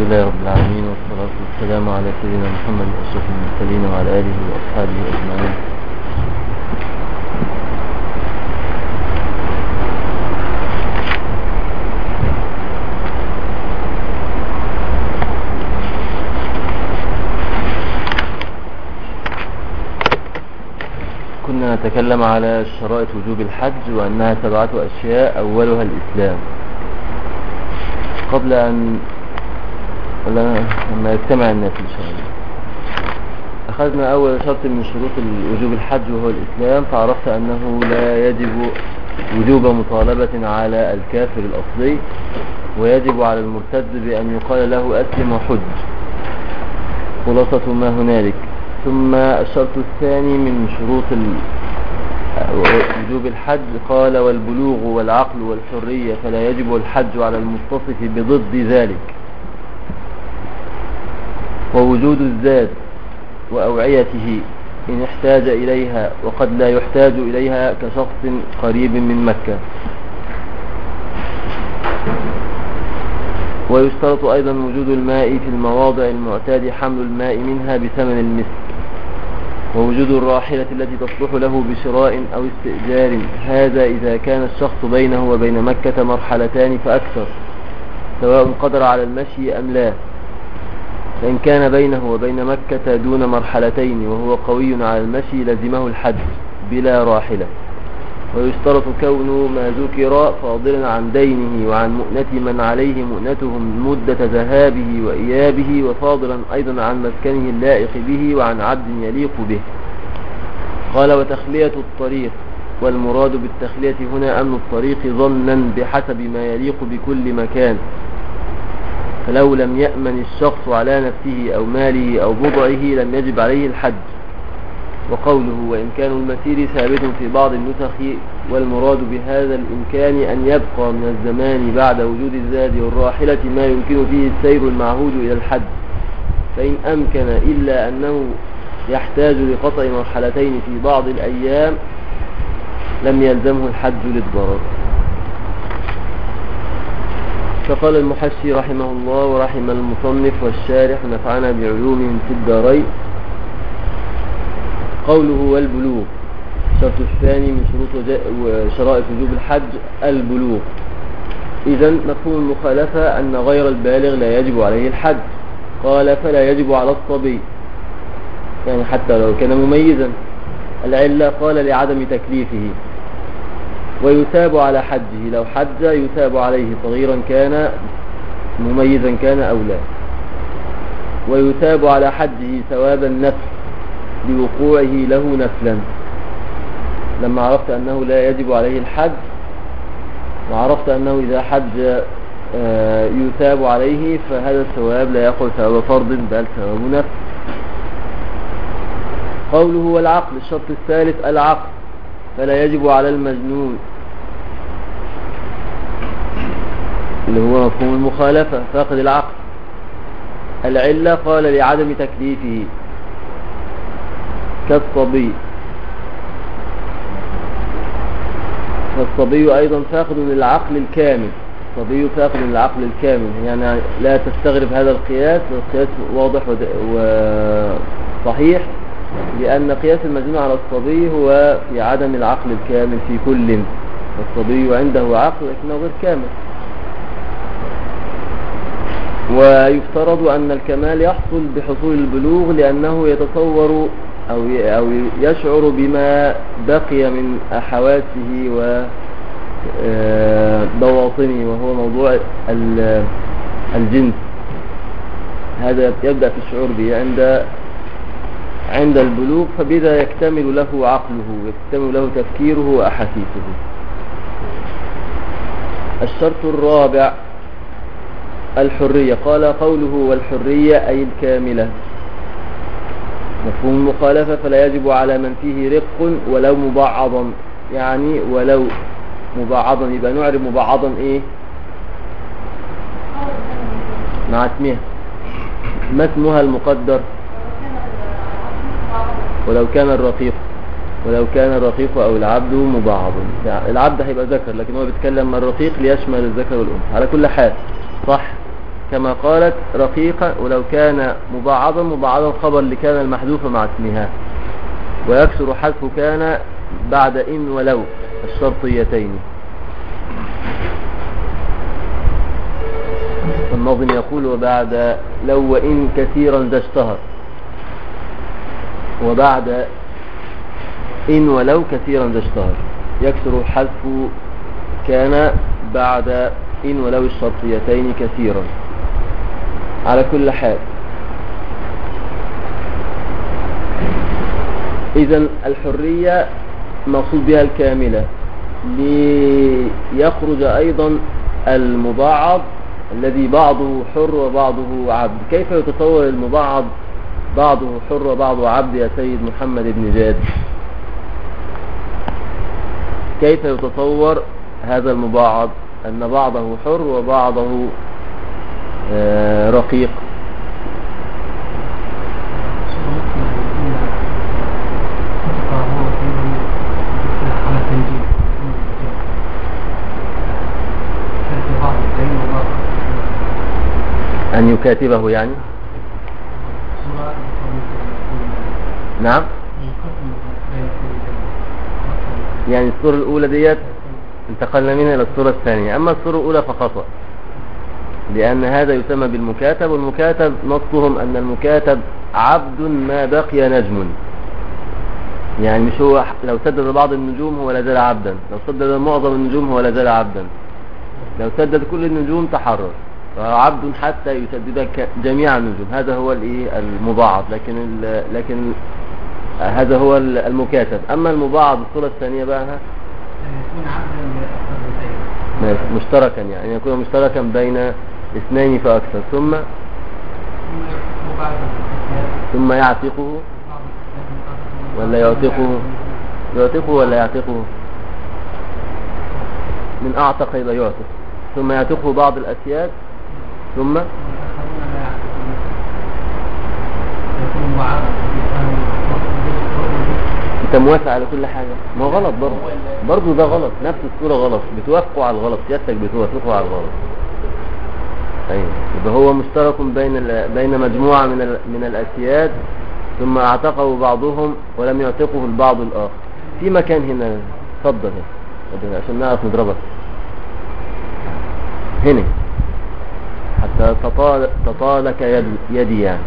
لله رب العالمين، والصلاة والسلام على سيدنا محمد أشرف المرسلين وعلى آله وأصحابه أجمعين. كنا نتكلم على شرائط وجوب الحج وأنها 7 أشياء، أولها الإسلام. قبل أن لما يجتمع الناس إن شاء الله، أخذنا أول شرط من شروط وجوب الحج وهو الإسلام، فعرفت أنه لا يجب وجوب مطالبة على الكافر الأصلي، ويجب على المرتد بأن يقال له أسلم وحج، خلاصة ما هنالك. ثم الشرط الثاني من شروط وجوب الحج قال: والبلوغ والعقل والحرية، فلا يجب الحج على المتصف بضد ذلك، ووجود الزاد وأوعيته إن احتاج إليها، وقد لا يحتاج إليها كشخص قريب من مكة. ويشترط أيضا وجود الماء في المواضع المعتاد حمل الماء منها بثمن المثل، ووجود الراحلة التي تصلح له بشراء أو استئجار، هذا إذا كان الشخص بينه وبين مكة مرحلتان فأكثر، سواء قدر على المشي أم لا. فإن كان بينه وبين مكة دون مرحلتين وهو قوي على المشي لزمه الحج بلا راحلة. ويشترط كون ما ذكر فاضلا عن دينه وعن مؤنة من عليه مؤنتهم مدة ذهابه وإيابه، وفاضلا أيضا عن مسكنه اللائق به وعن عبد يليق به. قال: وتخلية الطريق، والمراد بالتخلية هنا أمن الطريق ظنا بحسب ما يليق بكل مكان، فلو لم يأمن الشخص على نفسه أو ماله أو بضعه لم يجب عليه الحج. وقوله: وإمكان المسير ثابت في بعض النسخ، والمراد بهذا الإمكان أن يبقى من الزمان بعد وجود الزاد والراحلة ما يمكن فيه السير المعهود إلى الحج، فإن أمكن إلا أنه يحتاج لقطع مرحلتين في بعض الأيام لم يلزمه الحج للضرر. فقال المحشي رحمه الله ورحم المصنف والشارح نفعنا بعلومهم في الدارين: قوله والبلوغ، الشرط الثاني من شرائط وجوب الحج البلوغ. إذن مفهوم المخالفة أن غير البالغ لا يجب عليه الحج. قال: فلا يجب على الصبي، يعني حتى لو كان مميزا. العلة قال: لعدم تكليفه. ويثاب على حجه، لو حج يثاب عليه صغيرا كان مميزا كان أو لا. ويثاب على حجه ثواب النفل لوقوعه له نفلا. لما عرفت أنه لا يجب عليه الحج، وعرفت أنه إذا حج يثاب عليه، فهذا الثواب لا يقع ثواب فرض بل ثواب نفل. قوله والعقل، الشرط الثالث العقل، فلا يجب على المجنون، اللي هو مفهوم المخالفة فاقد العقل. العلة قال: لعدم تكليفه كالصبي، فالصبي أيضا فاقد للعقل الكامل. الصبي فاقد للعقل الكامل، يعني لا تستغرب هذا القياس، القياس واضح وصحيح، لأن قياس المجنون على الصبي هو في عدم العقل الكامل في كل. الصبي عنده عقل لكنه غير كامل. ويفترض أن الكمال يحصل بحصول البلوغ، لأنه يتصور أو يشعر بما بقي من حواسه وبواطنه، وهو موضوع الجنس. هذا يبدأ في الشعور به عند البلوغ، فبذا يكتمل له عقله، يكتمل له تفكيره وأحاسيسه. الشرط الرابع الحرية. قال: قوله والحرية أي الكاملة. مفهوم المخالفة: فلا يجب على من فيه رق ولو مبعضا، يعني ولو مبعضا. يبقى نعرب مبعضا ايه؟ مع اسمها. ما اسمها المقدر؟ ولو كان الرقيق أو العبد مبعض. العبد هيبقى ذكر، لكن هو بيتكلم عن الرقيق ليشمل الذكر والأنثى على كل حال، صح؟ كما قالت رقيقة، ولو كان مبعضا خبر لكان المحذوفة مع اسمها، ويكسر حذف كان بعد إن ولو الشرطيتين. الناظم يقول وبعد لو وإن كثيرا ذا اشتهر، وبعد إن ولو كثيرا ذا اشتهر يكسر حذف كان بعد إن ولو الشرطيتين كثيرا. على كل حال، إذن الحرية مقصود بها الكاملة، ليخرج أيضا المبعض الذي بعضه حر وبعضه عبد. كيف يتصور المبعض بعضه حر وبعضه عبد يا سيد محمد بن جاد؟ كيف يتصور هذا المبعض أن بعضه حر وبعضه رقيق؟ أن يكاتبه يعني؟ نعم، يعني الصورة الأولى ديت انتقلنا منها إلى الصورة الثانية. أما الصورة الأولى فخطأ، لأن هذا يسمى بالمكاتب، والمكاتب نصهم أن المكاتب عبد ما بقي نجم. يعني مش هو لو سدد بعض النجوم هو لا زال عبدا، لو سدد معظم النجوم هو لا زال عبدا، لو سدد كل النجوم تحرر، فعبد حتى يسدد جميع النجوم. هذا هو المبعض، لكن هذا هو المكاتب. أما المبعض الصورة الثانية بقى مشتركا، يعني يكون مشتركا بين اثنين فأكثر، ثم يعتقه ولا يعتقه ولا يعتقه، من أعتق إلى يعتق، ثم يعتقه بعض الأسياد، ثم انت موافق على كل حاجة؟ ما هو غلط برضه ده غلط، نفس الصورة غلط، بتوافقوا على الغلط، سيادتك بتوافقوا على الغلط. ايوه، يبقى هو مشترك بين مجموعة من الأسياد، ثم اعتقه بعضهم ولم يعتقه البعض الآخر. في مكان هنا، اتفضل عشان نعرف نضربك هنا حتى تطالك يدي يعني.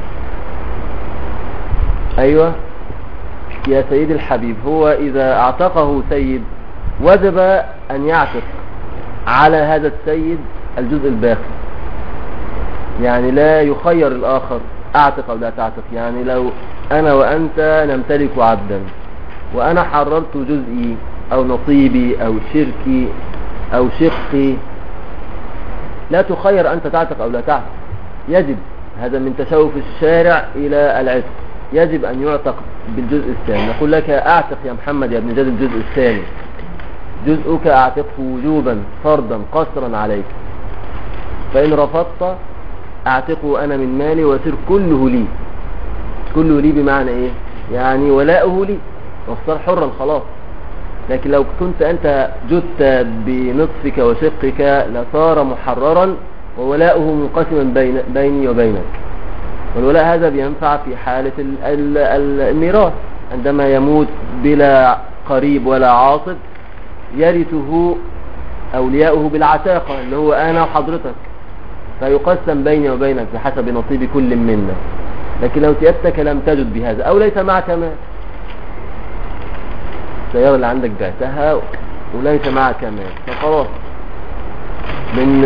ايوه يا سيد الحبيب، هو إذا اعتقه سيد وجب أن يعتق على هذا السيد الجزء الباقي، يعني لا يخير الآخر اعتق أو لا تعتق. يعني لو أنا وأنت نمتلك عبدا، وأنا حررت جزئي أو نصيبي أو شركي أو شقي، لا تخير أنت تعتق أو لا تعتق، يجب، هذا من تشوف الشارع إلى العتق، يجب أن يعتق بالجزء الثاني. نقول لك اعتق يا محمد يا ابن جاد الجزء الثاني، جزءك اعتقه وجوبا فرضا قصرا عليك، فإن رفضت اعتقه أنا من مالي ويصير كله لي. كله لي بمعنى ايه؟ يعني ولاؤه لي، وصار حرا خلاص. لكن لو كنت أنت جدت بنصفك وشقك لصار محررا وولاؤه منقسما بيني وبينك. والولاء هذا بينفع في حالة الميراث، عندما يموت بلا قريب ولا عاصب يرثه أولياؤه بالعتاقة، اللي هو أنا وحضرتك، فيقسم بيني وبينك بحسب نصيب كل منا. لكن لو سيادتك لم تجد بهذا أو ليس معك مال، السيارة اللي عندك بعتها وليس معك مال، فخلاص من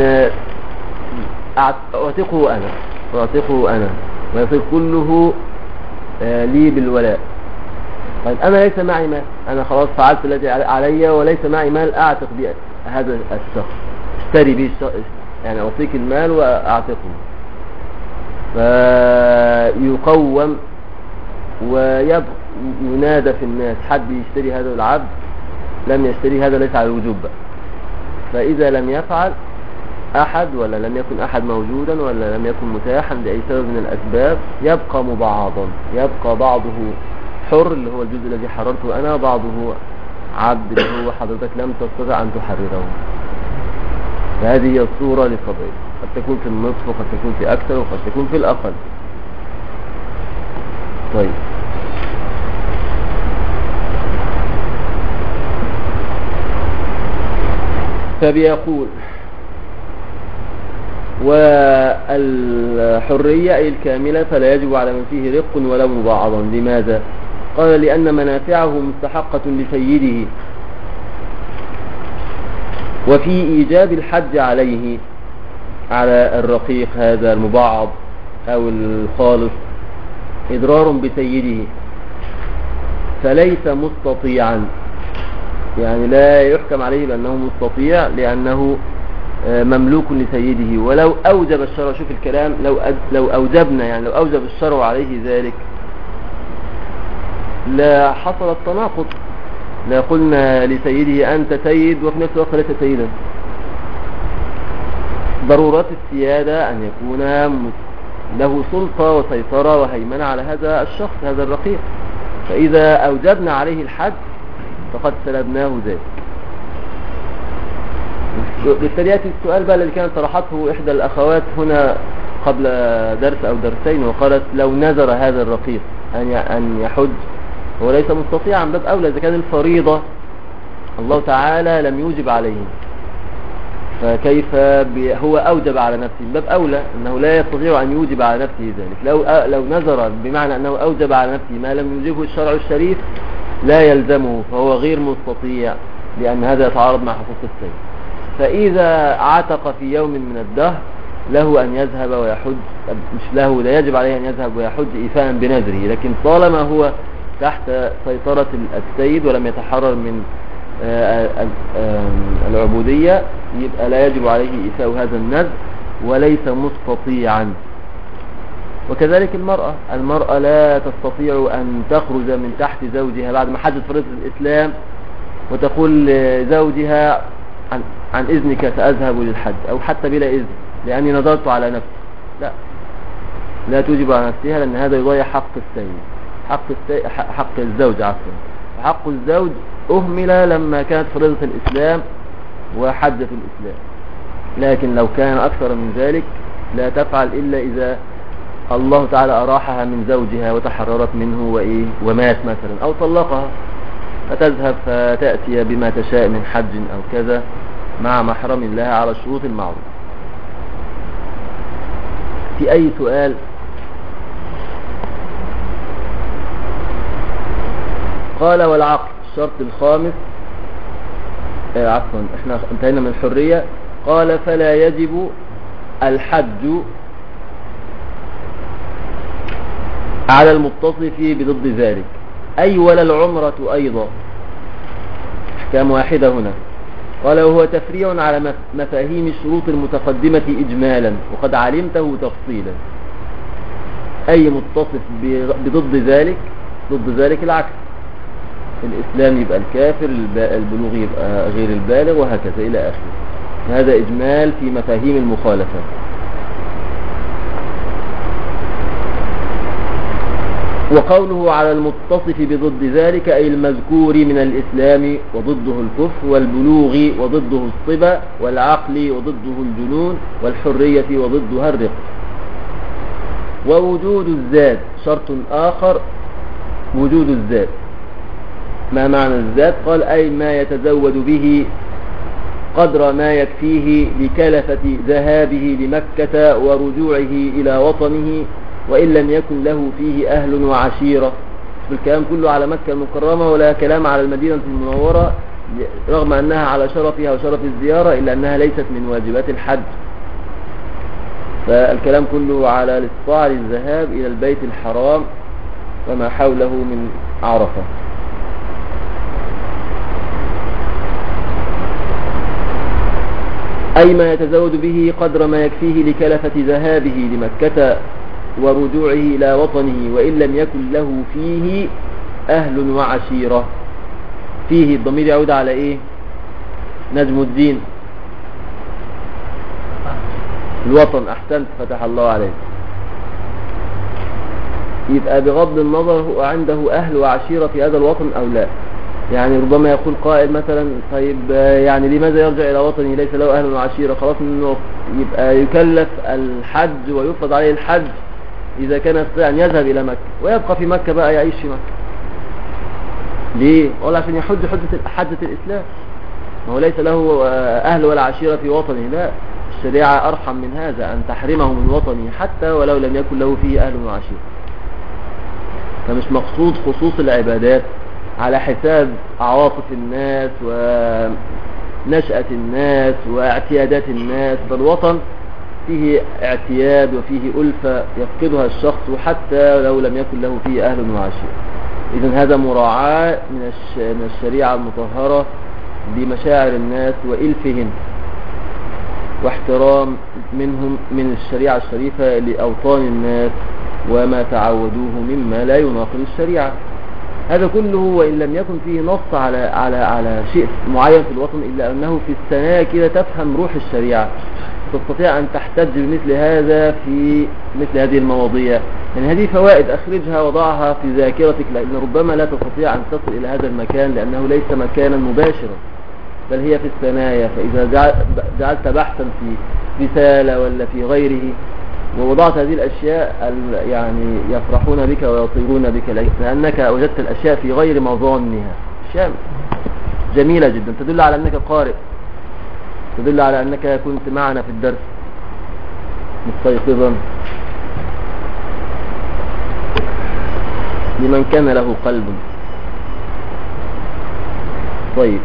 أعتقه أنا ويصير كله لي بالولاء. طيب أنا ليس معي مال، أنا خلاص فعلت الذي علي وليس معي مال أعتق بهذا الشخص، اشتري به يعني أعطيك المال وأعتقه، فيقوم وينادى في الناس حد يشتري هذا العبد، لم يشتري هذا ليس على الوجوب بقى. فإذا لم يفعل أحد ولا لم يكن أحد موجودا ولا لم يكن متاحا لأي سبب من الأسباب يبقى مبعضا، يبقى بعضه حر اللي هو الجزء الذي حررته أنا، بعضه عبد اللي هو حضرتك لم تستطع أن تحرره. فهذه هي الصورة للقضية، قد تكون في النصف وقد تكون في أكثر وقد تكون في الأقل. طيب، فبيقول والحرية أي الكاملة فلا يجب على من فيه رق ولا مبعضا. لماذا؟ قال لأن منافعه مستحقة لسيده، وفي إيجاب الحج عليه على الرقيق هذا المبعض أو الخالص إضرار بسيده، فليس مستطيعا، يعني لا يحكم عليه بأنه مستطيع لأنه مملوك لسيده. ولو أوجب الشرع، شوف الكلام، لو أوجبنا، يعني لو أوجب الشرع عليه ذلك لا حصل التناقض، لا قلنا لسيده أنت سيد وفي نفس الوقت ليس سيدا. ضرورات السيادة أن يكون له سلطة وسيطرة وهيمنة على هذا الشخص، هذا الرقيق، فإذا أوجبنا عليه الحد فقد سلبناه ذلك. بالتالي يأتي السؤال بقى الذي كانت طرحته إحدى الأخوات هنا قبل درس أو درسين، وقالت لو نذر هذا الرقيق أن يحج هو ليس مستطيعا، باب أولى إذا كان الفريضة الله تعالى لم يوجب عليه، فكيف هو أوجب على نفسه؟ باب أولى أنه لا يستطيع أن يوجب على نفسه ذلك. لو نذر بمعنى أنه أوجب على نفسه ما لم يوجبه الشرع الشريف لا يلزمه، فهو غير مستطيع، لأن هذا يتعارض مع حقوق السيد. فإذا عتق في يوم من الدهر له أن يذهب ويحج، مش له، لا يجب عليه أن يذهب ويحج إيفاء بنذره، لكن طالما هو تحت سيطرة السيد ولم يتحرر من العبودية يبقى لا يجب عليه إيفاء هذا النذر وليس مستطيعا. وكذلك المرأة لا تستطيع أن تخرج من تحت زوجها بعد ما حجت فريضة الإسلام وتقول لزوجها عن إذنك سأذهب للحج، أو حتى بلا إذن لأني نظرت على نفسي. لا توجب على نفسها، لأن هذا يضيع حق السيد، حق الزوج عفوا. حق الزوج أهمل لما كانت فريضة الإسلام وحجة الإسلام، لكن لو كان أكثر من ذلك لا تفعل إلا إذا الله تعالى أراحها من زوجها وتحررت منه ومات مثلا أو طلقها، فتذهب فتأتي بما تشاء من حج أو كذا مع محرم الله على الشروط المعروفة. في أي سؤال؟ قال والعقل الشرط الخامس، عفوا احنا انتهينا من الحرية. قال فلا يجب الحج على المتصف بضد ذلك، أي ولا العمرة أيضا، احكام واحدة هنا. قال وهو تفريع على مفاهيم الشروط المتقدمة إجمالا وقد علمته تفصيلا. أي متصف بضد ذلك، ضد ذلك العكس، الإسلام يبقى الكافر، البلوغ يبقى غير البالغ، وهكذا إلى آخره. هذا إجمال في مفاهيم المخالفة. وقوله على المتصف بضد ذلك أي المذكور من الإسلام وضده الكفر، والبلوغ وضده الصبا، والعقل وضده الجنون، والحرية وضدها الرق. ووجود الذات شرط آخر، وجود الذات. ما معنى الذات؟ قال أي ما يتزود به قدر ما يكفيه لكلفة ذهابه لمكة ورجوعه إلى وطنه، وإن لم يكن له فيه أهل وعشيرة. الكلام كله على مكة المكرمة ولا كلام على المدينة المنورة، رغم أنها على شرفها وشرف الزيارة إلا أنها ليست من واجبات الحج. فالكلام كله على الاستطاعة للذهاب إلى البيت الحرام وما حوله من عرفة. أي ما يتزود به قدر ما يكفيه لكلفة ذهابه لمكة ورجوعه إلى وطنه، وإن لم يكن له فيه أهل وعشيرة. فيه الضمير يعود على إيه؟ نجم الدين، الوطن. أحسنت، فتح الله عليك. يبقى بغض النظر هو عنده أهل وعشيرة في هذا الوطن أو لا، يعني ربما يقول قائل مثلا طيب يعني لماذا يرجع إلى وطنه ليس له أهل وعشيرة؟ خلاص إنه يبقى يكلف الحج ويفرض عليه الحج إذا كان يستطيع أن يذهب إلى مكة ويبقى في مكة بقى يعيش في مكة. ليه؟ ولا عشان يحج حجة الإسلام، ما هو ليس له أهل ولا عشيرة في وطنه. لا، الشريعة أرحم من هذا، أن تحرمه من وطنه حتى ولو لم يكن له فيه أهل وعشيرة. فمش مقصود خصوص العبادات على حساب عواطف الناس ونشأة الناس واعتيادات الناس، بل وطن فيه اعتياد وفيه ألفة يفقدها الشخص حتى لو لم يكن له فيه أهل وعشيرة. إذن هذا مراعاة من الشريعة المطهرة بمشاعر الناس وإلفهم، واحترام منهم من الشريعة الشريفة لأوطان الناس وما تعودوه مما لا يناقض الشريعة. هذا كله وإن لم يكن فيه نص على شيء معين في الوطن، إلا أنه في الثنايا كده تفهم روح الشريعة، تستطيع أن تحتج بمثل هذا في مثل هذه المواضيع. يعني هذه فوائد أخرجها وضعها في ذاكرتك، لأن ربما لا تستطيع أن تصل إلى هذا المكان لأنه ليس مكانا مباشرا، بل هي في الثنايا. فإذا جعلت بحثا في رسالة ولا في غيره ووضعت هذه الأشياء يعني يفرحون بك ويطيرون بك، لأنك وجدت الأشياء في غير مظانها. أشياء جميلة جدا تدل على أنك قارئ، تدل على أنك كنت معنا في الدرس مستيقظا، لمن كان له قلب. طيب،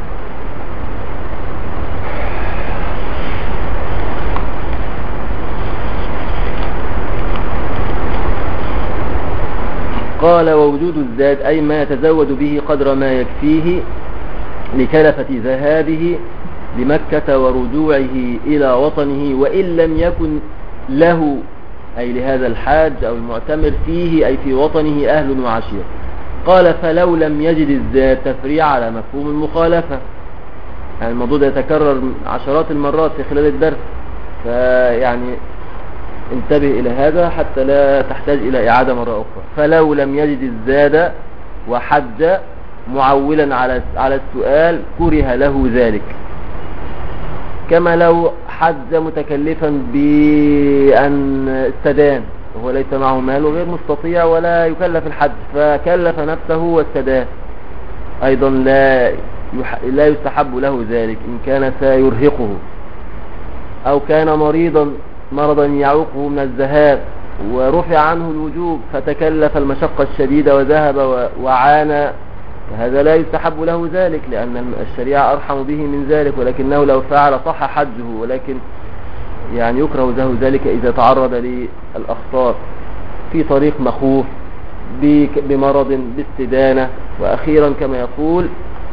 قال ووجود الزاد أي ما يتزود به قدر ما يكفيه لكلفة ذهابه لمكة ورجوعه إلى وطنه، وإن لم يكن له أي لهذا الحاج أو المعتمر فيه أي في وطنه أهل وعشيرة. قال فلو لم يجد الزاد تفريع على مفهوم المخالفة، يعني الموضوع ده يتكرر عشرات المرات في خلال الدرس، فيعني انتبه إلى هذا حتى لا تحتاج إلى إعادة مرة أخرى. فلو لم يجد الزاد وحج معولا على السؤال كره له ذلك، كما لو حج متكلفا بأن استدان وهو ليس معه مال وغير مستطيع ولا يكلف الحج، فكلف نفسه واستدان، أيضا لا يستحب له ذلك إن كان سيرهقه، أو كان مرضا يعوقه من الذهاب ورفع عنه الوجوب فتكلف المشقة الشديدة وذهب وعانى، فهذا لا يستحب له ذلك لأن الشريعة أرحم به من ذلك، ولكنه لو فعل صح حجه، ولكن يعني يكره له ذلك إذا تعرض للأخطار في طريق مخوف بمرض باستدانة، وأخيرا كما يقول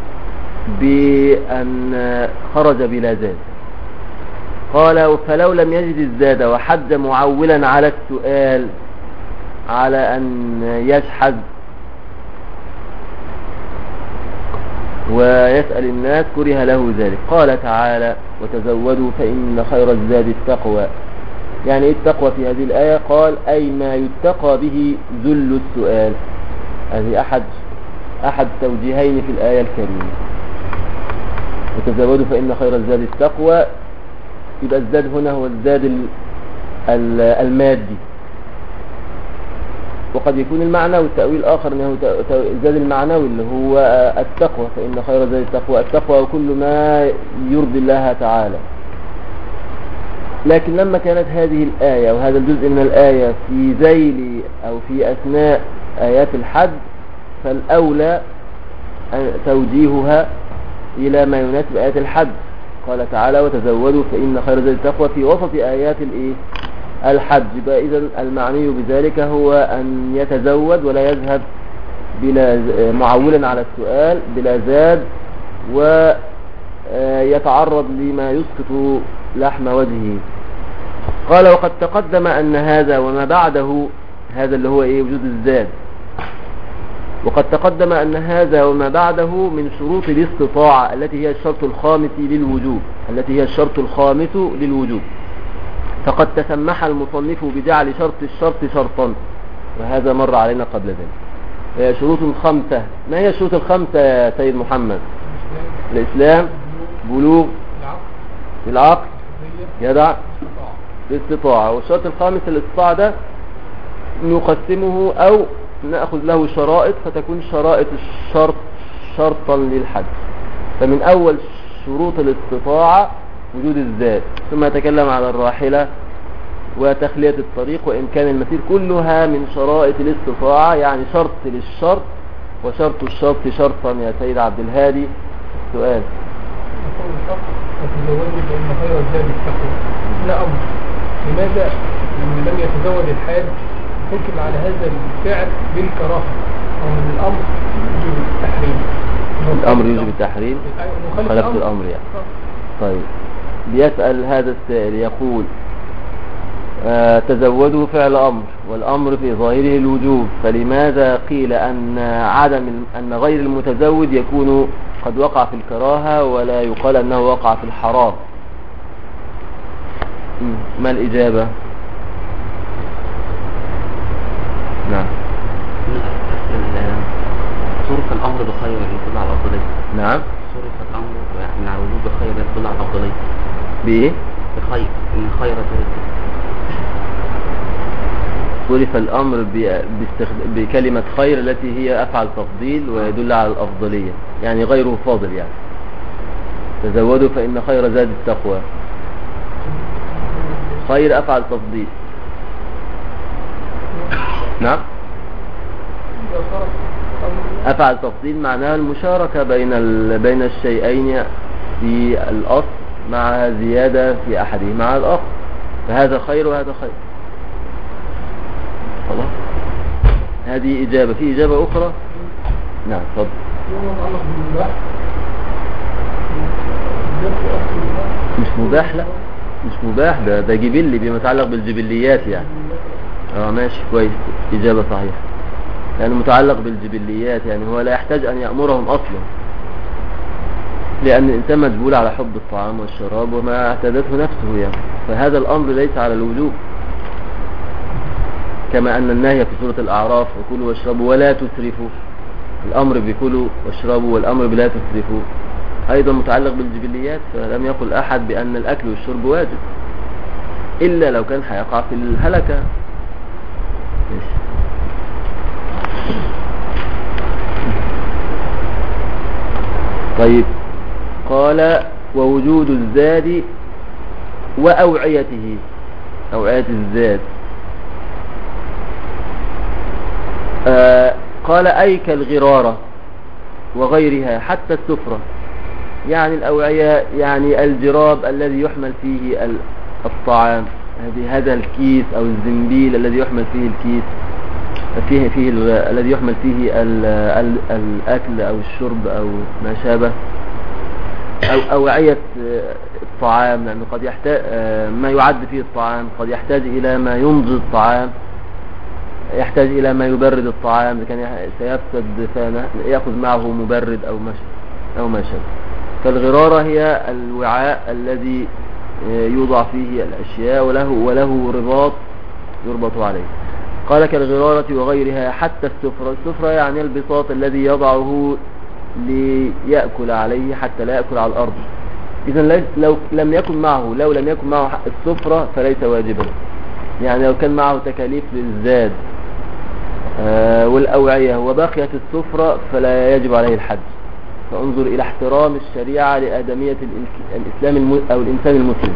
بأن خرج بلا زاد. قال فلو لم يجد الزاد وحج معولا على السؤال على أن يشحذ ويسأل الناس كره له ذلك. قال تعالى وتزودوا فإن خير الزاد التقوى. يعني ايه التقوى في هذه الآية؟ قال أي ما يتقى به ذل السؤال. هذه أحد توجيهين في الآية الكريمة. وتزودوا فإن خير الزاد التقوى، يبقى الزاد هنا هو الزاد المادي، وقد يكون المعنوي التأويل آخر أنه الزاد المعنوي اللي هو التقوى، فإن خير الزاد التقوى وكل ما يرضي الله تعالى. لكن لما كانت هذه الآية وهذا الجزء من الآية في ذيل أو في أثناء آيات الحج، فالأولى توجيهها إلى ما يناسب آيات الحج. قال تعالى وتزودوا فإن خير الزاد التقوى في وسط آيات الحج، إذن المعني بذلك هو أن يتزود ولا يذهب بلا معولا على السؤال بلا زاد، ويتعرض لما يسقط لحم وجهه. قال وقد تقدم أن هذا وما بعده، هذا اللي هو وجود الزاد، وقد تقدم أن هذا وما بعده من شروط الاستطاعة التي هي الشرط الخامس للوجوب، فقد تسمح المصنف بجعل شرط الشرط شرطا، وهذا مر علينا قبل ذلك. هي شروط خمسة. ما هي الشروط الخمسة يا سيد محمد؟ الإسلام، بلوغ، العقل، جدع، الاستطاعة. والشرط الخامس الاستطاعة ده نقسمه أو نأخذ له شرائط فتكون شرائط الشرط شرطا للحج. فمن أول شروط الاستطاعة وجود الذات، ثم يتكلم على الراحلة وتخلية الطريق وإمكان المسير، كلها من شرائط الاستطاعة، يعني شرط للشرط وشرط الشرط شرطا. يا سيد عبد الهادي سؤال. وتزوجني فإن خير الزاد التقوى. لا أمر، لماذا لم يتزوج الحاج حكم على هذا الفعل بالكراهة ومن الأمر يوجب التحريم؟ الأمر يوجب التحريم، خلف الأمر يعني. طيب بيسأل هذا السائل يقول تزودوا فعل أمر والأمر في ظاهره الوجوب، فلماذا قيل أن غير المتزوج يكون قد وقع في الكراهة ولا يقال أنه وقع في الحرام؟ ما الإجابة؟ نعم. صرف الأمر بخير يدل على الأفضلية. نعم. صرف الأمر من على الوجوب بخير يدل على الأفضلية. بإيه؟ بخير، إن خير صرف الأمر بكلمة خير التي هي أفعل تفضيل ويدل على الأفضلية، يعني غيره فاضل. يعني تزودوا فإن خير زاد التقوى، خير أفعل تفضيل. نعم. أفعل تفضيل معناها المشاركة بين الشيئين في الأصل مع زيادة في أحدهما على الآخر، فهذا خير وهذا خير. خلاص، هذه إجابة. في إجابة أخرى؟ نعم تفضل. مش مباح، لا مش مباح، ده جبلي بما يتعلق بالجبليات يعني. ماشي كويس، إجابة صحيحة، يعني متعلق بالجبليات، يعني هو لا يحتاج أن يأمرهم أصلا، لأن الإنسان مجبول على حب الطعام والشراب وما اعتادته نفسه يعني، فهذا الأمر ليس على الوجوب، كما أن النهي في سورة الأعراف وكلوا واشربوا ولا تسرفوا، الأمر بكلوا واشربوا والأمر بلا تسرفوا أيضا متعلق بالجبليات، فلم يقل أحد بأن الأكل والشرب واجب إلا لو كان هيقع في الهلكة. طيب، قال ووجود الزاد وأوعيته، أوعية الزاد، قال أي كالغرارة وغيرها حتى السفرة، يعني الأوعية يعني الجراب الذي يحمل فيه الطعام، هذا الكيس أو الزنبيل الذي يحمل فيه الكيس فيه الذي يحمل فيه الأكل أو الشرب أو ما شابه، أو أوعية الطعام، لأنه قد يحتاج ما يعد فيه الطعام قد يحتاج إلى ما ينضج الطعام، يحتاج إلى ما يبرد الطعام، إذا كان سيفسد فيأخذ معه مبرد أو ما شابه. فالغرارة هي الوعاء الذي يوضع فيه الأشياء وله رباط يربط عليه. قال كالغرارة وغيرها حتى السفرة، السفرة يعني البساط الذي يضعه ليأكل عليه حتى لا يأكل على الأرض. إذن لو لم يكن معه السفرة فليس واجبا، يعني لو كان معه تكاليف للزاد والأوعية وبقيت السفرة فلا يجب عليه الحج. فانظر إلى احترام الشريعة لآدمية الإسلام أو الإنسان المسلم،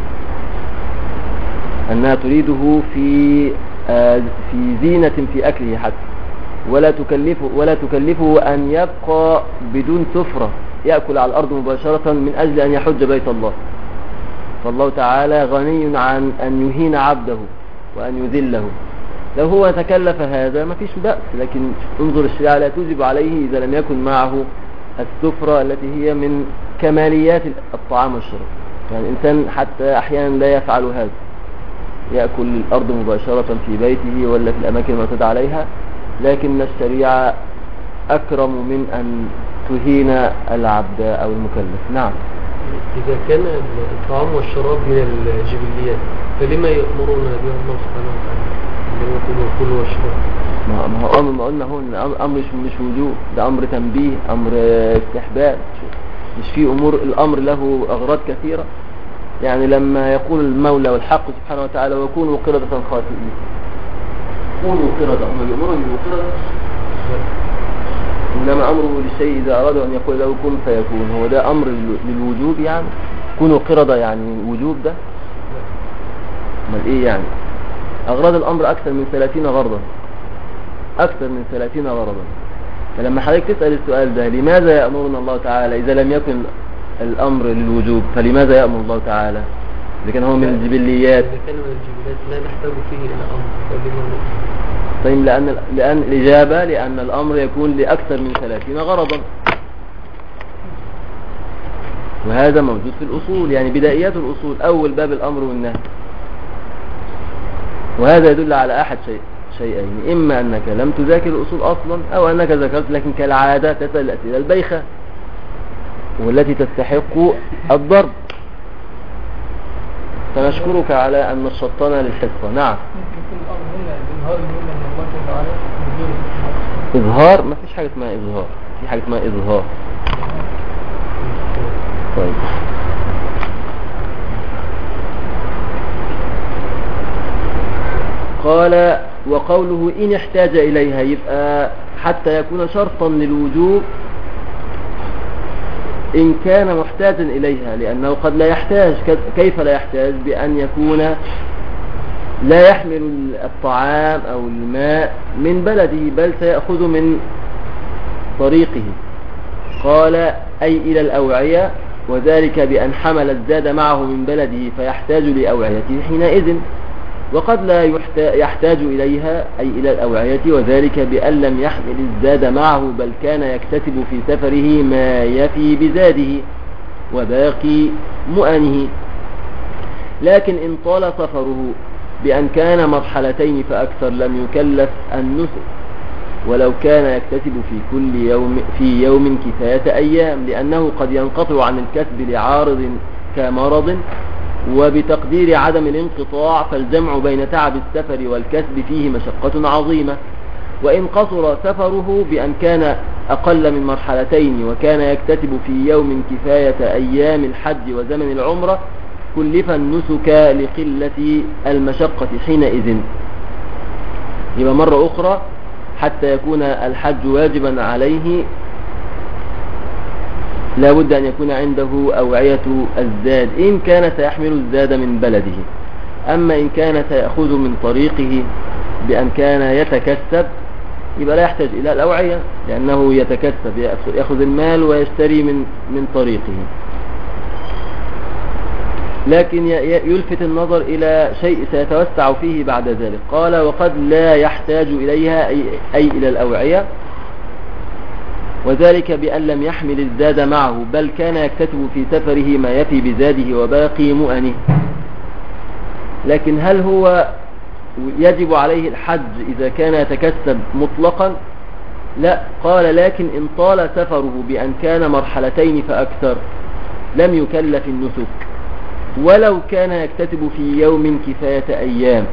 أنها تريده في زينة في أكله حتى، ولا تكلفه أن يبقى بدون سفرة يأكل على الأرض مباشرة من أجل أن يحج بيت الله. فالله تعالى غني عن أن يهين عبده وأن يذله، لو هو تكلف هذا ما فيش بأس، لكن انظر الشريعة لا توجب عليه إذا لم يكن معه السفرة التي هي من كماليات الطعام والشرب. يعني الإنسان حتى أحيانا لا يفعل هذا، يأكل الأرض مباشرة في بيته ولا في الأماكن المعتاد عليها، لكن الشريعة أكرم من أن تهين العبد أو المكلف. نعم. إذا كان الطعام والشراب من الجبليات فلما يأمرون بها الله سبحانه وتعالى لما يقولوا كلوا واشربوا؟ ما هو أمر، ما قلنا هو إن أمر مش وجوب، ده أمر تنبيه، أمر استحباب، مش فيه أمور الأمر له أغراض كثيرة. يعني لما يقول المولى والحق سبحانه وتعالى وكونوا قردة خاسئين، كونوا قردة، هم بيأمروا أن يكونوا قردة، إنما أمره للشيء إذا أراد أن يقول له كن فيكون. هو ده أمر للوجوب يعني؟ كونوا قردة يعني وجوب ده؟ امال إيه يعني؟ أغراض الأمر أكثر من 30 غرضا، أكثر من 30 غرضا. فلما حضرتك تسأل السؤال ده لماذا يأمرنا الله تعالى إذا لم يكن الأمر للوجوب، فلماذا يأمر الله تعالى إذا كان هو من الجبليات؟ إذا كان من الجبليات لا نحتاج فيه إلى أمر، فلما؟ طيب لأن الإجابة لأن الأمر يكون لأكثر من 30 غرضا، وهذا موجود في الأصول، يعني بدايات الأصول، أول باب الأمر والنهي. وهذا يدل على أحد شيئين: إما أنك لم تذاكر الأصول أصلا، أو أنك ذكرت لكن كالعادة تسأل الأسئلة البيخة والتي تستحق الضرب. فنشكرك على أن نشطنا للحصة. نعم. إظهار؟ ما فيش حاجة اسمها إظهار، في حاجة اسمها إظهار. طيب، قال وقوله إن احتاج إليها، يبقى حتى يكون شرطا للوجوب إن كان محتاجا إليها، لأنه قد لا يحتاج. كيف لا يحتاج؟ بأن يكون لا يحمل الطعام أو الماء من بلده، بل سيأخذ من طريقه. قال أي إلى الأوعية، وذلك بأن حمل الزاد معه من بلده فيحتاج لأوعيته حينئذ. وقد لا يحتاج إليها أي إلى الأوعية، وذلك بأن لم يحمل الزاد معه، بل كان يكتسب في سفره ما يفي بزاده وباقي مؤنه. لكن إن طال سفره بأن كان مرحلتين فأكثر لم يكلف النسك، ولو كان يكتسب في يوم كفاية أيام، لأنه قد ينقطع عن الكسب لعارض كمرض، وبتقدير عدم الانقطاع فالجمع بين تعب السفر والكسب فيه مشقة عظيمة. وإن قصر سفره بأن كان أقل من مرحلتين وكان يكتسب في يوم كفاية أيام الحج وزمن العمرة كلف النسك لقلة المشقة حينئذ. يبقى مرة أخرى، حتى يكون الحج واجبا عليه لا بد أن يكون عنده أوعية الزاد إن كان سيحمل الزاد من بلده. أما إن كان سيأخذ من طريقه بأن كان يتكسب، يبقى لا يحتاج إلى الأوعية، لأنه يتكسب، يأخذ المال ويشتري من طريقه. لكن يلفت النظر إلى شيء سيتوسع فيه بعد ذلك. قال وقد لا يحتاج إليها أي إلى الأوعية، وذلك بأن لم يحمل الزاد معه، بل كان يكتسب في سفره ما يفي بزاده وباقي مؤنه. لكن هل هو يجب عليه الحج إذا كان يتكسب مطلقا؟ لا. قال لكن إن طال سفره بأن كان مرحلتين فأكثر لم يكلف النسك، ولو كان يكتسب في يوم كفاية أيام.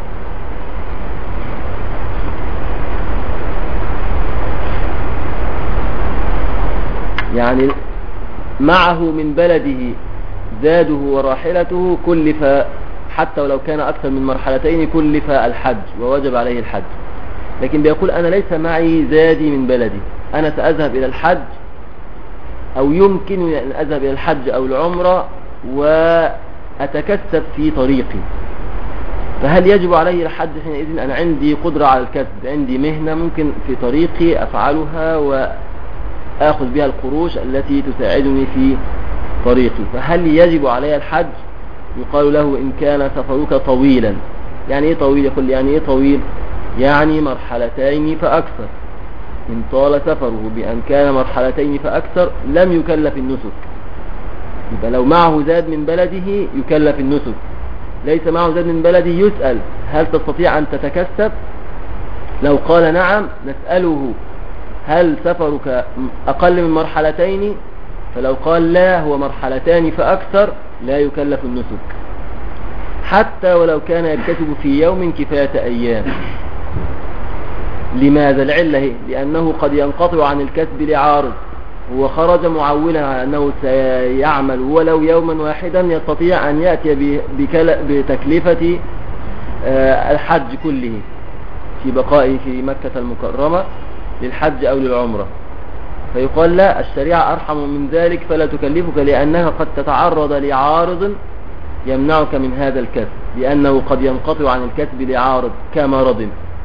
يعني معه من بلده زاده وراحلته كلف، حتى ولو كان أكثر من مرحلتين كلف الحج ووجب عليه الحج. لكن بيقول أنا ليس معي زادي من بلدي، أنا سأذهب إلى الحج، أو يمكن أن أذهب إلى الحج أو العمرة وأتكسب في طريقي، فهل يجب عليه الحج حينئذ؟ أنا عندي قدرة على الكسب، عندي مهنة ممكن في طريقي أفعلها وآخذ بها القروش التي تساعدني في طريقي، فهل يجب علي الحج؟ يقال له إن كان سفرك طويلا. يعني إيه طويل؟ يقول يعني إيه طويل؟ يعني مرحلتين فأكثر. إن طال سفره بأن كان مرحلتين فأكثر لم يكلف النسك. يبقى لو معه زاد من بلده يكلف النسك، ليس معه زاد من بلده يسأل هل تستطيع أن تتكسب؟ لو قال نعم نسأله هل سفرك أقل من مرحلتين؟ فلو قال لا هو مرحلتان فأكثر لا يكلف النسك، حتى ولو كان يكتسب في يوم كفاية أيام. لماذا؟ العلة هي لأنه قد ينقطع عن الكسب لعارض، هو خرج معولا على أنه سيعمل ولو يوما واحدا يستطيع أن يأتي بتكلفة الحج كله في بقائه في مكة المكرمة للحج أو للعمرة، فيقال لا، الشريعة أرحم من ذلك فلا تكلفك، لأنها قد تتعرض لعارض يمنعك من هذا الكسب، لأنه قد ينقطع عن الكسب لعارض كمرض.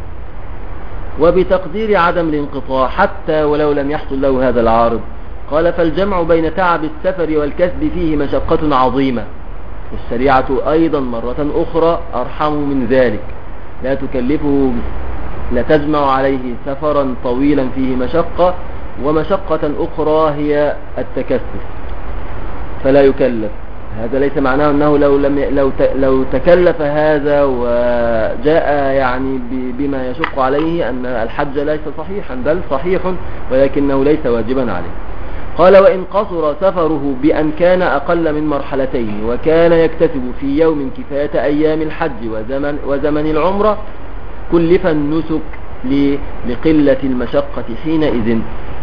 وبتقدير عدم الانقطاع حتى ولو لم يحصل له هذا العارض، قال فالجمع بين تعب السفر والكسب فيه مشقة عظيمة، والشريعة أيضا مرة أخرى أرحم من ذلك، لا تكلفه، لا تجمع عليه سفرا طويلا فيه مشقة، ومشقة أخرى هي التكسب فلا يكلف. هذا ليس معناه أنه لو تكلف هذا وجاء يعني بما يشق عليه أن الحج ليس صحيحا، بل صحيح ولكنه ليس واجبا عليه. قال وإن قصر سفره بأن كان أقل من مرحلتين وكان يكتسب في يوم كفاية أيام الحج وزمن العمرة كلف النسك لقلة المشقة حينئذ.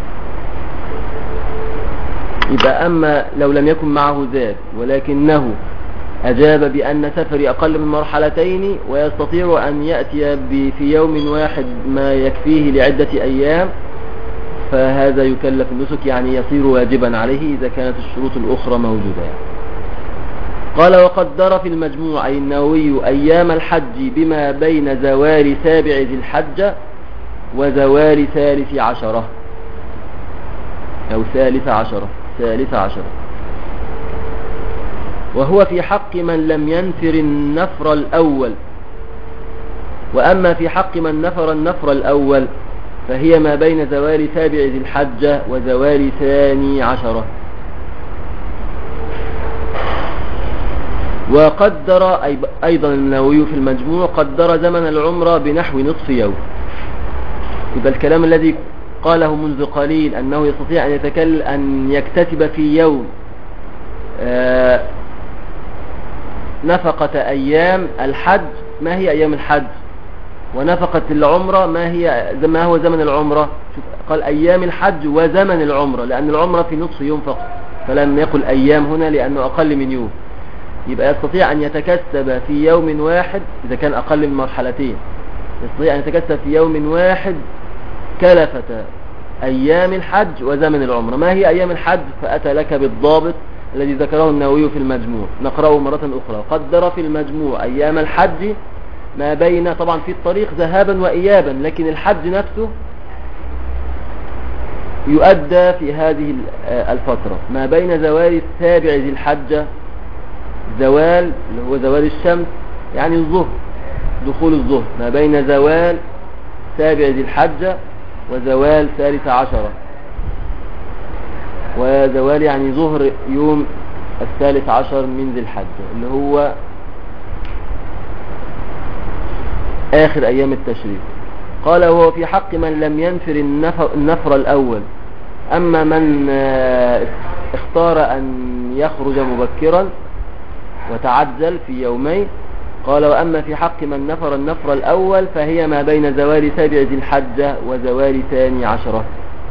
يبقى أما لو لم يكن معه زاد ولكنه أجاب بأن سفري أقل من مرحلتين ويستطيع أن يأتي في يوم واحد ما يكفيه لعدة أيام، فهذا يكلف النسك، يعني يصير واجبا عليه إذا كانت الشروط الأخرى موجودة يعني. قال وقدر في المجموع أي النووي أيام الحج بما بين زوال سابع ذي الحجة وزوال ثالث عشرة أو ثالث عشرة، وهو في حق من لم ينفر النفر الأول. وأما في حق من نفر النفر الأول فهي ما بين زوال سابع ذي الحجة وزوال ثاني عشرة. وقدر أيضا النووي في المجموع قدر زمن العمرة بنحو نصف يوم. يبقى الكلام الذي قاله منذ قليل أنه يستطيع أن يكتسب في يوم نفقة أيام الحج، ما هي أيام الحج؟ ونفقة العمرة ما هو زمن العمرة؟ قال أيام الحج وزمن العمرة، لأن العمرة في نصف يوم فقط، فلم يقل أيام هنا لأنه أقل من يوم. يبقى يستطيع أن يتكسب في يوم واحد إذا كان أقل من مرحلتين، يستطيع أن يتكسب في يوم واحد كلفة أيام الحج وزمن العمرة. ما هي أيام الحج؟ فأتى لك بالضابط الذي ذكره النووي في المجموع، نقرأه مرة أخرى. قدر في المجموع أيام الحج ما بين، طبعا في الطريق ذهابا وإيابا، لكن الحج نفسه يؤدى في هذه الفترة ما بين زوال السابع ذي الحجة، زوال اللي هو زوال الشمس يعني الظهر، دخول الظهر، ما بين زوال سابع ذي الحجة وزوال ثالث عشرة، وزوال يعني ظهر يوم الثالث عشر من ذي الحجة اللي هو آخر أيام التشريق. قال وهو في حق من لم ينفر النفر الأول. أما من اختار أن يخرج مبكرا وتعجل في يومين، قال وأما في حق من نفر النفر الأول فهي ما بين زوال سابع ذي الحجة وزوال ثاني عشرة.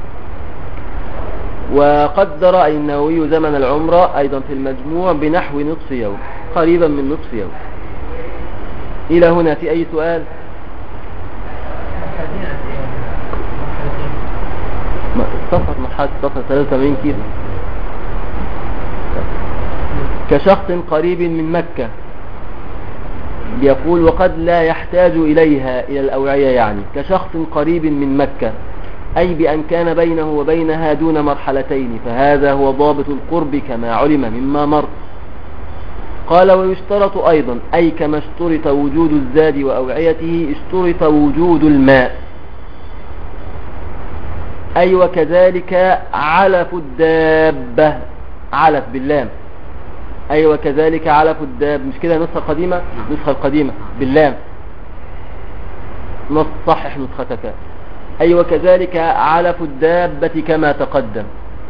وقدر أي النووي زمن العمرة أيضا في المجموع بنحو نصف يوم، قريبا من نصف يوم. إلى هنا في أي سؤال؟ مرحلة 83 كيلو. كشخص قريب من مكة، بيقول وقد لا يحتاج إليها إلى الأوعية، يعني كشخص قريب من مكة أي بأن كان بينه وبينها دون مرحلتين، فهذا هو ضابط القرب كما علم مما مر. قال ويشترط أيضا أي كما اشترط وجود الزاد وأوعيته اشترط وجود الماء، أي وكذلك علف الدابة، علف باللام، أي وكذلك علف الداب، مش كده نسخة قديمة؟ نسخة القديمة باللام، صحح نسختك. أي وكذلك علف الدابة كما تقدم.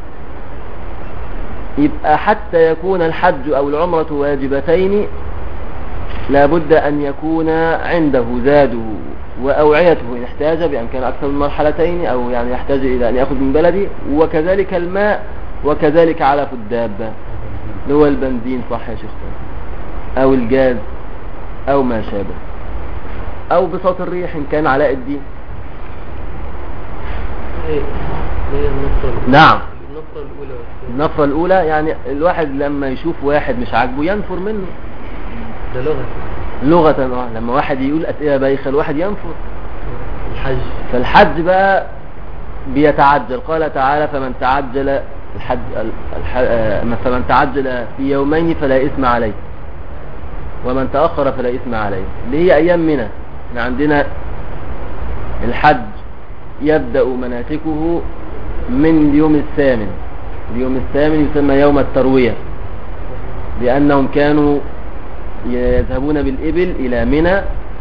يبقى حتى يكون الحج أو العمرة واجبتين لابد أن يكون عنده زاده وأوعيته إن احتاج بأن كان أكثر من مرحلتين، أو يعني يحتاج إلى أن يأخذ من بلدي، وكذلك الماء، وكذلك علف الدابة اللي هو البنزين، صح يا شيخ، أو الجاز أو ما شابه، أو بساط الريح إن كان علاء الدين. نعم. النفرة الأولى يعني الواحد لما يشوف واحد مش عاجبه ينفر منه، ده لغة. لما واحد يقول أسئلة بايخة الواحد ينفر. الحج. فالحج بقى بيتعجل، قال تعالى فمن تعجل فمن تعجل في يومين فلا إثم عليه ومن تأخر فلا إثم عليه، اللي هي أيام منى. احنا عندنا الحج يبدأ مناسكه من اليوم الثامن. اليوم الثامن يسمى يوم التروية، لأنهم كانوا يذهبون بالإبل إلى منى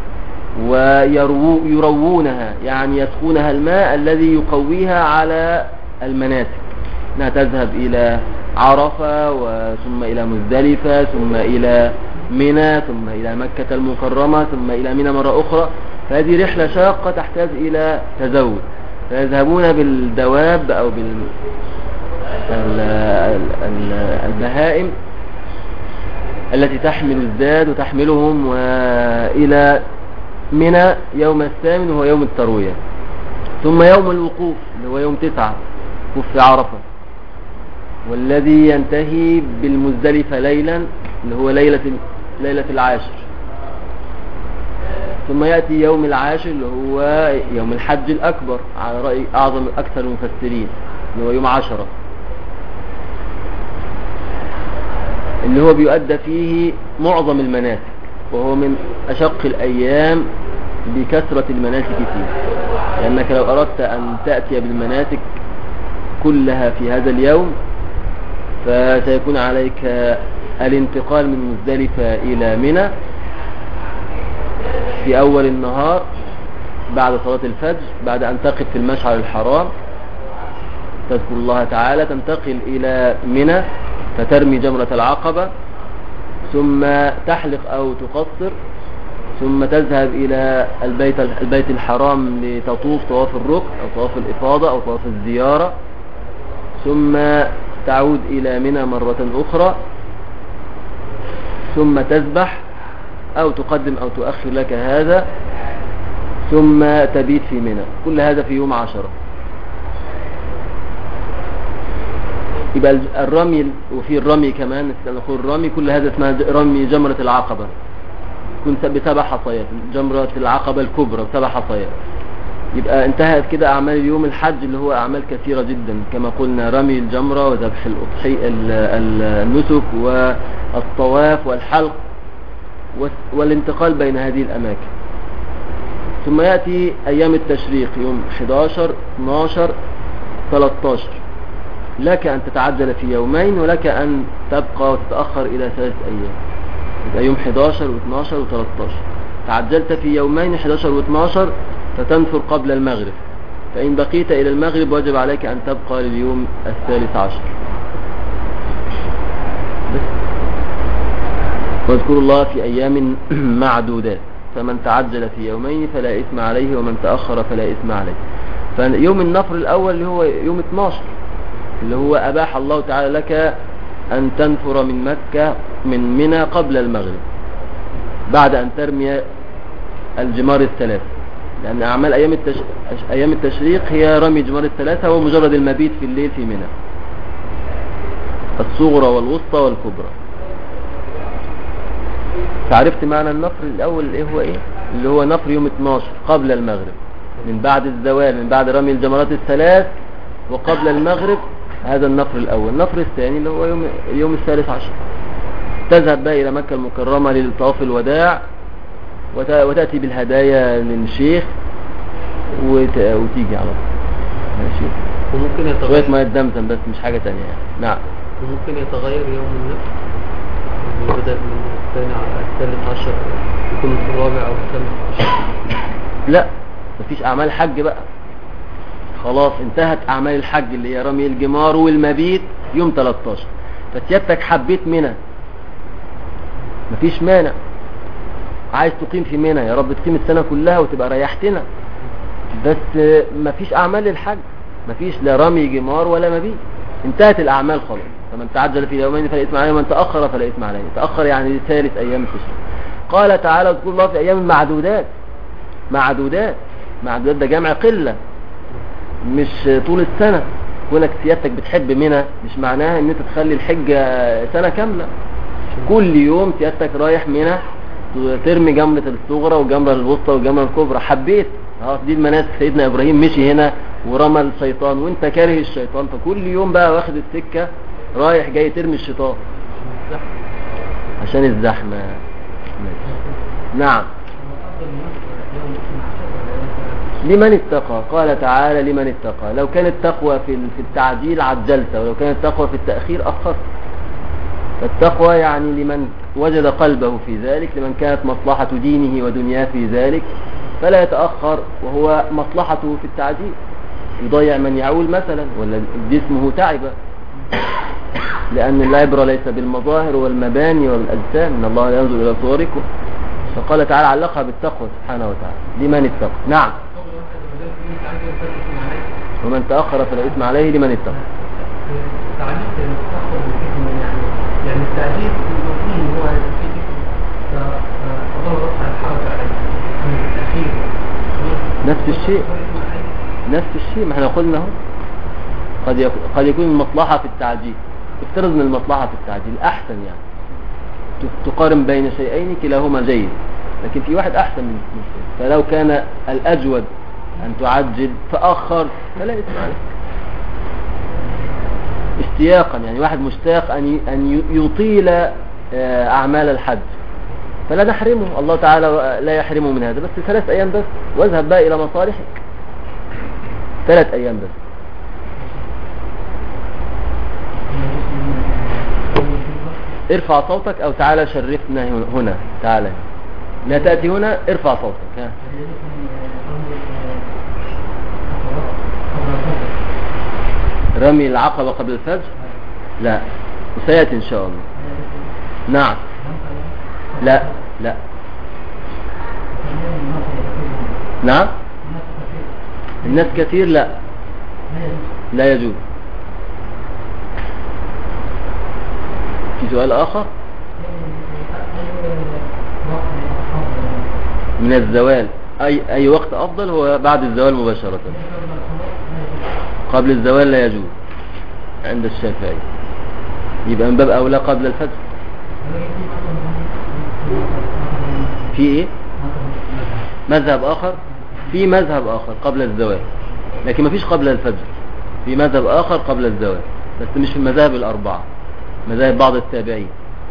ويروونها، يعني يسقونها الماء الذي يقويها على المناسك، انها تذهب إلى عرفة ثم إلى مزدلفة ثم إلى منى ثم إلى مكة المكرمة ثم إلى منى مرة أخرى. فهذه رحلة شاقة تحتاج إلى تزود، فيذهبون بالدواب أو البهائم التي تحمل الزاد وتحملهم وإلى منى يوم الثامن وهو يوم التروية. ثم يوم الوقوف اللي هو يوم 9 وقوف عرفة، والذي ينتهي بالمزدلفة ليلا اللي هو ليلة العاشر. ثم يأتي يوم العاشر اللي هو يوم الحج الأكبر على رأي أكثر المفسرين، اللي هو يوم 10، اللي هو بيؤدى فيه معظم المناسك، وهو من أشق الأيام بكثرة المناسك فيه، لأنك لو أردت أن تأتي بالمناسك كلها في هذا اليوم فسيكون عليك الانتقال من مزدلفة إلى منى في أول النهار بعد صلاة الفجر، بعد أن تقف في المشعر الحرام تذكر الله تعالى، تنتقل إلى منى فترمي جمرة العقبة، ثم تحلق أو تقصر، ثم تذهب إلى البيت الحرام لتطوف طواف الركن أو طواف الإفاضة أو طواف الزيارة، ثم تعود إلى منى مرة أخرى، ثم تذبح أو تقدم أو تؤخر لك هذا، ثم تبيت في منى. كل هذا في يوم 10. يبقى الرمي، وفي الرمي كمان نقول الرمي، كل هذا اسمها رمي جمرة العقبة، كنت ب7 حصيات، جمرة العقبة الكبرى ب7 حصيات. يبقى انتهت كده أعمال اليوم الحج اللي هو أعمال كثيرة جدا، كما قلنا رمي الجمرة وذبح الأضحية النسك والطواف والحلق والانتقال بين هذه الأماكن. ثم يأتي أيام التشريق يوم 11 12 13. لك أن تتعجل في يومين ولك أن تبقى وتتأخر إلى 3 أيام. يبقى يوم 11 و12 و13. تعجلت في يومين 11 و12 فتنفر قبل المغرب، فإن بقيت إلى المغرب وجب عليك أن تبقى لليوم 13. واذكروا الله في أيام معدودات، فمن تعجل في يومين فلا إثم عليه ومن تأخر فلا إثم عليه. فيوم النفر الأول اللي هو يوم 12 اللي هو أباح الله تعالى لك أن تنفر من مكة من منى قبل المغرب بعد أن ترمي الجمار الثلاث، لأن أعمال أيام التشريق هي رمي جمار الثلاثة ومجرد المبيت في الليل في منى، الصغرى والوسطى والكبرى. فعرفت معنى النفر الأول هو إيه؟ اللي هو نفر يوم 12 قبل المغرب، من بعد الزوال، من بعد رمي الجمرات الثلاث وقبل المغرب. هذا النفر الأول. النفر الثاني اللي هو يوم 13. تذهب بقى إلى مكة المكرمة للطواف الوداع وتأتي بالهدايا للشيخ وتيجي على طول. ماشي. وممكن يتغير شوية مية دمزم بس مش حاجة تانية يعني. نعم. وممكن يتغير يوم النفر بدل من الثاني على 13 يكون في الرابع أو 13. لا، مفيش أعمال حج بقى، خلاص انتهت أعمال الحج اللي هي رمي الجمار والمبيت يوم 13. فسيادتك حبيت منى مفيش مانع، عايز تقيم في منى، يا رب تقيم السنة كلها وتبقى ريحتنا، بس مفيش اعمال للحج، مفيش لا رمي جمار ولا مبيت، انتهت الاعمال خلاص. فمن تعجل في يومين فلا اثم عليه، ومن تاخر فلا اثم عليه. تاخر يعني ثالث ايام التشريق. قال تعالى اذكر الله في ايام معدودات. معدودات ده جمع قله، مش طول السنه. كونك سيادتك بتحب منى مش معناها ان انت تخلي الحجه سنه كامله. كل يوم سيادتك رايح منى ترمي جمرة الصغرى والجمرة الوسطى والجمرة الكبرى، حبيت دي المناسك. سيدنا ابراهيم مشي هنا ورمى الشيطان وانت كاره الشيطان، فكل يوم بقى واخد السكة رايح جاي ترمي الشيطان عشان الزحمة. نعم. لمن اتقى، قال تعالى لمن اتقى. لو كانت التقوى في التعجيل عجلت، ولو كانت التقوى في التأخير أخرت. التقوى يعني لمن وجد قلبه في ذلك، لمن كانت مصلحة دينه ودنياه في ذلك فلا يتأخر، وهو مصلحته في التعجيل. يضيع من يعول مثلا، ولا جسمه تعبه، لأن العبرة ليس بالمظاهر والمباني والأجسام، إن الله لا ينظر إلى صوركم. فقال تعالى علقها بالتقوى سبحانه وتعالى لمن اتقى. نعم. ومن تأخر فلا إثم عليه لمن اتقى. يعني التعجيل المفهوم هو فالله رفع الحرج عليه من التأخير. نفس الشيء ما احنا قلنا اهو. قد يكون المصلحة في التعجيل، افترض ان المصلحة في التعجيل احسن، يعني تقارن بين شيئين كلاهما جيد، لكن في واحد احسن من الثاني. فلو كان الاجود ان تعجل فاخر فلا إثم عليك. اشتياقا، يعني واحد مشتاق ان يطيل اعمال الحج، فلا نحرمه، الله تعالى لا يحرمه من هذا، بس 3 ايام بس، واذهب بقى الى مصالحك. 3 ايام بس. ارفع صوتك او تعالى شرفنا هنا، تعالى لا تأتي هنا، ارفع صوتك. ها. رمي العقبة قبل الفجر لا، وسيأتي ان شاء الله. نعم. لا. نعم. الناس كثير لا يجوز. في سؤال آخر؟ من الزوال أي وقت أفضل؟ هو بعد الزوال مباشرة. قبل الزوال لا يجوز عند الشافعي، يبقى من باب أولى قبل الفجر. في إيه؟ مذهب آخر؟ في مذهب آخر قبل الزوال، لكن ما فيش قبل الفجر. في مذهب آخر قبل الزوال، بس مش في المذاهب الأربعة، مذاهب بعض التابعين.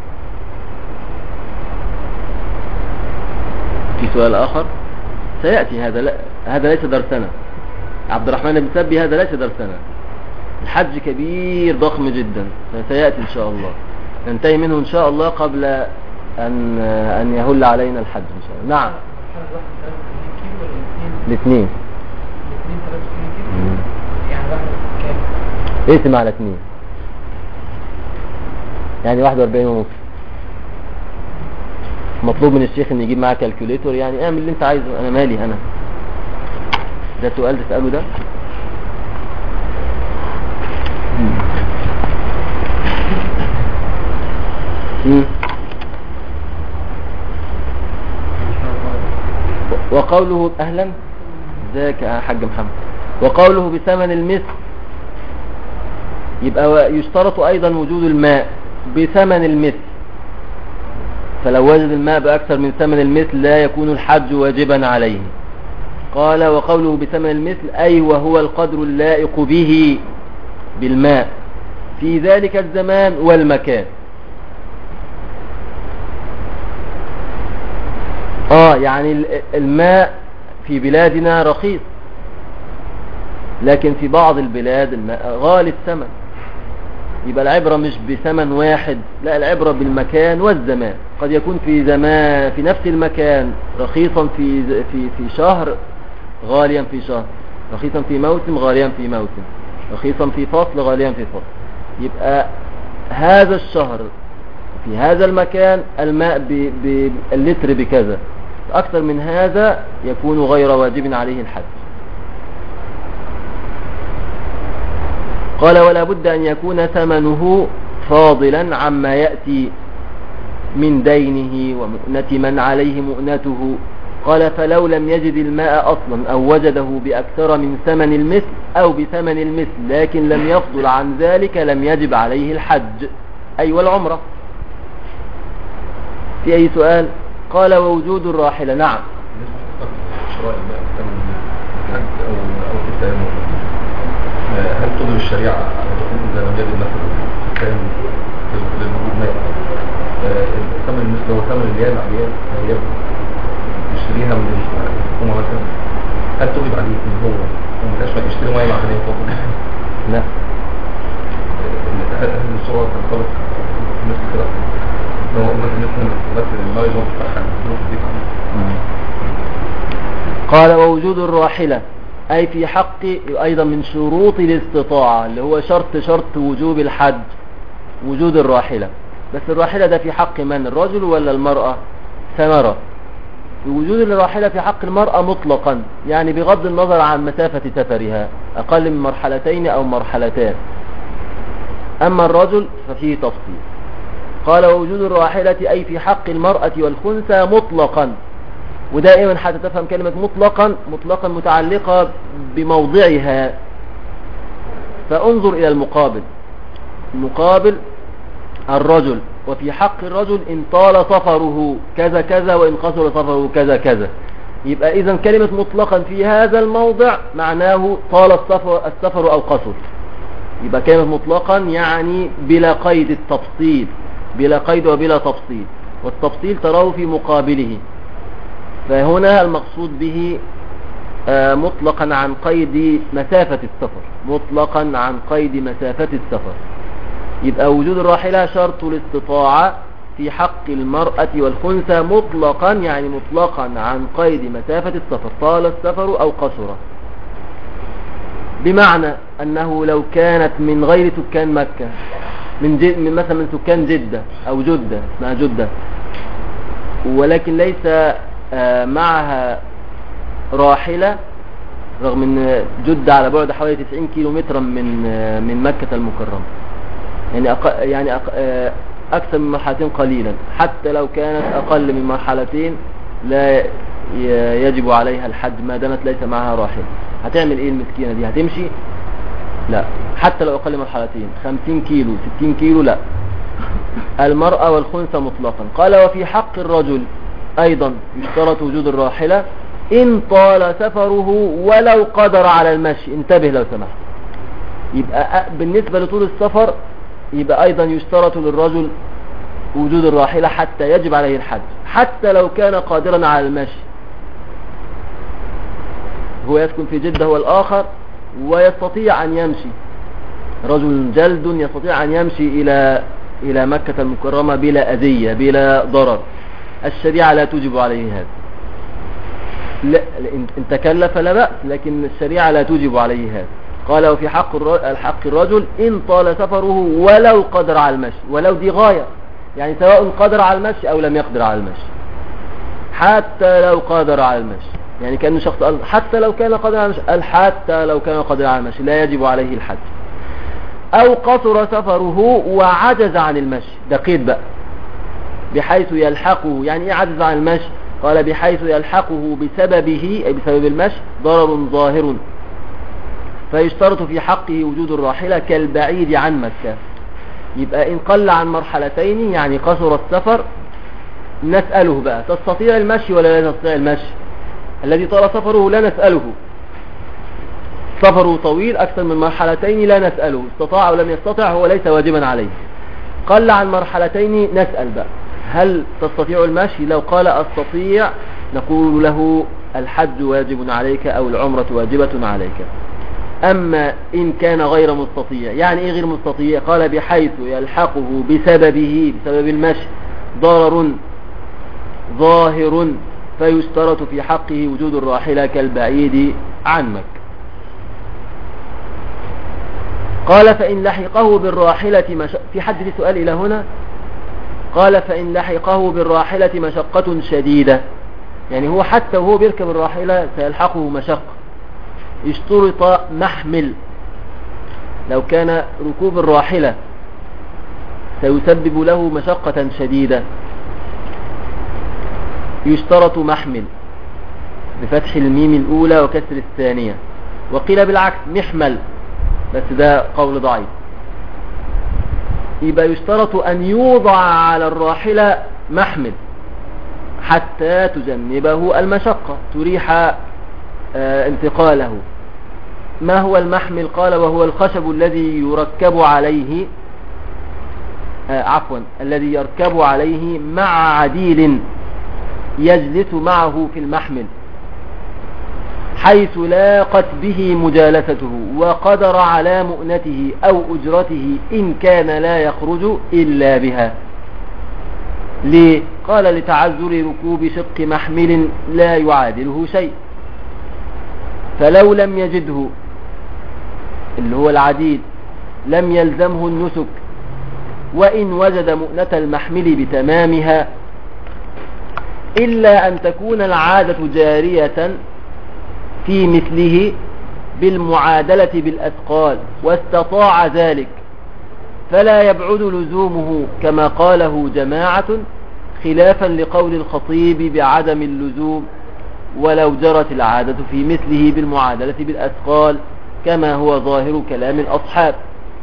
في سؤال آخر سيأتي، هذا ليس درسنا. عبد الرحمن بن سبي هذا ليس درسنا. الحج كبير ضخم جدا، فسيأتي إن شاء الله، ننتهي منه إن شاء الله قبل أن يهل علينا الحج إن شاء الله. نعم. الاثنين. اقسم على 2، يعني 41 ونص. مطلوب من الشيخ ان يجيب معاه كالكوليتور، يعني اعمل اللي انت عايزه، انا مالي. انا ده سؤال تسأله ده. وقوله اهلا ذاك يا حاج محمد. وقوله بثمن المثل، يبقى يشترط ايضا وجود الماء بثمن المثل، فلو وجد الماء باكثر من ثمن المثل لا يكون الحج واجبا عليه. قال وقوله بثمن المثل اي وهو القدر اللائق به بالماء في ذلك الزمان والمكان. يعني الماء في بلادنا رخيص، لكن في بعض البلاد الماء غالي الثمن. يبقى العبرة مش بثمن واحد، لا، العبرة بالمكان والزمان. قد يكون في زمان في نفس المكان رخيصا في شهر غاليا في شهر، رخيصا في موسم غاليا في موسم، رخيصا في فصل غاليا في فصل. يبقى هذا الشهر في هذا المكان الماء باللتر بكذا، أكثر من هذا يكون غير واجب عليه الحج. قال ولا بد أن يكون ثمنه فاضلا عما يأتي من دينه ومؤنة من عليه مؤنته. قال فلو لم يجد الماء أصلا أو وجده بأكثر من ثمن المثل أو بثمن المثل لكن لم يفضل عن ذلك لم يجب عليه الحج أي والعمرة. في أي سؤال؟ قال ووجود الراحلة. نعم. شراء الماء ثمن الحج أو التيمم، هل تضر الشريعة على دخول إذا لم يجد مثلا التيمم للوجود ماء ثمن المثل هو ثمن الريال يشتريها من الحكومة مثلا، هل تجب عليه ان هو مبقاش يشتري ميه معدنيه فقط؟ لا. هل الصورة تنطبق مثل كده؟ لو مثل الماء يظهر فتحا قال ووجود الراحلة أي في حق أيضا من شروط الاستطاعة اللي هو شرط وجوب الحج وجود الراحلة. بس الراحلة ده في حق من؟ الرجل ولا المرأة؟ سنرى. وجود الراحلة في حق المرأة مطلقا، يعني بغض النظر عن مسافة سفرها أقل من مرحلتين أو مرحلتان. أما الرجل ففيه تفصيل. قال ووجود الراحلة أي في حق المرأة والخنثى مطلقا. ودائما حتى تفهم كلمة مطلقا متعلقة بموضعها. فانظر إلى المقابل الرجل، وفي حق الرجل إن طال سفره كذا كذا وإن قصر سفره كذا كذا. يبقى إذن كلمة مطلقا في هذا الموضع معناه طال السفر أو قصر. يبقى كلمة مطلقا يعني بلا قيد التفصيل، بلا قيد وبلا تفصيل، والتفصيل تراه في مقابله. فهنا المقصود به مطلقا عن قيد مسافة السفر، مطلقا عن قيد مسافة السفر. يبقى وجود الراحلة شرط الاستطاعة في حق المرأة والخنثى مطلقا، يعني مطلقا عن قيد مسافة السفر، طال السفر أو قصر. بمعنى أنه لو كانت من غير سكان مكة، من مثلا من سكان جدة أو جدة، اسمها جدة، ولكن ليس معها راحلة، رغم أن جدة على بعد حوالي 90 كيلومترا من مكة المكرمة، يعني أكثر من مرحلتين قليلا. حتى لو كانت أقل من مرحلتين لا يجب عليها الحج ما دامت ليس معها راحلة. هتعمل إيه المسكينة دي؟ هتمشي؟ لا. حتى لو أقل مرحلتين 50 كيلو 60 كيلو لا. المرأة والخنثى مطلقا. قال وفي حق الرجل أيضا يشترط وجود الراحلة إن طال سفره ولو قدر على المشي. انتبه لو سمحت. يبقى بالنسبة لطول السفر يبقى أيضا يشترط للرجل وجود الراحلة حتى يجب عليه الحج، حتى لو كان قادرا على المشي. هو يسكن في جدة هو الآخر ويستطيع أن يمشي، رجل جلد يستطيع أن يمشي إلى مكة المكرمة بلا أذية بلا ضرر. الشريعة لا توجب عليه هذا. لا، إن تكلف لا بأس، لكن الشريعة لا توجب عليه هذا. قال وفي حق الرجل إن طال سفره ولو قدر على المشي. ولو دي غاية، يعني سواء قدر على المشي أو لم يقدر على المشي. حتى لو قدر على المشي، يعني كأنه شخص قال حتى لو كان قادر على المشي، قال حتى لو كان قادر على المشي لا يجب عليه الحج. أو قصر سفره وعجز عن المشي، ده قيد بقى، بحيث يلحقه. يعني إيه عجز عن المشي؟ قال بحيث يلحقه بسببه أي بسبب المشي ضرر ظاهر، فيشترط في حقه وجود الراحلة كالبعيد عن مكة. يبقى إن قل عن مرحلتين يعني قصر السفر، نسأله بقى تستطيع المشي ولا لا تستطيع المشي؟ الذي طال سفره لا نسأله، سفره طويل أكثر من مرحلتين لا نسأله، استطاع أو لم يستطع هو ليس واجبا عليه. قل عن مرحلتين نسأل بقى هل تستطيع المشي؟ لو قال أستطيع نقول له الحج واجب عليك أو العمرة واجبة عليك. أما إن كان غير مستطيع، يعني إيه غير مستطيع؟ قال بحيث يلحقه بسبب المشي ضرر ظاهر، فيشترط في حقه وجود الراحلة كالبعيد عن مكة. قال فإن لحقه بالراحلة في حد في سؤال إلى هنا؟ قال فإن لحقه بالراحلة مشقة شديدة، يعني هو حتى وهو بيركب الراحلة سيلحقه مشقة، اشترط محمل. لو كان ركوب الراحلة سيسبب له مشقة شديدة يشترط محمل بفتح الميم الأولى وكسر الثانية، وقيل بالعكس محمل، بس ده قول ضعيف. يبقى يشترط أن يوضع على الراحلة محمل حتى تجنبه المشقة، تريح انتقاله. ما هو المحمل؟ قال وهو الخشب الذي يركب عليه الذي يركب عليه مع عديل يجلس معه في المحمل، حيث لاقت به مجالسته وقدر على مؤنته أو أجرته إن كان لا يخرج إلا بها. ليه؟ قال لتعذر ركوب شق محمل لا يعادله شيء، فلو لم يجده اللي هو العديد لم يلزمه النسك، وإن وجد مؤنة المحمل بتمامها، إلا أن تكون العادة جارية في مثله بالمعادلة بالأثقال واستطاع ذلك، فلا يبعد لزومه كما قاله جماعة، خلافا لقول الخطيب بعدم اللزوم ولو جرت العادة في مثله بالمعادلة بالأثقال كما هو ظاهر كلام الأصحاب.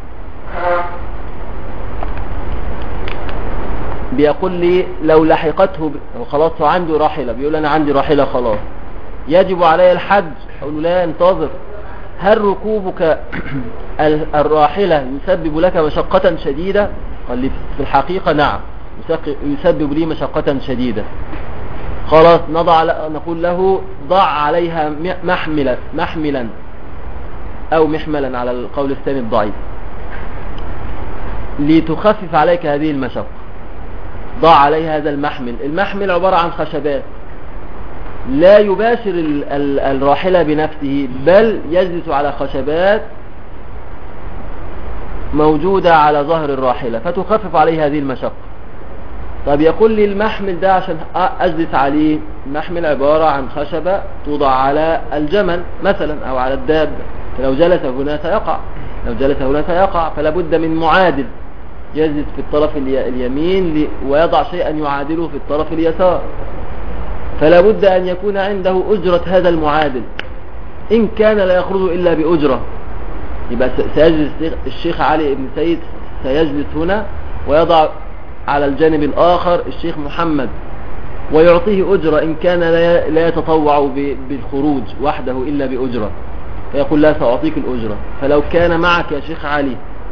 بيقول لي لو لحقته خلاص هو عنده راحلة، بيقول أنا عندي راحلة خلاص يجب علي الحج، أقول له لا انتظر، هل ركوبك الراحلة يسبب لك مشقة شديدة؟ قال لي في الحقيقة نعم يسبب لي مشقة شديدة. خلاص نقول له ضع عليها محملا أو محملا على القول الثاني الضعيف لتخفف عليك هذه المشقة. ضع عليها هذا المحمل عبارة عن خشبات لا يباشر الراحلة بنفسه، بل يجلس على خشبات موجودة على ظهر الراحلة فتخفف عليه هذه المشقة. طب يقول لي المحمل ده عشان أجلس عليه، المحمل عبارة عن خشبة توضع على الجمل مثلا أو على الداب، فلو جلس هنا سيقع، فلا بد من معادل يجلس في الطرف اليمين ويضع شيئا يعادله في الطرف اليسار، فلا بد أن يكون عنده أجرة هذا المعادل، إن كان لا يخرج إلا بأجرة. يبقى سيجلس الشيخ علي بن سيد سيجلس هنا ويضع على الجانب الآخر الشيخ محمد ويعطيه أجرة إن كان لا يتطوع بالخروج وحده إلا بأجرة، فيقول لا سأعطيك الأجرة. فلو كان معك يا شيخ علي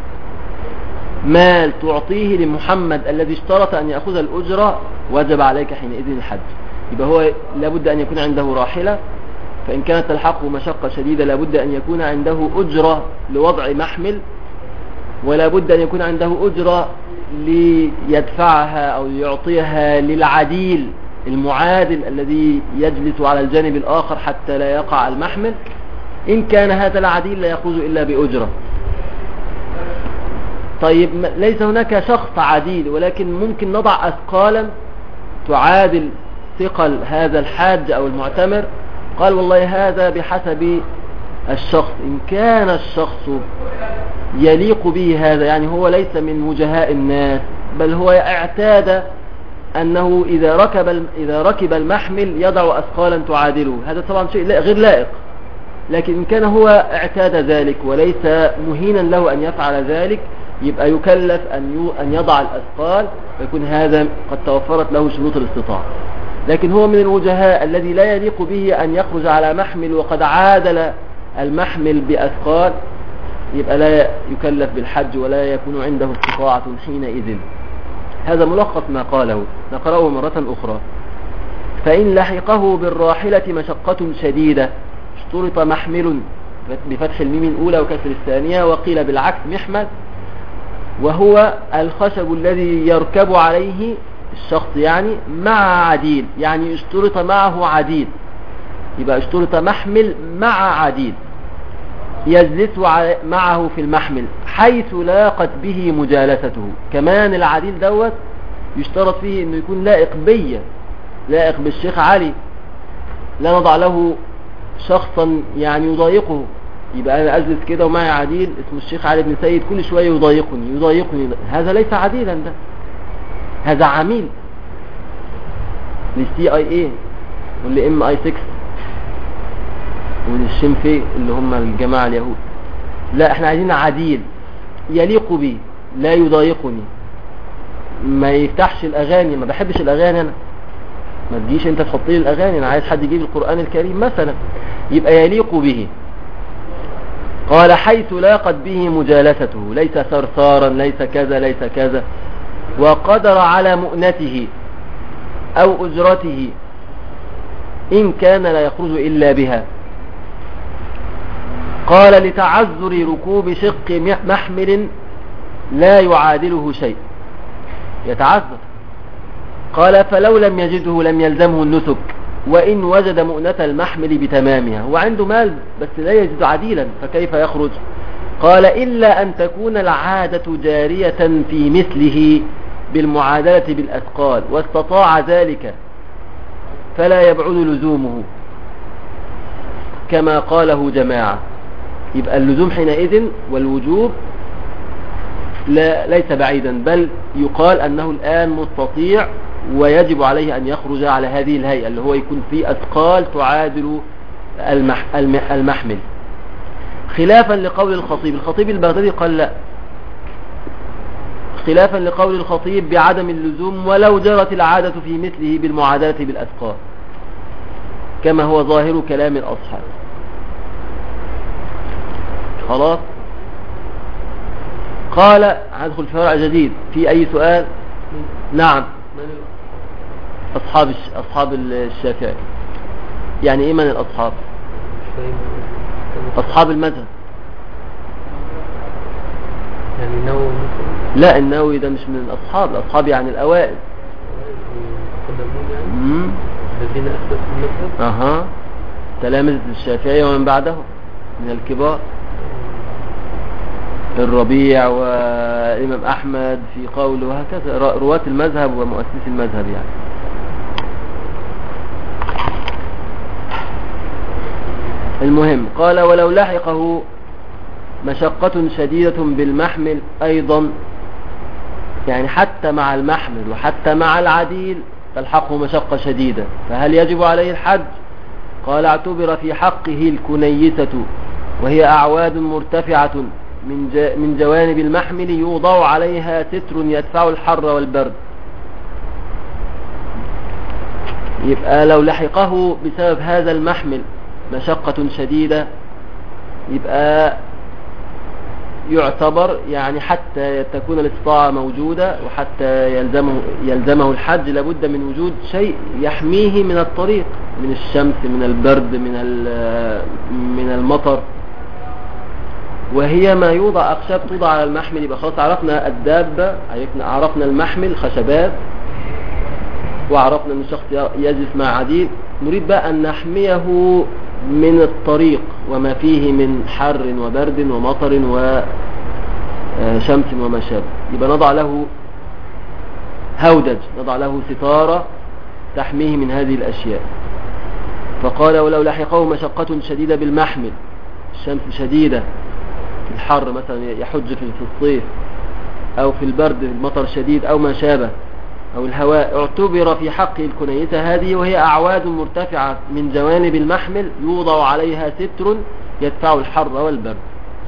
مال تعطيه لمحمد الذي اشترط أن يأخذ الأجرة وجب عليك حينئذ الحج. يبقى هو لابد أن يكون عنده راحلة، فإن كانت تلحقه مشقة شديدة لابد أن يكون عنده أجرة لوضع محمل، ولا بد أن يكون عنده أجرة ليدفعها أو يعطيها للعديل المعادل الذي يجلس على الجانب الآخر حتى لا يقع المحمل، إن كان هذا العديل لا يخرج إلا بأجرة. طيب ليس هناك شخص عديل، ولكن ممكن نضع أثقالا تعادل ثقل هذا الحاج أو المعتمر. قال والله هذا بحسب الشخص، إن كان الشخص يليق به هذا، يعني هو ليس من وجهاء الناس بل هو اعتاد أنه إذا ركب المحمل يضع أثقالا تعادله، هذا طبعا شيء غير لائق. لكن إن كان هو اعتاد ذلك وليس مهينا له أن يفعل ذلك، يبقى يكلف أن يضع الأثقال، ويكون هذا قد توفرت له شروط الاستطاعة. لكن هو من الوجهاء الذي لا يليق به أن يخرج على محمل وقد عادل المحمل بأثقال، يبقى لا يكلف بالحج ولا يكون عنده استطاعة حينئذ. هذا ملخص ما قاله، نقرأه مرة أخرى. فإن لحقه بالراحلة مشقة شديدة اشترط محمل بفتح الميم الأولى وكسر الثانية، وقيل بالعكس محمل، وهو الخشب الذي يركب عليه الشخص يعني مع عديل، يعني اشترط معه عديل، يبقى اشترط محمل مع عديل يجلس معه في المحمل حيث لاقت به مجالسته. كمان العديل دوت يشترط فيه انه يكون لائق بيا، لائق بالشيخ علي، لا نضع له شخصا يعني يضايقه. يبقى انا اجلس كده ومعي عديل اسمه الشيخ علي بن سيد كل شوية يضايقني، هذا ليس عديلا، ده هذا عميل للCIA واللي MI6 والشمفي اللي هم الجماعة اليهود. لا، احنا عايزين عديل يليق بي، لا يضايقني، ما يفتحش الاغاني، ما بحبش الاغاني انا، ما تجيش انت تحط لي الاغاني، انا عايز حد يجيب القرآن الكريم مثلا، يبقى يليق به. قال حيث لاقت به مجالسته، ليس ثرثارا، ليس كذا، ليس كذا، وقدر على مؤنته او اجرته ان كان لا يخرج الا بها. قال لتعذر ركوب شق محمل لا يعادله شيء، يتعذر. قال فلو لم يجده لم يلزمه النسك وإن وجد مؤنة المحمل بتمامها، هو عنده مال بس لا يجد عديلا فكيف يخرج؟ قال إلا أن تكون العادة جارية في مثله بالمعادلة بالأثقال واستطاع ذلك فلا يبعد لزومه كما قاله جماعة. يبقى اللزوم حينئذ والوجوب ليس بعيدا، بل يقال أنه الآن مستطيع ويجب عليه أن يخرج على هذه الهيئة اللي هو يكون فيه أثقال تعادل المحمل، خلافا لقول الخطيب البغدادي قال لا، خلافا لقول الخطيب بعدم اللزوم ولو جرت العادة في مثله بالمعادلة بالأثقال كما هو ظاهر كلام الأصحاب. خلاص. قال هدخل في فرع جديد، في أي سؤال؟ نعم. أصحاب الشافعي يعني إيه من الأصحاب؟ أصحاب المذهب يعني النووي مثلا؟ لا، النووي ده مش من الأصحاب يعني الأوائل الذين أسسوا المذهب. تلامذة الشافعي ومن بعده من الكبار، الربيع والإمام أحمد في قوله وهكذا، رواة المذهب ومؤسسي المذهب يعني. المهم قال ولو لحقه مشقة شديدة بالمحمل أيضا، يعني حتى مع المحمل وحتى مع العديل تلحقه مشقة شديدة، فهل يجب عليه الحج؟ قال اعتبر في حقه الكنيسة وهي أعواد مرتفعة من جوانب المحمل يوضع عليها ستر يدفع الحر والبرد. يبقى لو لحقه بسبب هذا المحمل مشقة شديدة يبقى يعتبر يعني حتى تكون الاستطاعة موجودة وحتى يلزمه الحج لابد من وجود شيء يحميه من الطريق، من الشمس، من البرد، من المطر. وهي ما يوضع أخشاب توضع على المحمل. يبقى خلاص عرفنا الدابة، عرفنا المحمل خشبات، وعرفنا أن الشخص يجلس مع عديد. نريد بقى أن نحميه من الطريق وما فيه من حر وبرد ومطر وشمس وما شابه. يبقى نضع له هودج، نضع له ستارة تحميه من هذه الأشياء. فقال ولو لحقه مشقة شديدة بالمحمل، الشمس شديدة، الحر مثلا يحج في الصيف، أو في البرد المطر شديد أو ما شابه، أو الهواء، اعتبر في حق الكنيسة هذه وهي أعواد مرتفعة من جوانب المحمل يوضع عليها ستر يدفع الحر والبرد.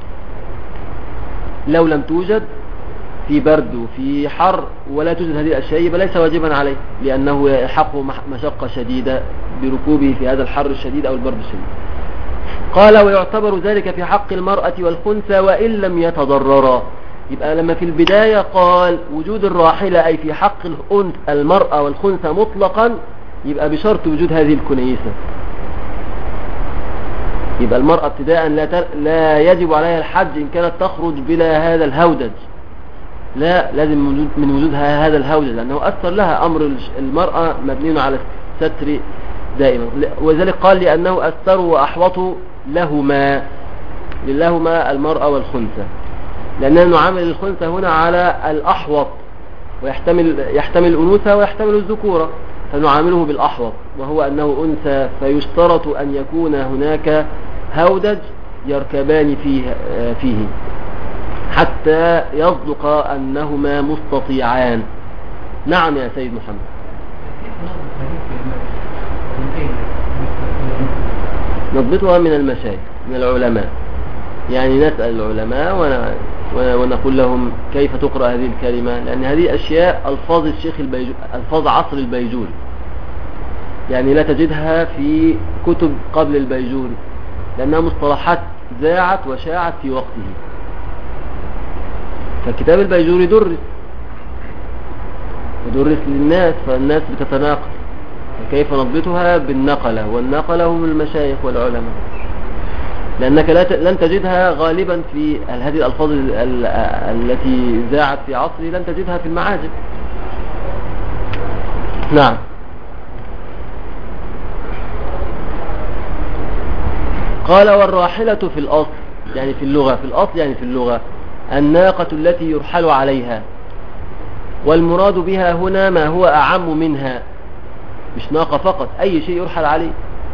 لو لم توجد في برد وفي حر ولا توجد هذه الأشياء يبقى ليس واجبا عليه، لأنه يلحقه مشقة شديدة بركوبه في هذا الحر الشديد أو البرد الشديد. قال ويعتبر ذلك في حق المرأة والخنثى وإن لم يتضررا. يبقى لما في البداية قال وجود الراحلة أي في حق المرأة والخنثى مطلقا، يبقى بشرط وجود هذه الكنيسة. يبقى المرأة ابتداء لا يجب عليها الحج إن كانت تخرج بلا هذا الهودج، لا، لازم من وجودها هذا الهودج، لأنه أثر لها. أمر المرأة مبني على الستر دائما، وذلك قال لأنه أثر وأحوط لهما المرأة والخنثى، لأننا نعامل الخنثى هنا على الأحوط يحتمل الأنوثة ويحتمل الذكورة، فنعامله بالأحوط، وهو أنه أنثى، فيشترط أن يكون هناك هودج يركبان فيه حتى يصدق أنهما مستطيعان. نعم يا سيد محمد. نضبطها من المشايخ من العلماء، يعني نسأل العلماء ونقول لهم كيف تقرأ هذه الكلمة، لأن هذه أشياء ألفاظ الشيخ ألفاظ عصر البيجوري، يعني لا تجدها في كتب قبل البيجوري، لأنها مصطلحات ذاعت وشاعت في وقته. فكتاب البيجوري درس للناس، فالناس بتتناقض، كيف نضبطها بالنقلة، والنقلة هم المشايخ والعلماء، لأنك لن تجدها غالبا في هذه الألفاظ التي ذاعت في عصره، لن تجدها في المعاجم. نعم. قال والراحلة في الأصل يعني في اللغة، في الأصل يعني في اللغة الناقة التي يرحل عليها، والمراد بها هنا ما هو أعم منها، مش ناقة فقط، أي شيء يرحل عليه.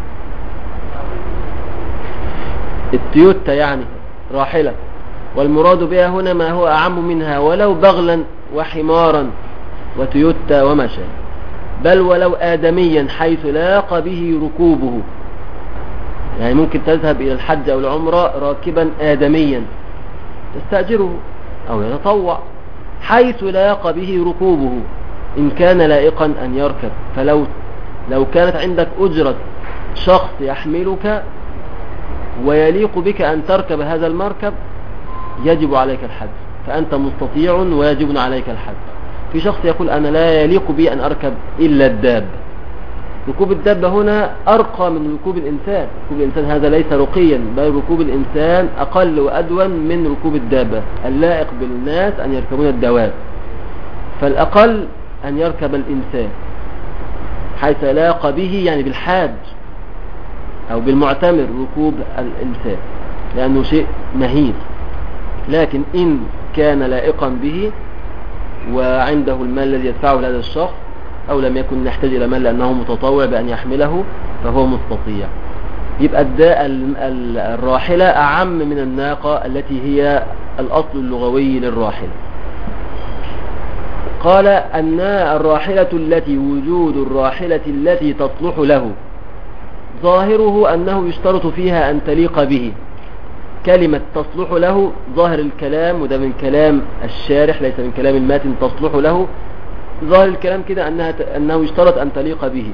التيوتا يعني راحلة، والمراد بها هنا ما هو أعم منها، ولو بغلا وحمارا وتيوتا وما شابه، بل ولو آدميا حيث لاق به ركوبه، يعني ممكن تذهب إلى الحج أو العمرة راكبا آدميا تستأجره أو يتطوع، حيث لاق به ركوبه إن كان لائقا أن يركب. لو كانت عندك أجرة شخص يحملك ويليق بك أن تركب هذا المركب يجب عليك الحج، فأنت مستطيع ويجب عليك الحج. في شخص يقول أنا لا يليق بي أن أركب إلا الدابة، ركوب الدابة هنا أرقى من ركوب الإنسان، ركوب الإنسان هذا ليس رقيا، بل ركوب الإنسان أقل وأدون من ركوب الدابة. اللائق بالناس أن يركبون الدواب، فالأقل أن يركب الإنسان حيث لاق به، يعني بالحاج أو بالمعتمر ركوب الإنسان، لأنه شيء مهين. لكن إن كان لائقا به وعنده المال الذي يدفعه لهذا الشخص، أو لم يكن يحتاج إلى مال لأنه متطوع بأن يحمله، فهو مستطيع. يبقى الراحلة أعم من الناقة التي هي الأصل اللغوي للراحلة. قال أن الراحلة التي وجود الراحلة التي تصلح له، ظاهره أنه يشترط فيها أن تليق به. كلمة تصلح له ظاهر الكلام، وده من كلام الشارح ليس من كلام الماتن، تصلح له ظاهر الكلام كده أنه يشترط أن تليق به.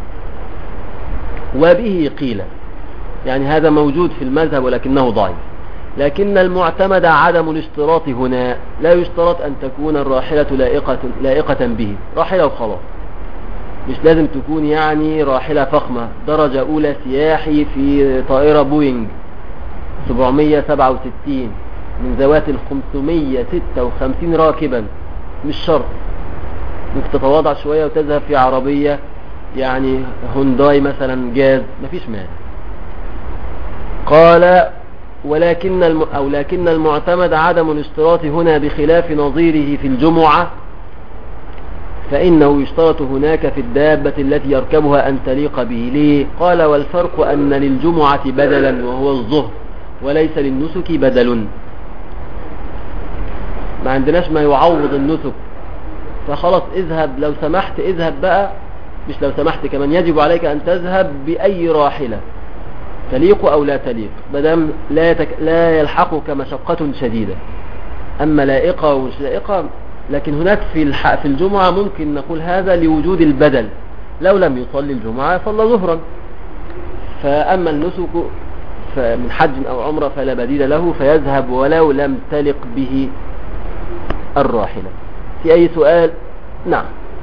وبه قيل، يعني هذا موجود في المذهب ولكنه ضعيف. لكن المعتمد عدم الاشتراط هنا، لا يشترط أن تكون الراحلة لائقة به، راحلة وخلاص، مش لازم تكون يعني راحلة فخمة درجة أولى سياحي في طائرة بوينج 767 من ذوات 556 راكبا، مش شرط. ممكن تتواضع شوية وتذهب في عربية يعني هونداي مثلا جاز، مفيش مانع. قال لكن المعتمد عدم الاشتراط هنا، بخلاف نظيره في الجمعة، فإنه يشترط هناك في الدابة التي يركبها أن تليق به. ليه؟ قال والفرق أن للجمعة بدلا وهو الظهر، وليس للنسك بدل. ما عندناش ما يعوض النسك، فخلاص اذهب، لو سمحت اذهب بقى، مش لو سمحت كمان، يجب عليك أن تذهب بأي راحلة تليق أو لا تليق، مادام لا يلحقك مشقة شديدة. أما لائقة ومش لائقة، لكن هناك في الجمعة ممكن نقول هذا لوجود البدل، لو لم يصلي الجمعة صلى ظهرا. فأما النسك من حج أو عمرة فلا بديل له، فيذهب ولو لم تلق به الراحلة. في أي سؤال؟ نعم.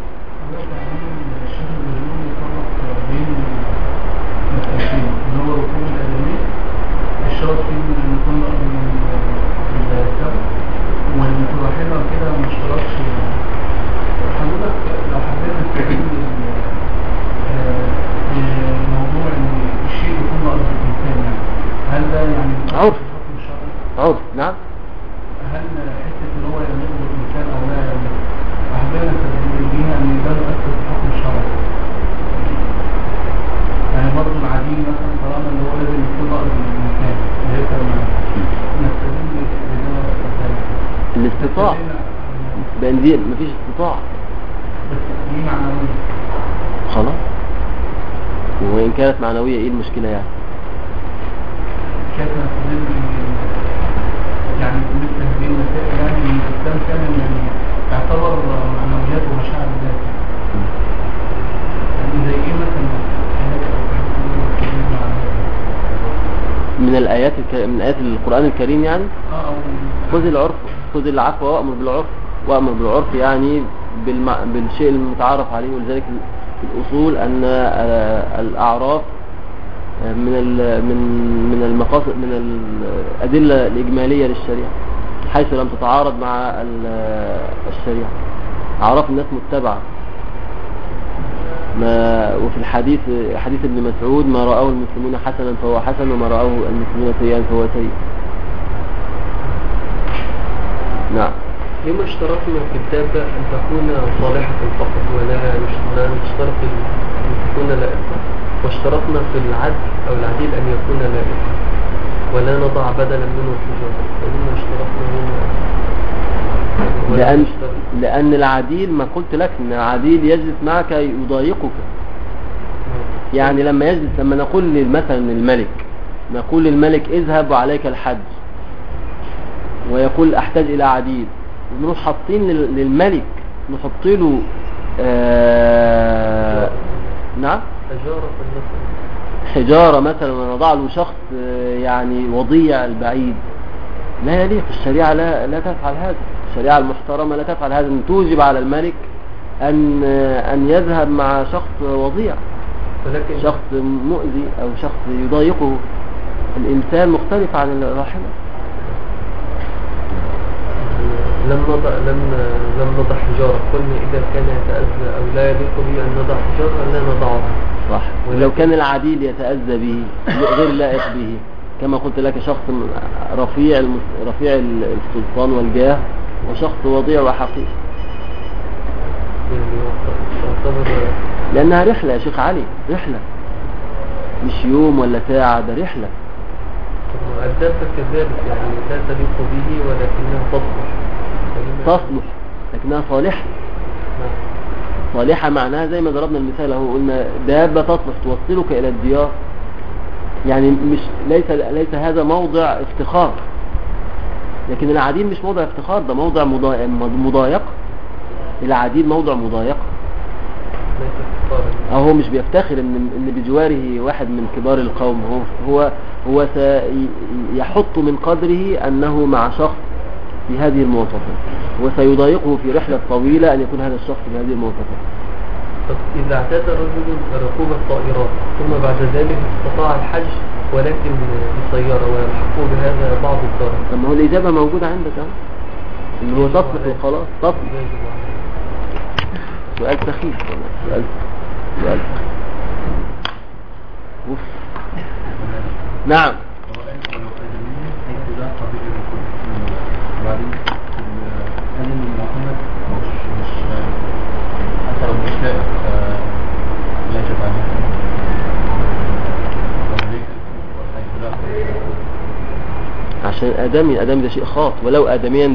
والراحلة كده ما اشترطش. حضرتك لو حبينا نستفيد موضوع ان الشيء يكون ناقص الانسان، يعني هل ده يعني عرف؟ نعم. هل حته ان هو يملك الانسان او لا يملك؟ حبينا استطاع، بان دي مفيش استطاع بس دي معنوية. خلاص. وإن كانت معنوية إيه المشكلة يعني؟ شايف نستدل يعني مثل هذه المسائل يعني ان الاسلام كان يعني يعتبر معنويات ومشاعر ذات يعني زي ايه مثلا من الآيات من آيات القرآن الكريم يعني او خذ العرف، خذ العفو وأمر بالعرف. وأمر بالعرف يعني بالشيء المتعارف عليه. ولذلك في الأصول أن الأعراف من المقاصد، من الأدلة الإجمالية للشريعة، حيث لم تتعارض مع الشريعة. أعراف الناس متبعة. وفي الحديث، حديث ابن مسعود: ما رآه المسلمون حسنا فهو حسن، وما رآه المسلمون سيئا فهو سيء. نعم. لما اشترطنا في الدابة أن تكون صالحة فقط ولا نشترط أن تكون لائقة، واشترطنا في العدل أو العديل أن يكون لائقا ولا نضع بدلا منه حجارة. فلما اشترطنا هنا لأن العديل، ما قلت لك إن العديل يجلس معك يضايقك. يعني لما يجلس، لما نقول مثلا الملك، نقول للملك اذهب وعليك الحج، ويقول احتاج إلى عديل، ونروح حاطين للملك نحط له نعم حجارة مثلا، ونضع له شخص يعني وضيع البعيد. لا يليق. الشريعة لا تفعل هذا. الشريعة المحترمة لا تفعل هذا، أن توجب على الملك أن يذهب مع شخص وضيع، شخص مؤذي أو شخص يضايقه. الإنسان مختلف عن الراحلة. لم نضع حجارة. قلنا إذا كان يتأذى أو لا يليق به أن نضع حجارة لا نضعها. صح. ولو كان العديل يتأذى به غير لائق به، كما قلت لك، شخص رفيع السلطان والجاه، وشخص وضيع وحقير. لأنها رحلة يا شيخ علي، رحلة مش يوم ولا ساعة، ده رحلة. الدابة كذلك يعني لا تليق به ولكنها تصلح لكنها صالحة. صالحة معناها زي ما ضربنا المثال اهو، قلنا دابة تصلح توصلك إلى الديار. يعني مش ليس هذا موضع افتخار، لكن العديل مش موضع افتخار، ده موضع مضايقة. العديل موضع مضايقة. هو مش بيفتخر ان بجواره واحد من كبار القوم. هو سيحط من قدره انه مع شخص بهذه المواصفات، وسيضايقه في رحلة طويلة ان يكون هذا الشخص بهذه المواصفات. إذا اعتاد الرجل ركوب الطائرات ثم بعد ذلك استطاع الحج ولكن بسيارة ويلحقه بهذا بعض الضرر، طب ما هو الإجابة موجودة عندك اهو، اللي هو تصلح وخلاص. تصلح. سؤال سخيف. سؤال سخيف. نعم. وبعدين قال ان محمد مش حتى لو مش لائق لا يجب عليه. عشان آدمي ده شيء خاص، ولو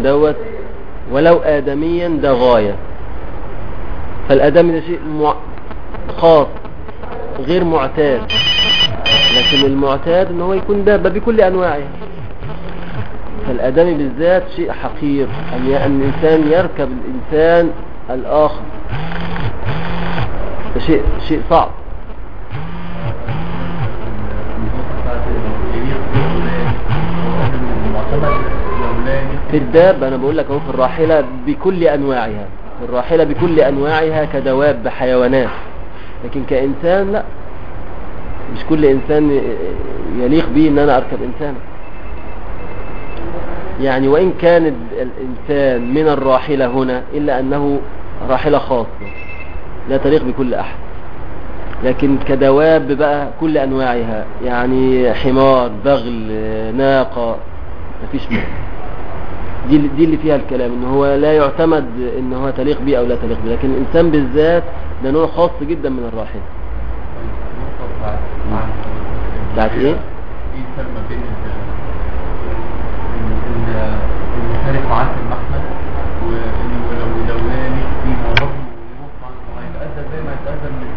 آدميا ده غاية. فالآدمي ده شيء خاص غير معتاد، لكن المعتاد ان هو يكون دابة بكل انواعها. فالآدمي بالذات شيء حقير، أن الإنسان يركب الإنسان الآخر، ده شيء صعب. في الدابة أنا بقول لك أهو، في الراحلة بكل أنواعها، في الراحلة بكل أنواعها كدواب بحيوانات، لكن كإنسان لا، مش كل إنسان يليق به أن أنا أركب إنسان. يعني وإن كان الإنسان من الراحلة هنا إلا أنه راحلة خاصة لا تليق بكل أحد، لكن كدواب بقى كل أنواعها، يعني حمار، بغل، ناقة، مفيش منه. دي اللي فيها الكلام، إن هو لا يعتمد إن هو تليق به أو لا تليق به، لكن الإنسان بالذات ده نوع خاص جدا من الراحلة. بتاعت إيه؟ ايه الفرق ما بين المشارك معاه في المحمل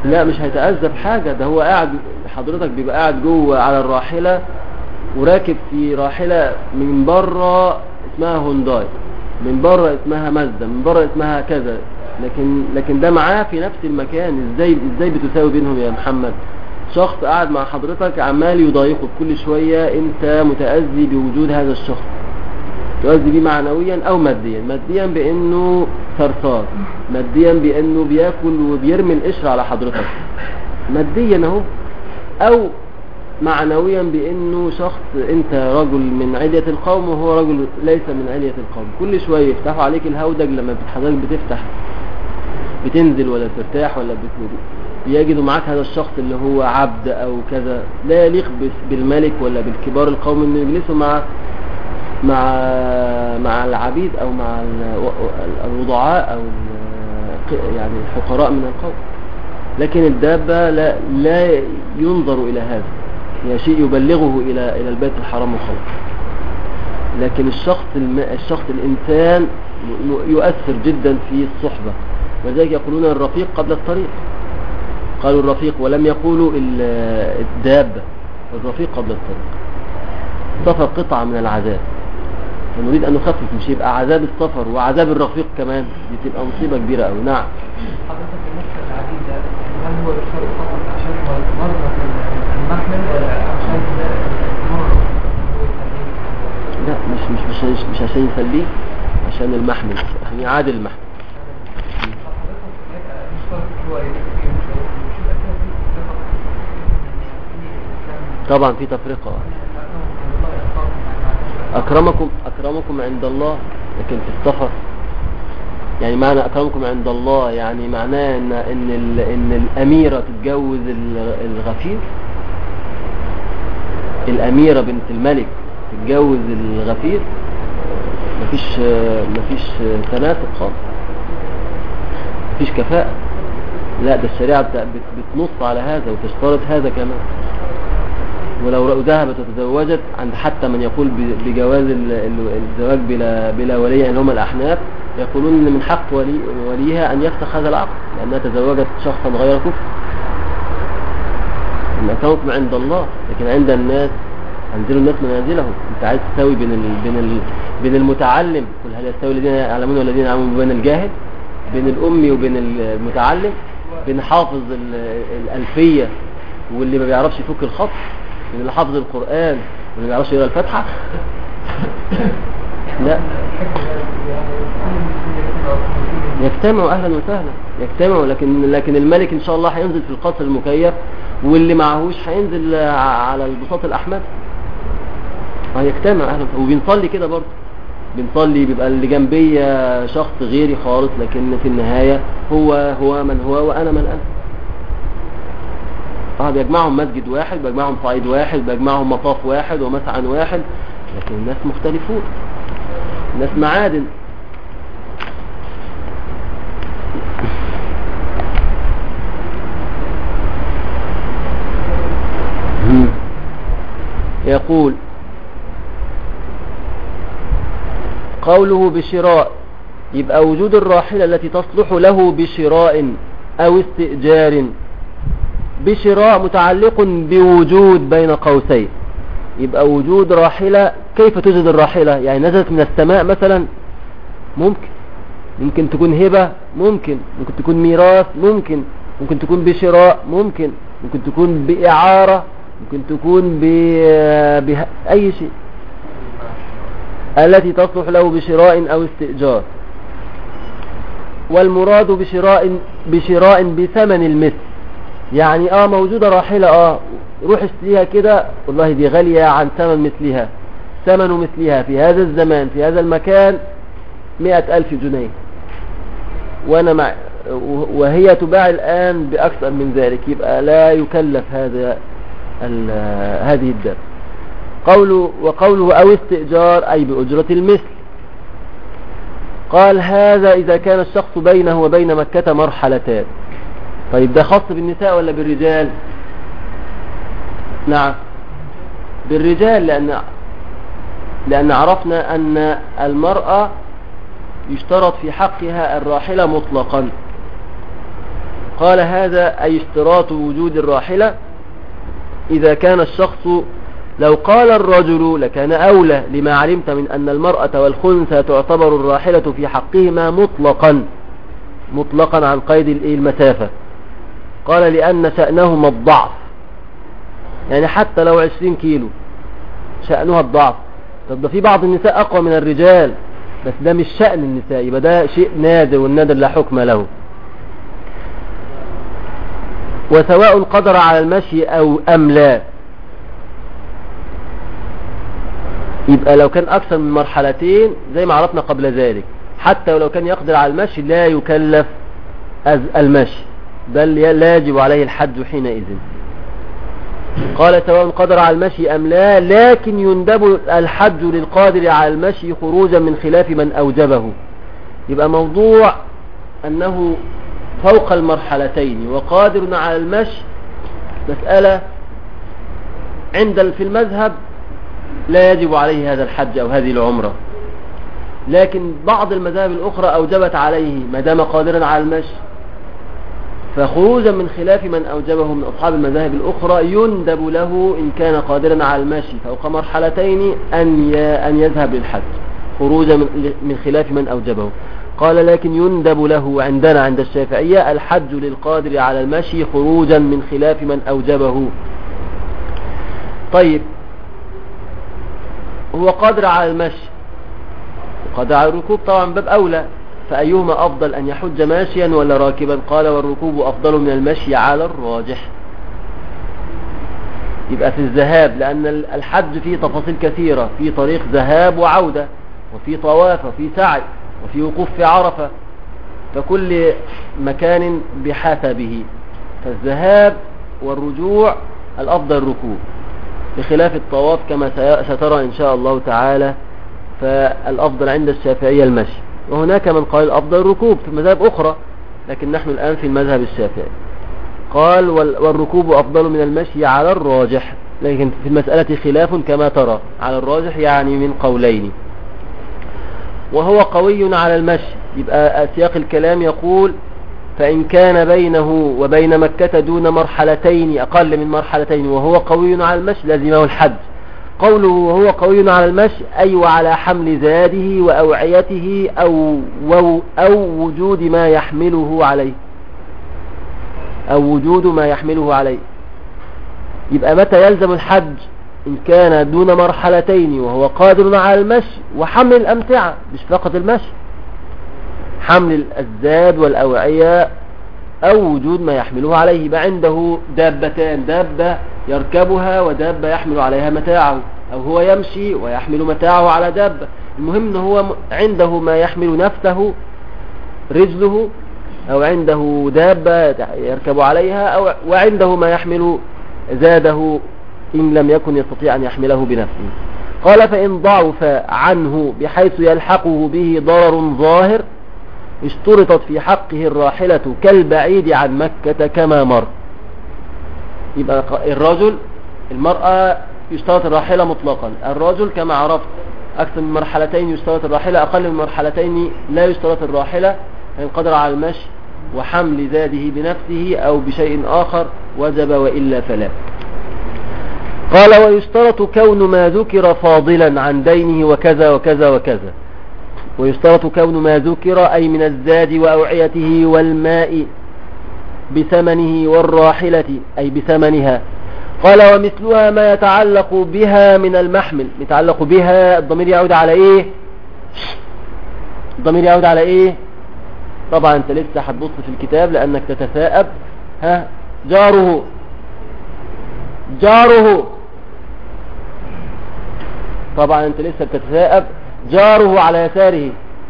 لا مش هيتأذى بحاجة، ده هو قاعد، حضرتك بيبقى قاعد جوه على الراحلة وراكب في راحلة من بره اسمها هونداي، من بره اسمها مازدا، من بره اسمها كذا، لكن ده معاه في نفس المكان. ازاي بتساوي بينهم يا محمد؟ شخص قاعد مع حضرتك عمال يضايقك كل شوية، انت متأذي بوجود هذا الشخص، تؤذي بيه معنويا او ماديا. ماديا بانه ثرثار، ماديا بانه بياكل وبيرمي القشر على حضرتك ماديا اهو، او معنويا بانه شخص انت رجل من علية القوم وهو رجل ليس من علية القوم. كل شوية يفتحوا عليك الهودج لما حضرتك بتفتح بتنزل ولا ترتاح ولا بيجدوا معاك هذا الشخص اللي هو عبد او كذا، لا يليق بالملك ولا بالكبار القوم انه يجلسوا مع العبيد او مع الوضعاء او يعني الفقراء من القوم. لكن الدابة لا ينظر الى هذا، هي شيء يبلغه الى البيت الحرام وخلاص. لكن الشخص الانسان يؤثر جدا في الصحبة، ولذلك يقولون الرفيق قبل الطريق، قالوا الرفيق ولم يقولوا الدابة، الرفيق قبل الطريق. السفر قطعة من العذاب، فنريد أن نخفف، مش يبقى عذاب السفر وعذاب الرفيق كمان، دي تبقى مصيبة كبيرة أوي. نعم. حضرتك بالنسبة للعديد ده هل هو يشترط فقط عشان مرة المحمل ولا عشان مرة لا مش عشان يسليه، عشان المحمل، عشان يعادل المحمل. طبعا في تفرقة. أكرمكم عند الله، لكن في السفر يعني معنى أكرمكم عند الله يعني معناه إن الأميرة تتجوز الغفير، الأميرة بنت الملك تتجوز الغفير، مفيش تناسق خالص، مفيش كفاءة. لا ده الشريعة بتنص على هذا وتشترط هذا كمان. ولو ذهبت وتزوجت عند حتى من يقول بجواز الزواج بلا ولي، اللي هم الأحناف، يقولون ان من حق وليها ان يفسخ هذا العقد لانها تزوجت شخصا غير كفر. ان اكرمكم عند الله، لكن عند الناس انزلوا الناس منازلهم. انت عايز تساوي بين المتعلم، قل هل يستوي الذين يعلمون والذين يعلمون، بين الجاهل، بين الامي وبين المتعلم، بين حافظ الالفيه واللي ما بيعرفش يفك الخط، بين اللي حافظ القران واللي ما بيعرفش يقرا الفاتحه؟ لا، يجتمعوا اهلا وسهلا، يجتمعوا، لكن الملك ان شاء الله هينزل في القصر المكيف، واللي معهوش هينزل على البساط الاحمد. هيجتمع اهلا، وبنصلي كده برضه، بنصلي بيبقى اللي جنبي شخص غيري خالص، لكن في النهايه هو من هو وانا من انا. بيجمعهم مسجد واحد، بيجمعهم صعيد واحد، بيجمعهم مطاف واحد ومسعى واحد، لكن الناس مختلفون، الناس معادن. يقول قوله بشراء، يبقى وجود الراحلة التي تصلح له بشراء او استئجار. بشراء متعلق بوجود بين قوسين، يبقى وجود راحلة. كيف توجد الراحلة؟ يعني نزلت من السماء مثلا، ممكن تكون هبة، ممكن تكون ميراث، ممكن تكون بشراء، ممكن تكون بإعارة، ممكن تكون بأي شيء. التي تصلح له بشراء أو استئجار. والمراد بشراء بثمن المثل، يعني موجودة راحلة روح اشتريها كده، والله دي غالية عن ثمن مثلها في هذا الزمان في هذا المكان 100,000 جنيه، وهي تباع الآن بأكثر من ذلك، يبقى لا يكلف هذه الدابة. وقوله أو استئجار أي بأجرة المثل. قال هذا إذا كان الشخص بينه وبين مكة مرحلتان. طيب ده خاص بالنساء ولا بالرجال؟ نعم بالرجال، لأن عرفنا أن المرأة يشترط في حقها الراحلة مطلقا. قال هذا أي اشتراط وجود الراحلة إذا كان الشخص، لو قال الرجل لكان أولى لما علمت من أن المرأة والخنثى تعتبر الراحلة في حقهما مطلقا عن قيد المسافة. قال لأن شأنهما الضعف، يعني حتى لو 20 كيلو شأنها الضعف. طب ده في بعض النساء أقوى من الرجال، بس ده مش شأن النساء، يبقى ده شيء نادر، والنادر لا حكم له. وسواء قدر على المشي أو أم لا، يبقى لو كان أكثر من مرحلتين زي ما عرفنا قبل ذلك، حتى ولو كان يقدر على المشي لا يكلف المشي، بل لا يجب عليه الحج حينئذ. قال سواء قدر على المشي أم لا، لكن يندب الحج للقادر على المشي خروجا من خلاف من أوجبه. يبقى موضوع أنه فوق المرحلتين وقادر على المشي مسألة في المذهب لا يجب عليه هذا الحج أو هذه العمرة، لكن بعض المذاهب الأخرى أوجبت عليه ما دام قادرا على المشي، فخروجا من خلاف من أوجبه من أصحاب المذاهب الأخرى يندب له إن كان قادرا على المشي فوق مرحلتين أن يذهب للحج خروجا من خلاف من أوجبه. قال لكن يندب له عندنا عند الشافعية الحج للقادر على المشي خروجا من خلاف من أوجبه. طيب هو قادر على المشي وقادر على الركوب، طبعا باب أولى، فأيهما أفضل أن يحج ماشيا ولا راكبا؟ قال والركوب أفضل من المشي على الراجح. يبقى في الذهاب، لأن الحج فيه تفاصيل كثيرة، في طريق ذهاب وعودة، وفي طواف، وفي سعي، وفي وقوف في عرفة، فكل مكان بحسبه. فالذهاب والرجوع الأفضل الركوب بخلاف الطواف كما سترى إن شاء الله تعالى، فالأفضل عند الشافعية المشي، وهناك من قال الأفضل الركوب في مذاهب أخرى، لكن نحن الآن في المذهب الشافعي. قال والركوب أفضل من المشي على الراجح، لكن في المسألة خلاف كما ترى، على الراجح يعني من قولين. وهو قوي على المشي، يبقى سياق الكلام يقول فإن كان بينه وبين مكة دون مرحلتين أقل من مرحلتين وهو قوي على المشي لزمه الحج. قوله وهو قوي على المشي أي وعلى حمل زاده وأوعيته أو وجود ما يحمله عليه، يبقى متى يلزم الحج؟ إن كان دون مرحلتين وهو قادر على المشي وحمل الأمتعة، مش فقط المشي، حمل الزاد والأوعية أو وجود ما يحمله عليه. يبقى عنده دابتان، دابة يركبها ودابة يحمل عليها متاعه، أو هو يمشي ويحمل متاعه على دابة. المهم أنه هو عنده ما يحمل نفسه رجله، أو عنده دابة يركب عليها، وعنده ما يحمل زاده إن لم يكن يستطيع أن يحمله بنفسه. قال فإن ضعف عنه بحيث يلحقه به ضرر ظاهر اشترطت في حقه الراحلة كالبعيد عن مكة كما مر. يبقى الرجل، المرأة يشترط الراحلة مطلقا، الرجل كما عرفت أكثر من مرحلتين يشترط الراحلة، أقل من مرحلتين لا يشترط الراحلة، فإن قدر على المشي وحمل زاده بنفسه أو بشيء آخر وجب، وإلا فلا. قال ويشترط كون ما ذكر فاضلا عن دينه وكذا وكذا وكذا. ويشترط كون ما ذكر أي من الزاد وأوعيته والماء بثمنه والراحلة أي بثمنها. قال ومثلها ما يتعلق بها من المحمل. يتعلق بها الضمير يعود على ايه؟ الضمير يعود على ايه؟ طبعا انت لسه هتبص في الكتاب لانك تتثاءب. جاره طبعا انت لسه بتتثاءب. جاره على يساره،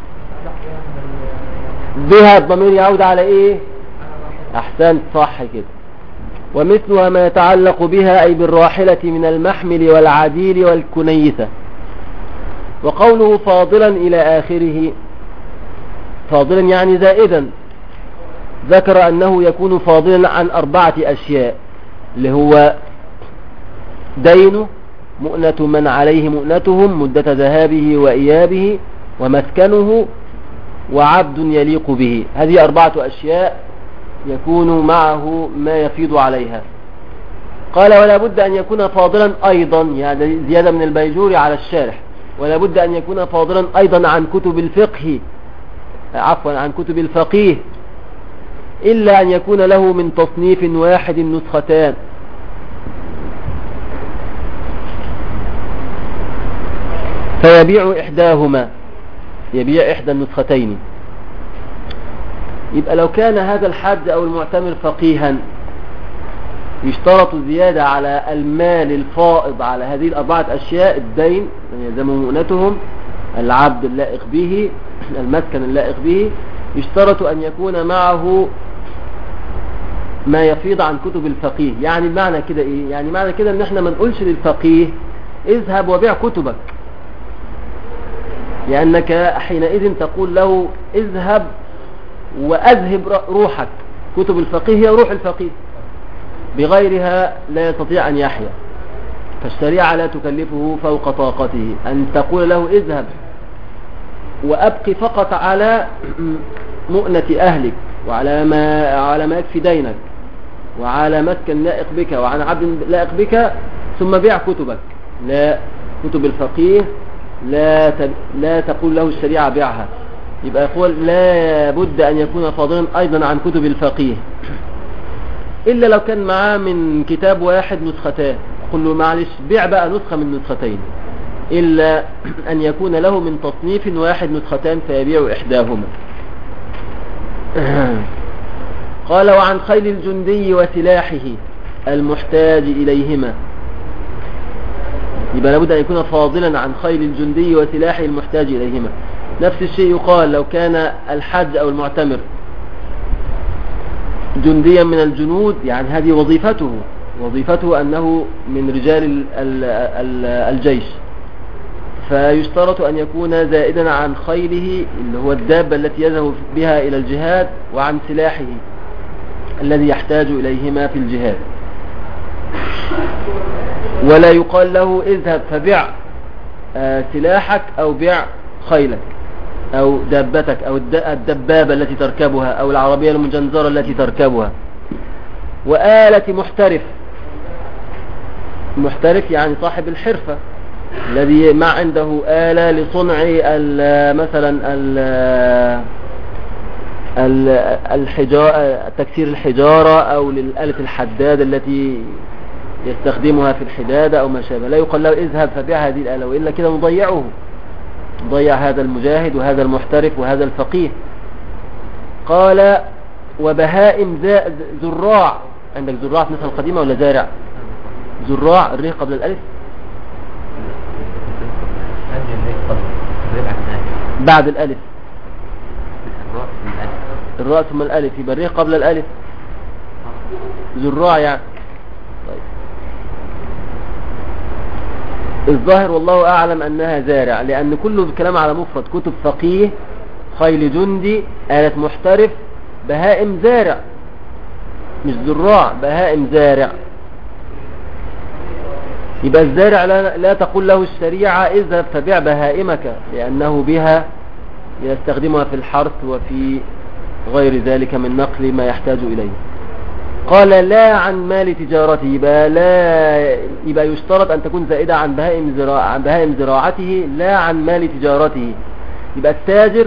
بها الضمير يعود على ايه؟ احسنت، صح كده. ومثلها ما يتعلق بها أي بالراحلة من المحمل والعديل والكنيثة. وقوله فاضلا إلى آخره، فاضلا يعني زائدا، ذكر أنه يكون فاضلا عن 4 أشياء، اللي هو دينه، مؤنة من عليه مؤنتهم مدة ذهابه وإيابه، ومسكنه، وعبد يليق به. هذه 4 أشياء يكون معه ما يفيض عليها. قال ولا بد أن يكون فاضلا أيضا، يعني زيادة من البيجوري على الشارح، ولا بد أن يكون فاضلا أيضا عن كتب الفقه، عفوا عن كتب الفقيه، إلا أن يكون له من تصنيف واحد نسختان. فيبيع إحداهما، يبيع إحدى النسختين. يبقى لو كان هذا الحج أو المعتمر فقيها يشترط زيادة على المال الفائض على هذه الأربعة أشياء: الدين يلزم مؤنتهم، العبد اللائق به، المسكن اللائق به. يشترط أن يكون معه ما يفيض عن كتب الفقيه. يعني معنى كده إيه؟ يعني معنى كده إن احنا ما نقولش للفقيه اذهب وبيع كتبك، لأنك حينئذ تقول له اذهب وأذهب روحك. كتب الفقيه هي روح الفقيه، بغيرها لا يستطيع أن يحيا. فالشريعة لا تكلفه فوق طاقته. أن تقول له اذهب وأبقي فقط على مؤنة أهلك، وعلى ما يكفي دينك، وعلى مسكن لائق بك، وعلى عبد لائق بك، ثم بيع كتبك. لا، كتب الفقيه لا تقول له الشريعة بيعها. يبقى يقول لا بد أن يكون فاضلا أيضا عن كتب الفقيه، إلا لو كان معاه من كتاب واحد نسختان، قل له معلش بيع بقى نسخة من نسختين، إلا أن يكون له من تصنيف واحد نسختان فيبيع إحداهما. قال وعن خيل الجندي وسلاحه المحتاج إليهما. يبقى لابد أن يكون فاضلا عن خيل الجندي وسلاحه المحتاج إليهما. نفس الشيء يقال لو كان الحج أو المعتمر جنديا من الجنود، يعني هذه وظيفته أنه من رجال الجيش، فيشترط أن يكون زائدا عن خيله اللي هو الدابة التي يذهب بها إلى الجهاد، وعن سلاحه الذي يحتاج إليهما في الجهاد. ولا يقال له اذهب فبيع سلاحك أو بيع خيلك أو دابتك أو الدبابة التي تركبها أو العربية المجنزرة التي تركبها. وآلة محترف يعني صاحب الحرفة الذي ما عنده آلة لصنع مثلا تكسير الحجارة أو للآلة الحداد التي يستخدمها في الحدادة أو ما شابه. لا يقال له اذهب فبيع هذه الآلة، وإلا كده نضيع هذا المجاهد وهذا المحترف وهذا الفقيه. قال وبهائم زراع. عندك زراع في النسخة القديمة ولا زارع؟ زراع الريه قبل الألف، بعد الألف الراء ثم الألف، يبقى الريه قبل الألف. زراع يعني. طيب الظاهر والله أعلم أنها زارع، لأن كله الكلام على مفرد. كتب فقيه، خيل جندي، آلة محترف، بهائم زارع، مش زراع، بهائم زارع. يبقى الزارع لا تقول له الشريعة اذهب فبيع بهائمك، لأنه بها يستخدمها في الحرث وفي غير ذلك من نقل ما يحتاج إليه. قال لا عن مال تجارته. يبقى يشترط أن تكون زائدة عن بهائم زراعته، لا عن مال تجارته. يبقى التاجر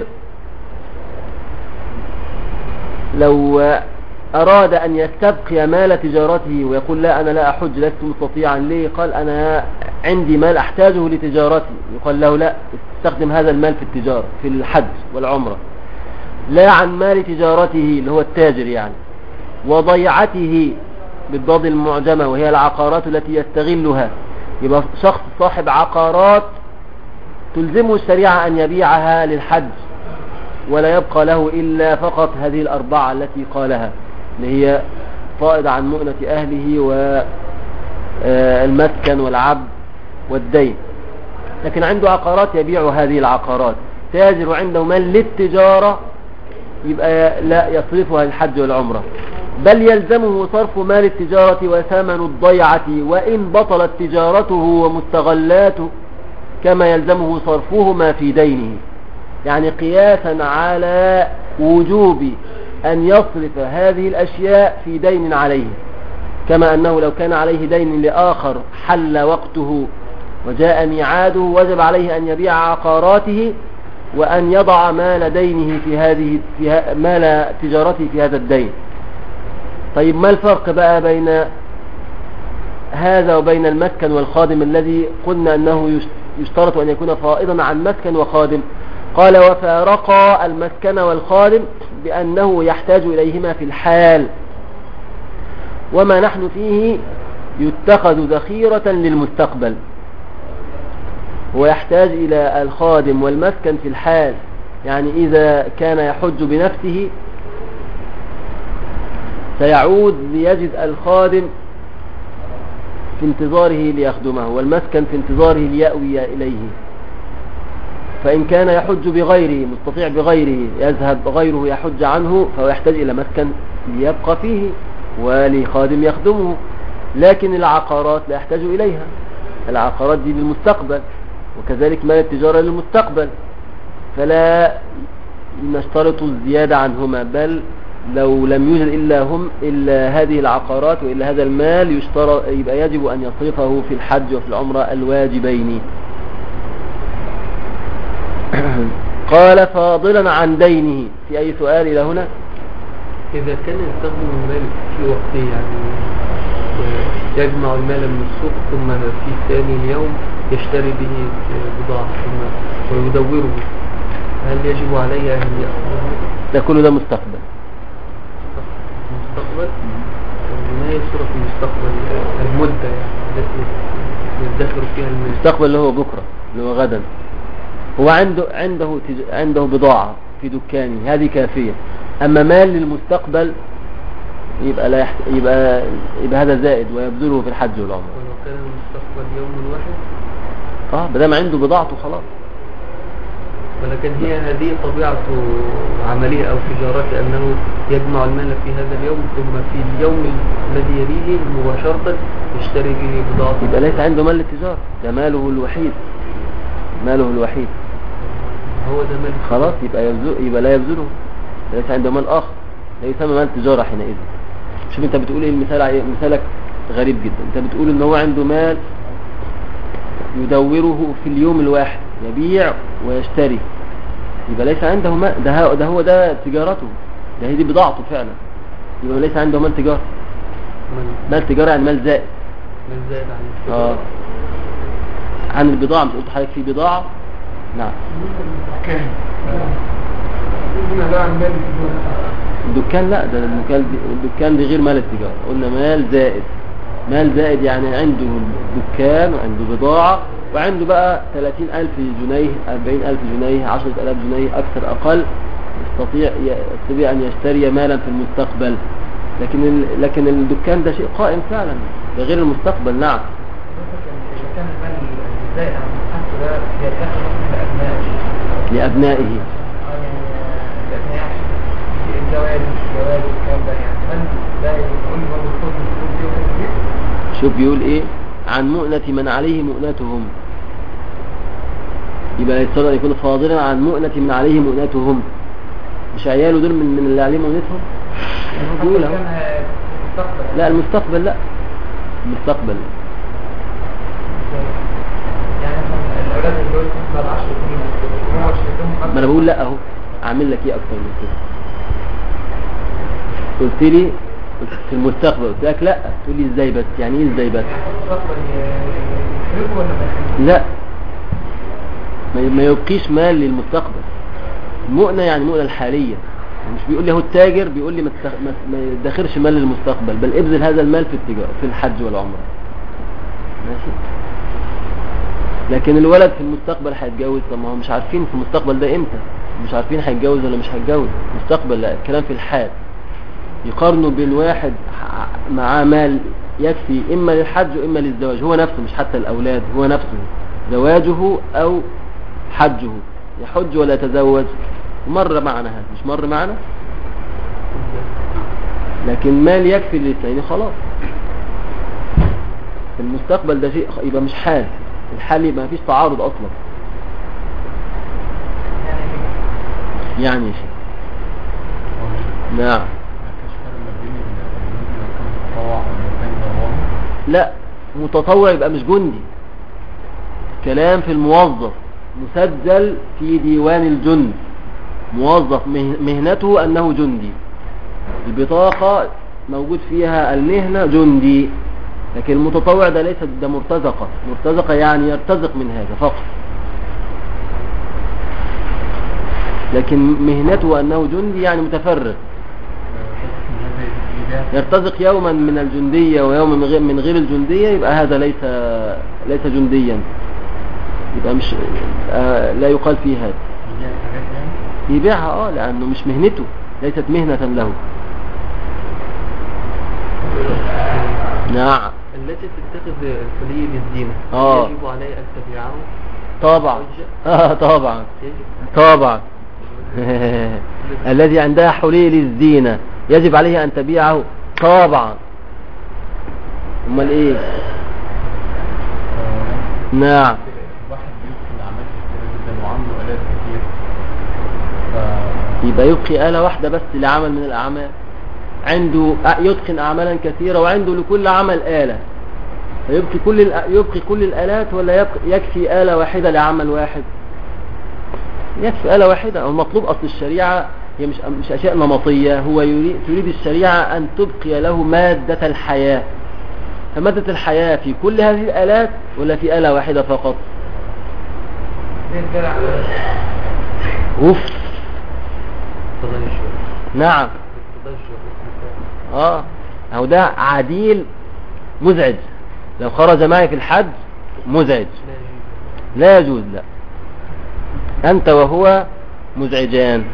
لو أراد أن يستبقي مال تجارته ويقول لا أنا لا أحج، لست مستطيعا، ليه؟ قال أنا عندي مال أحتاجه لتجارتي، يقال له لا، استخدم هذا المال في التجارة في الحج والعمرة. لا عن مال تجارته اللي هو التاجر يعني. وضيعته بالضاد المعجمة وهي العقارات التي يستغلها. يبقى شخص صاحب عقارات تلزمه الشريعة أن يبيعها للحج، ولا يبقى له إلا فقط هذه الأربعة التي قالها، اللي هي فائض عن مؤنة أهله والمسكن والعبد والدين. لكن عنده عقارات يبيع هذه العقارات. تاجر عنده مال للتجارة، يبقى لا يصرفها للحج والعمرة، بل يلزمه صرف مال التجارة وثمن الضيعة وإن بطلت تجارته ومستغلاته، كما يلزمه صرفهما في دينه. يعني قياسا على وجوب أن يصرف هذه الأشياء في دين عليه، كما أنه لو كان عليه دين لآخر حل وقته وجاء ميعاده وجب عليه أن يبيع عقاراته وأن يضع مال دينه مال تجارته في هذا الدين. طيب ما الفرق بقى بين هذا وبين المسكن والخادم الذي قلنا أنه يشترط أن يكون فائضا عن مسكن وخادم؟ قال وفارقا المسكن والخادم بأنه يحتاج إليهما في الحال، وما نحن فيه يتخذ ذخيرة للمستقبل. هو يحتاج إلى الخادم والمسكن في الحال، يعني إذا كان يحج بنفسه سيعود ليجد الخادم في انتظاره ليخدمه والمسكن في انتظاره ليأوي إليه. فإن كان يحج بغيره مستطيع بغيره يذهب غيره يحج عنه فهو يحتاج إلى مسكن ليبقى فيه ولخادم يخدمه. لكن العقارات لا يحتاج إليها، العقارات دي للمستقبل، وكذلك مال التجارة للمستقبل، فلا نشترط الزيادة عنهما، بل لو لم يوجد إلا هذه العقارات وإلا هذا المال يبقى يجب أن يصرفه في الحج وفي العمرة الواجبين. قال فاضلا عن دينه. في أي سؤال إلى هنا؟ إذا كان يستخدم المال في وقته، يعني يجمع المال من السوق ثم في ثاني اليوم يشتري به بضاعة ثم ويدوره، هل يجب عليه أن يأخذه؟ ده كله ده مستقبل. المستقبل ما يصرف المستقبل المدة يعني التي يدخر فيها المال. المستقبل اللي هو بكرة، اللي هو غدا. هو عنده بضاعة في دكانه هذه كافية. أما مال للمستقبل يبقى لا يبقى هذا زائد ويبذله في الحج والعمرة. ولو كان المستقبل يوم واحد بدل عندي بضاعته خلاص. ولكن هي هذه طبيعة عملية أو تجارة، أنه يجمع المال في هذا اليوم ثم في اليوم الذي يليه مباشرة يشتري به بضاعة. يبقى ليس عنده مال للتجارة، ده ماله الوحيد، ماله الوحيد. هو ده مال خلاص يبقى لا يبذله، ليس عنده مال آخر، لا يسمى مال تجارة حينئذ. شوف انت بتقول ايه مثالك غريب جدا. انت بتقول ان هو عنده مال يدوره في اليوم الواحد، يبيع ويشتري، يبقى ليس عنده مال. ده تجارته، ده هي دي بضاعته فعلا، يبقى ليس عنده مال تجارة. مال تجارة يعني مال زائد، مال زائد عن التجارة. عن البضاعة. مش قلت حضرتك في بضاعة؟ نعم. الدكان لا، ده الدكان دي غير مال التجارة. قلنا مال زائد. مال زائد يعني عنده دكان وعنده بضاعة وعنده بقى 30,000 جنيه 40,000 جنيه 10,000 جنيه أكثر أقل، يستطيع أن يشتري مالا في المستقبل. لكن الدكان ده شيء قائم فعلا، ده غير المستقبل. نعم. إذا كان المال زائد عن المستحق ده يدخر لأبنائه. الزواج والكلام ده، يعني هل ده يقول برضه الخوف من الخوف دي وكده دي؟ شوف بيقول ايه؟ عن مؤنة من عليه مؤنتهم. يبقى يتصدر أن يكون فاضلا عن مؤنة من عليه مؤنتهم. مش عياله دول من اللي عليه مؤنتهم؟ بيقول اهو. لا المستقبل، لا المستقبل. يعني مثلا الأولاد اللي بعد 10 سنين ما انا بقول لا اهو. اعمل لك ايه اكتر من كده؟ قلت لي في المستقبل، قلت لك لا. تقول لي ازاي بس؟ يعني ايه ازاي بس؟ لا، ما يبقيش مال للمستقبل. المؤنة يعني المؤنة الحالية. مش بيقول لي هو التاجر بيقول لي ما يدخرش مال للمستقبل، بل ابذل هذا المال في التجارة في الحج والعمرة. ماشي. لكن الولد في المستقبل هيتجوز، طب ما هو مش عارفين في المستقبل ده امتى، مش عارفين هيتجوز ولا مش هيتجوز. مستقبل لا، الكلام في الحال. يقارنوا بين واحد معاه مال يكفي اما للحج واما للزواج، هو نفسه مش حتى الاولاد، هو نفسه زواجه او حجه، يحج ولا يتزوج. مر معنا هذا، مش مر معنا. لكن مال يكفي للاثنين خلاص. في المستقبل ده شيء يبقى مش حال. الحال يبقى مفيش تعارض اصلا. يعني شيء نعم. لا، متطوع يبقى مش جندي. كلام في الموظف مسجل في ديوان الجند، موظف مهنته أنه جندي، البطاقة موجود فيها المهنة جندي. لكن المتطوع ده ليس، ده مرتزقة. مرتزقة يعني يرتزق من هذا فقط، لكن مهنته أنه جندي يعني متفرغ، يرتزق يوما من الجندية ويوما من غير الجندية، يبقى هذا ليس جنديا، يبقى مش لا يقال فيه هذا. يبيعها لأنه مش مهنته، ليست مهنة له. نعم. التي تتخذ الحلي للزينة يجب عليه أن تبيعه طبعا. طبعا يجب. طبعا. الذي عندها حلي للزينة يجب عليه أن تبيعه طبعا. امال ايه؟ نعم. واحد بيدخل أعمال كثيرة جدا وعنده آلات كثير، يبقى يبقي آلة واحدة بس لعمل من الأعمال. عنده يتقن أعمالا كثيرة وعنده لكل عمل آلة، يبقي كل الآلات ولا يكفي آلة واحدة لعمل واحد؟ يكفي آلة واحدة. المطلوب أصل الشريعة هي مش أشياء نمطية، هو تريد الشريعة أن تبقي له مادة الحياة. فمادة الحياة في كل هذه الآلات ولا في آلة واحدة فقط؟ أوف. نعم. أو ده عديل مزعج، لو خرج معي في الحج مزعج، لا يجوز. لا، أنت وهو مزعجان.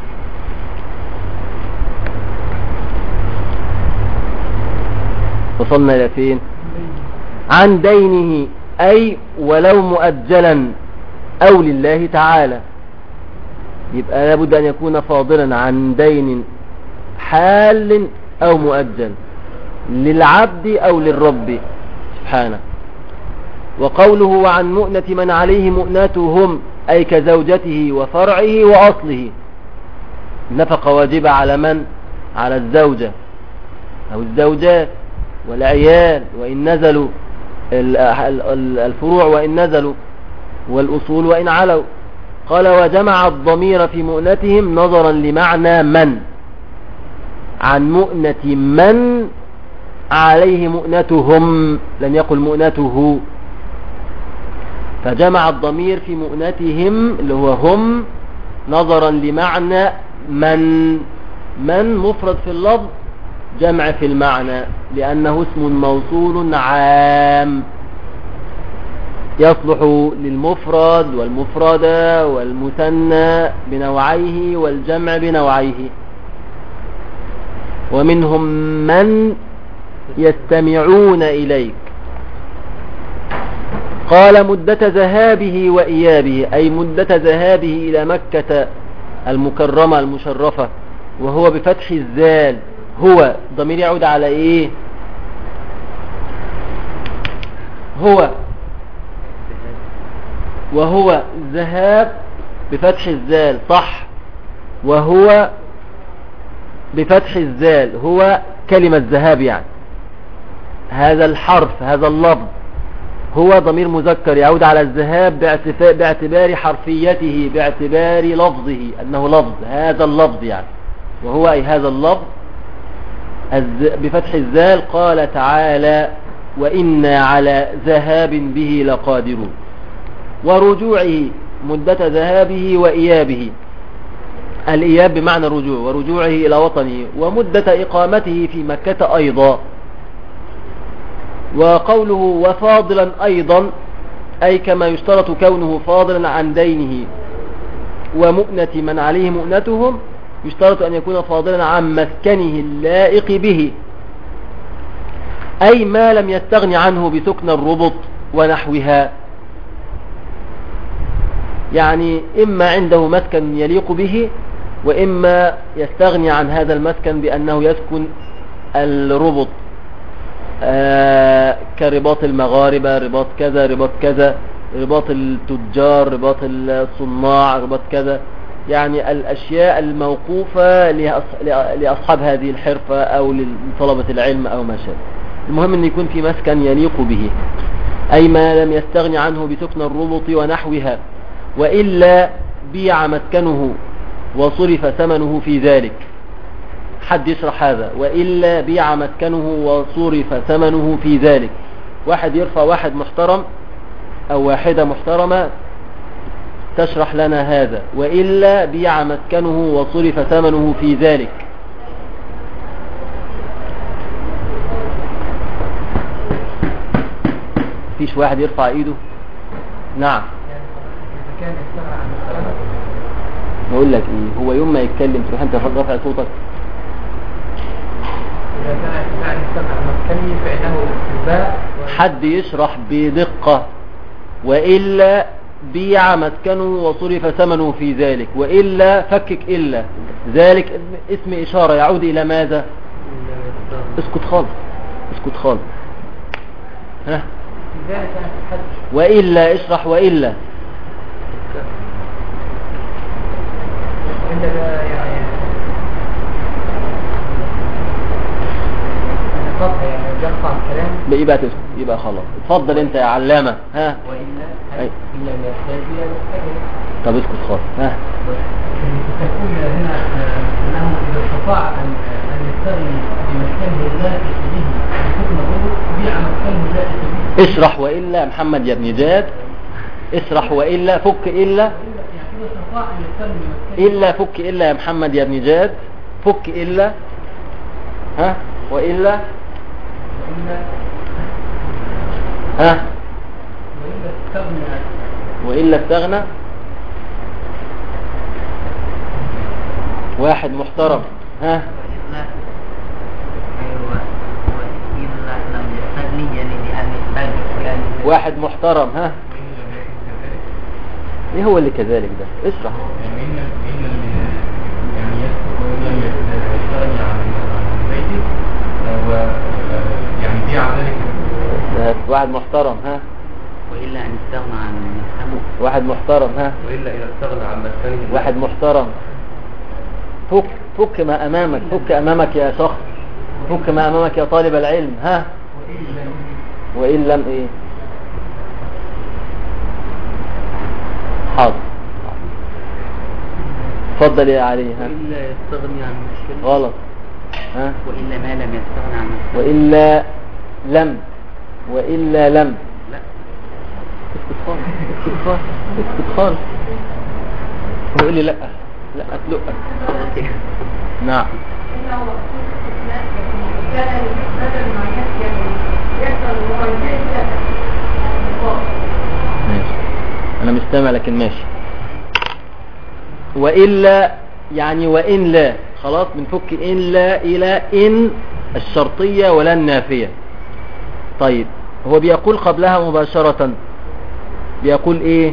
وصلنا إلى فين؟ عن دينه، أي ولو مؤجلا أو لله تعالى. يبقى لابد أن يكون فاضلا عن دين حال أو مؤجل، للعبد أو للرب سبحانه. وقوله وعن مؤنة من عليه مؤنتهم، أي كزوجته وفرعه وأصله. النفقة واجبة على من؟ على الزوجة أو الزوجات والعيال وإن نزلوا، الفروع وإن نزلوا، والأصول وإن علوا. قال وجمع الضمير في مؤنتهم نظرا لمعنى من، عن مؤنة من عليه مؤنتهم، لم يقل مؤنته. فجمع الضمير في مؤنتهم اللي هو هم نظرا لمعنى من مفرد في اللفظ، جمع في المعنى، لأنه اسم موصول عام يصلح للمفرد والمفردة والمثنى بنوعيه والجمع بنوعيه. ومنهم من يستمعون إليك. قال مدة ذهابه وإيابه، أي مدة ذهابه إلى مكة المكرمة المشرفة، وهو بفتح الزال. هو ضمير يعود على إيه؟ هو، وهو ذهاب بفتح الزال، صح. وهو بفتح الزال، هو كلمة ذهاب يعني. هذا الحرف، هذا اللفظ، هو ضمير مذكر يعود على الذهاب باعتبار حرفيته، باعتبار لفظه أنه لفظ، هذا اللفظ يعني. وهو أي هذا اللفظ بفتح الزال. قال تعالى وإنا على ذهاب به لقادرون. ورجوعه مدة ذهابه وإيابه، الإياب بمعنى الرجوع، ورجوعه إلى وطنه، ومدة إقامته في مكة أيضا. وقوله وفاضلا أيضا، أي كما يشترط كونه فاضلا عن دينه ومؤنة من عليه مؤنتهم، يشترط أن يكون فاضلا عن مسكنه اللائق به، أي ما لم يستغني عنه بسكن الربط ونحوها. يعني إما عنده مسكن يليق به، وإما يستغني عن هذا المسكن بأنه يسكن الربط، كرباط المغاربة، رباط كذا، رباط كذا، رباط التجار، رباط الصناع، رباط كذا. يعني الأشياء الموقوفة لأصحاب هذه الحرفة أو لطلبة العلم أو ما شابه. المهم أن يكون في مسكن يليق به، أي ما لم يستغني عنه بسكن الربط ونحوها، وإلا بيع مسكنه وصرف ثمنه في ذلك. حد يشرح هذا؟ وإلا بيع مسكنه وصرف ثمنه في ذلك. واحد يرفع واحد محترم أو واحدة محترمة تشرح لنا هذا، وإلا بيع مسكنه وصرف ثمنه في ذلك. فيش واحد يرفع ايده؟ نعم. نقول لك ايه، هو يوم ما يتكلم تروح انت رافع صوتك؟ إذا كان يستمع مسكني فإنه الباء. حد يشرح بدقة. وإلا بيع مسكنه وصرف ثمنه في ذلك، وإلا فكك إلا ذلك اسم إشارة يعود إلى ماذا؟ اسكت خالص، اسكت خالص. ها؟ وإلا اشرح. وإلا يبقى تسكت، يبقى خلاص. اتفضل انت يا علامة. ها؟ وإلا إلا يحتاج. طب اسكت خالص. ها؟ تكون هنا أنه إذا استطاع أن يستغني بمسكنه اللائق به بحكم الربط بيع مسكنه اللائق به. اشرح. وإلا محمد يا ابن جاد اشرح. وإلا فك. إلا إلا فك. إلا يا محمد يا ابن جاد فك. إلا. ها؟ وإلا ها؟ وإلا استغنى. واحد محترم. ها؟ واحد محترم. ها؟ ايه هو اللي كذلك ده؟ اشرح. يعني بيع ذلك. واحد محترم. ها؟ وإلا أن يستغنى عن مسكنه. واحد محترم. ها؟ وإلا إذا استغنى عن مسكنه. واحد محترم. فك. فك ما أمامك. فك أمامك يا شخص. فك ما أمامك يا طالب العلم. ها؟ وإن لم إيه؟ حاضر. اتفضل يا علي. ها؟ وإلا يستغني عن مسكنه. غلط. ها؟ وإلا ما لم يستغنى عن مسكنه. وإلا لم. وإلا لم. لا. اسكت خالص. اسكت خالص. اسكت خالص. هو يقول لي لا. لا أتلقك. نعم. ماشي. أنا مستمع لكن ماشي. وإلا يعني وإن لا. خلاص بنفك إن لا إلى إن الشرطية ولا النافية. طيب هو بيقول قبلها مباشرة بيقول إيه؟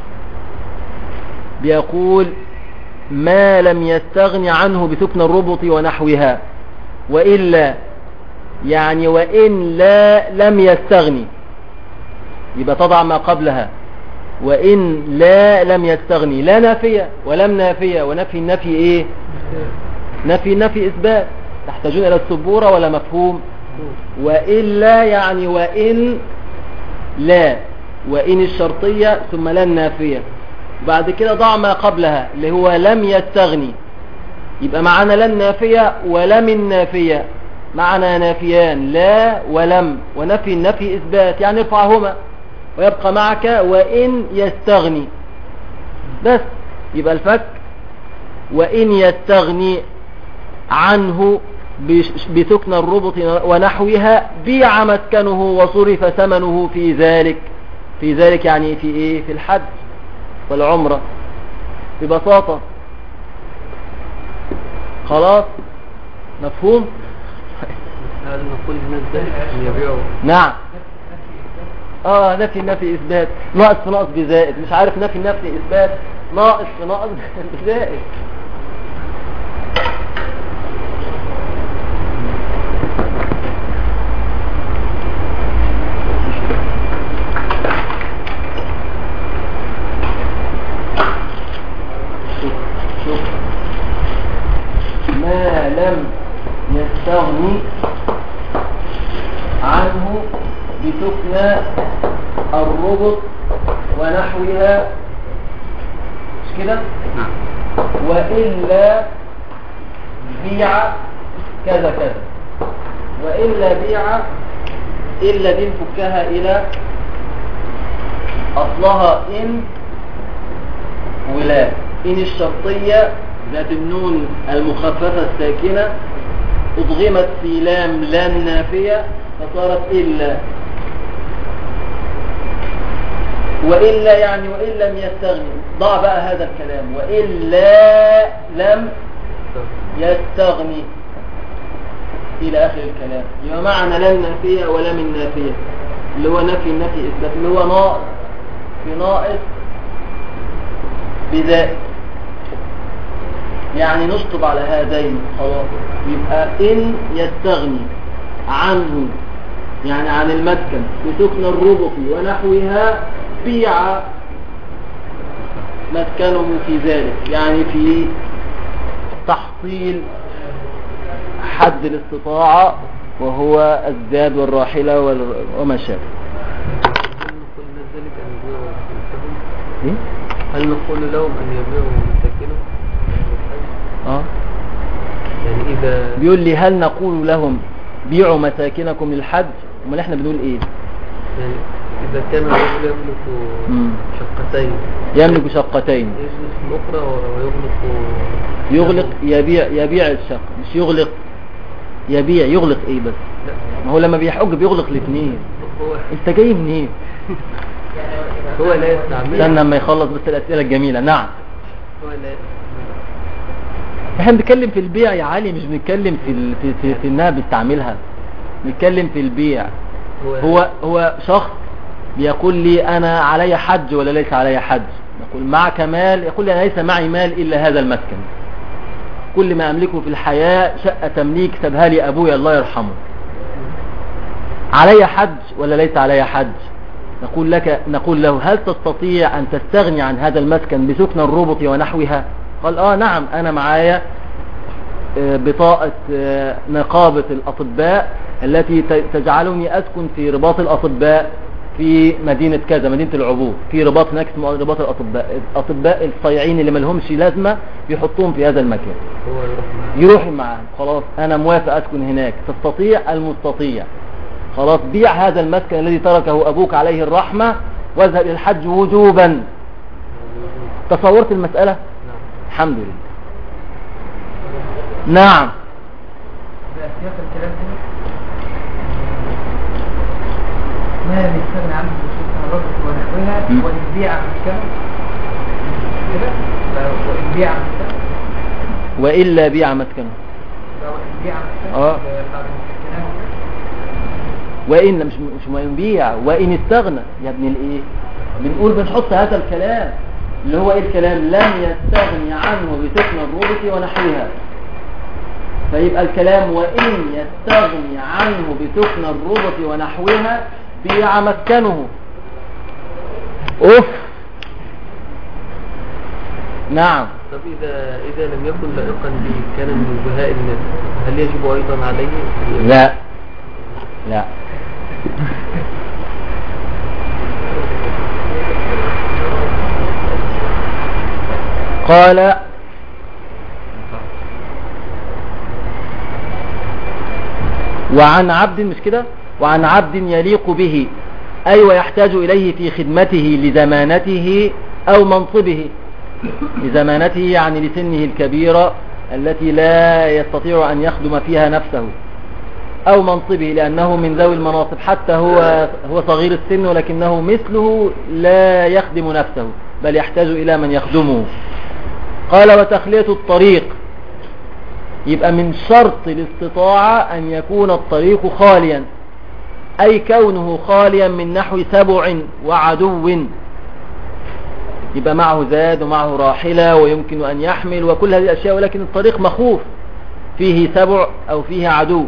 بيقول ما لم يستغن عنه بسكن الربط ونحوها. وإلا يعني وإن لا لم يستغني، يبقى تضع ما قبلها. وإن لا لم يستغني، لا نافية ولم نافية، ونفي النفي إيه؟ نفي إثبات. تحتاجون إلى السبورة ولا مفهوم؟ وإلا يعني وإن لا، وإن الشرطية ثم لا النافية، بعد كده ضع ما قبلها اللي هو لم يستغني. يبقى معنا لا النافية ولم النافية، معنا نافيان لا ولم، ونفي النفي إثبات يعني ارفعهما ويبقى معك وإن يستغني بس. يبقى الفك وإن يستغني عنه بسكن الربط ونحوها بيع مسكنه وصرف ثمنه في ذلك. في ذلك يعني في ايه؟ في الحج والعمرة ببساطة. خلاص مفهوم؟ هل نقول الناس ذلك أن يبيعوا؟ نعم. نفي إثبات، ناقص في ناقص بزائد، مش عارف نفي إثبات، ناقص في ناقص بزائد. بسكن الربط ونحوها، مش كده؟ نعم. وإلا بيع كذا كذا، وإلا بيع، إلا دي نفكها إلى أصلها إن ولا. إن الشرطية ذات النون المخففة الساكنة أضغمت في لام لا النافية فصارت إلا. وإلا يعني وإن لم يستغني، ضع بقى هذا الكلام، وإلا لم يستغني إلى آخر الكلام. يبقى معنى لا النافية ولا من النافية اللي هو نفي النفي إثبات، اللي هو ناقص في ناقص بذائد، يعني نشطب على هذين خلاص. يبقى إن يستغني عنه يعني عن المسكن بسكن الربط ونحوها بيع مسكنه في ذلك، يعني في تحصيل حد الاستطاعة وهو الزاد والراحلة وما شابه. هل نقول لهم أن يبيعوا مساكنه؟ يعني إذا بيقول لي هل نقول لهم بيعوا مساكنكم للحج؟ امال احنا بنقول ايه؟ يعني إذا كان الرجل يملك شقتين يجلس الأخرى يغلق يبيع الشقة، مش يغلق يبيع. يغلق ايه بس؟ لا. ما هو لما بيحج بيغلق الاثنين. انت جاي منين؟ هو لا يستعمل. استنى لما يخلص بس الأسئلة الجميلة. نعم. هو لا يستعمل. احنا بنتكلم في البيع يا علي، مش بنتكلم في انها بتستعملها. بنتكلم في البيع. هو شخص بيقول لي انا علي حج ولا ليس علي حج؟ يقول معك مال، يقول لي انا ليس معي مال الا هذا المسكن، كل ما املكه في الحياة شقة تمليك سابها لي ابويا الله يرحمه. علي حج ولا ليس علي حج؟ نقول له هل تستطيع ان تستغني عن هذا المسكن بسكن الربط ونحوها؟ قال نعم، انا معايا بطاقة نقابة الاطباء التي تجعلني اسكن في رباط الاطباء في مدينة كذا، مدينة العبور، في رباط هناك اسمه رباط الاطباء الصيعين اللي ملهمش لازمة بيحطوهم في هذا المكان، يروح معاهم. خلاص انا موافق اسكن هناك. تستطيع؟ المستطيع. خلاص بيع هذا المسكن الذي تركه ابوك عليه الرحمة واذهب الى الحج وجوبا. تصورت المسألة؟ الحمد لله. نعم. سياق الكلام كده ما يستغني عنه بسكن الربط ونحوها والبيع مسكنه كده، والبيع مسكنه وإلا بيع مسكنه. وإن مش بيع، وإن استغنى يا ابن الايه. بنقول بنحط هذا الكلام اللي هو ايه الكلام؟ لم يستغني عنه بسكن الربط ونحوها. فيبقى الكلام وإن يستغني عنه بسكن الربط ونحوها بيع مسكنه. نعم. طب إذا لم يكن لائقا به كان من بهاء الناس، هل يجب أيضا عليه؟ لا. قال وعن عبد، مش كده؟ وعن عبد يليق به أي ويحتاج إليه في خدمته لزمانته أو منصبه. لزمانته يعني لسنه الكبيرة التي لا يستطيع أن يخدم فيها نفسه، أو منصبه لأنه من ذوي المناصب، حتى هو صغير السن ولكنه مثله لا يخدم نفسه بل يحتاج إلى من يخدمه. قال وتخلية الطريق، يبقى من شرط الاستطاعة أن يكون الطريق خاليا، أي كونه خاليا من نحو سبع وعدو، يبقى معه زاد ومعه راحلة ويمكن أن يحمل وكل هذه الأشياء، ولكن الطريق مخوف فيه سبع أو فيه عدو.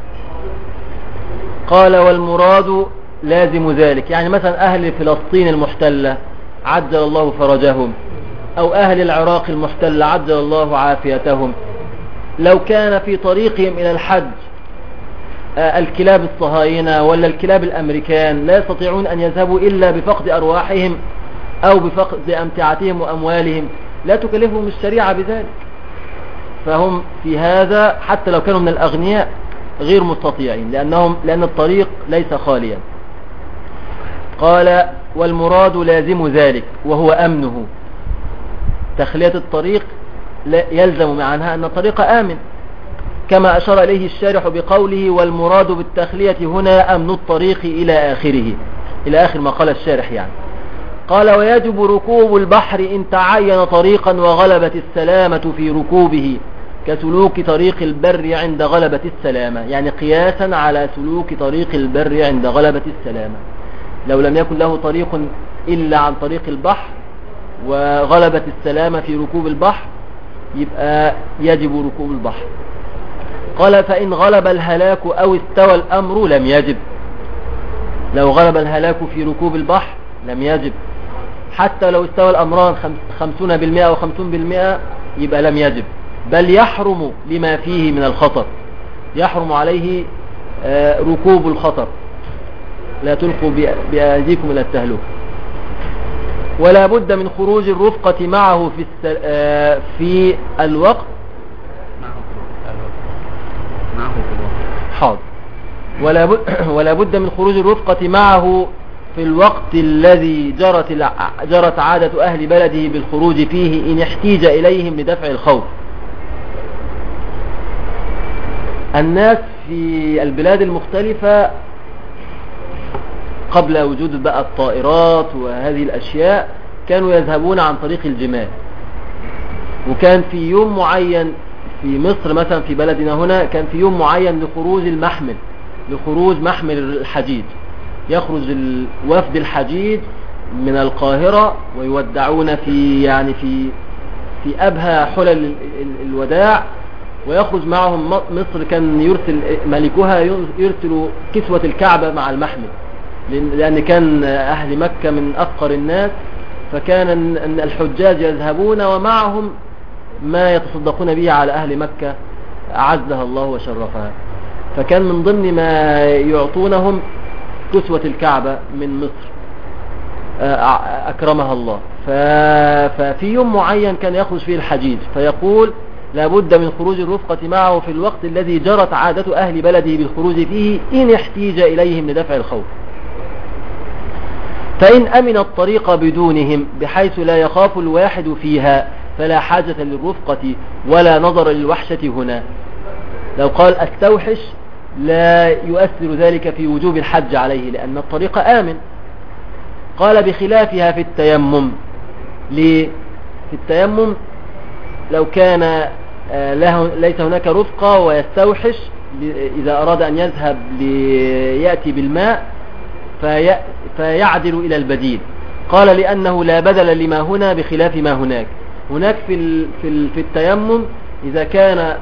قال والمراد لازم ذلك، يعني مثلا أهل فلسطين المحتلة عجل الله فرجهم، أو أهل العراق المحتلة عجل الله عافيتهم، لو كان في طريقهم إلى الحج الكلاب الصهاينة ولا الكلاب الأمريكان لا يستطيعون أن يذهبوا إلا بفقد أرواحهم أو بفقد أمتعتهم وأموالهم، لا تكلفهم الشريعة بذلك، فهم في هذا حتى لو كانوا من الأغنياء غير مستطيعين لأن الطريق ليس خاليا. قال والمراد لازم ذلك وهو أمنه، تخلية الطريق يلزم عنها أن الطريق آمن، كما أشار إليه الشارح بقوله والمراد بالتخلية هنا أمن الطريق إلى آخر ما قال الشارح يعني. قال ويجب ركوب البحر إن تعين طريقا وغلبت السلامة في ركوبه كسلوك طريق البر عند غلبة السلامة، يعني قياسا على سلوك طريق البر عند غلبة السلامة. لو لم يكن له طريق إلا عن طريق البحر وغلبت السلامة في ركوب البحر يبقى يجب ركوب البحر. قال فإن غلب الهلاك أو استوى الأمر لم يجب، لو غلب الهلاك في ركوب البحر لم يجب، حتى لو استوى الأمران 50% أو 50% يبقى لم يجب، بل يحرم لما فيه من الخطر، يحرم عليه ركوب الخطر، لا تلقوا بأيديكم إلى التهلكة. ولا بد من خروج الرفقة معه في الوقت حاضر. ولا بد من خروج الرفقة معه في الوقت الذي جرت عادة أهل بلده بالخروج فيه إن احتيج إليهم لدفع الخوف. الناس في البلاد المختلفة قبل وجود بقى الطائرات وهذه الأشياء كانوا يذهبون عن طريق الجمال، وكان في يوم معين في مصر مثلا في بلدنا هنا كان في يوم معين لخروج محمل الحجيج، يخرج وفد الحجيج من القاهرة ويودعون في أبهى حلل الوداع، ويخرج معهم مصر. كان يرسل ملكها يرسل كسوة الكعبة مع المحمل، لأن كان أهل مكة من أفقر الناس، فكان الحجاج يذهبون ومعهم ما يتصدقون به على أهل مكة أعزها الله وشرفها، فكان من ضمن ما يعطونهم كسوة الكعبة من مصر أكرمها الله. ففي يوم معين كان يخرج فيه الحجيج، فيقول لابد من خروج الرفقة معه في الوقت الذي جرت عادة أهل بلده بالخروج فيه إن احتيج إليهم لدفع الخوف، فإن أمن الطريق بدونهم بحيث لا يخاف الواحد فيها فلا حاجة للرفقة ولا نظر للوحشة هنا. لو قال استوحش لا يؤثر ذلك في وجوب الحج عليه لأن الطريق آمن. قال بخلافها في التيمم. ليه؟ في التيمم لو كان ليس هناك رفقة ويستوحش إذا أراد أن يذهب ليأتي بالماء فيعدل إلى البديل. قال لأنه لا بدل لما هنا بخلاف ما هناك. هناك في التيمم إذا كان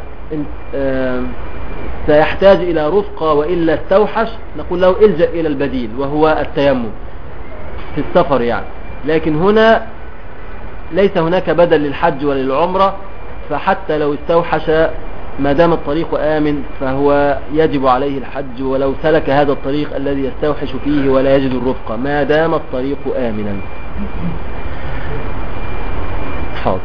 سيحتاج إلى رفقة وإلا استوحش نقول له الجأ إلى البديل وهو التيمم في السفر يعني. لكن هنا ليس هناك بدل للحج وللعمرة، فحتى لو استوحش ما دام الطريق آمن فهو يجب عليه الحج ولو سلك هذا الطريق الذي يستوحش فيه ولا يجد الرفقة ما دام الطريق آمنا. حاضر.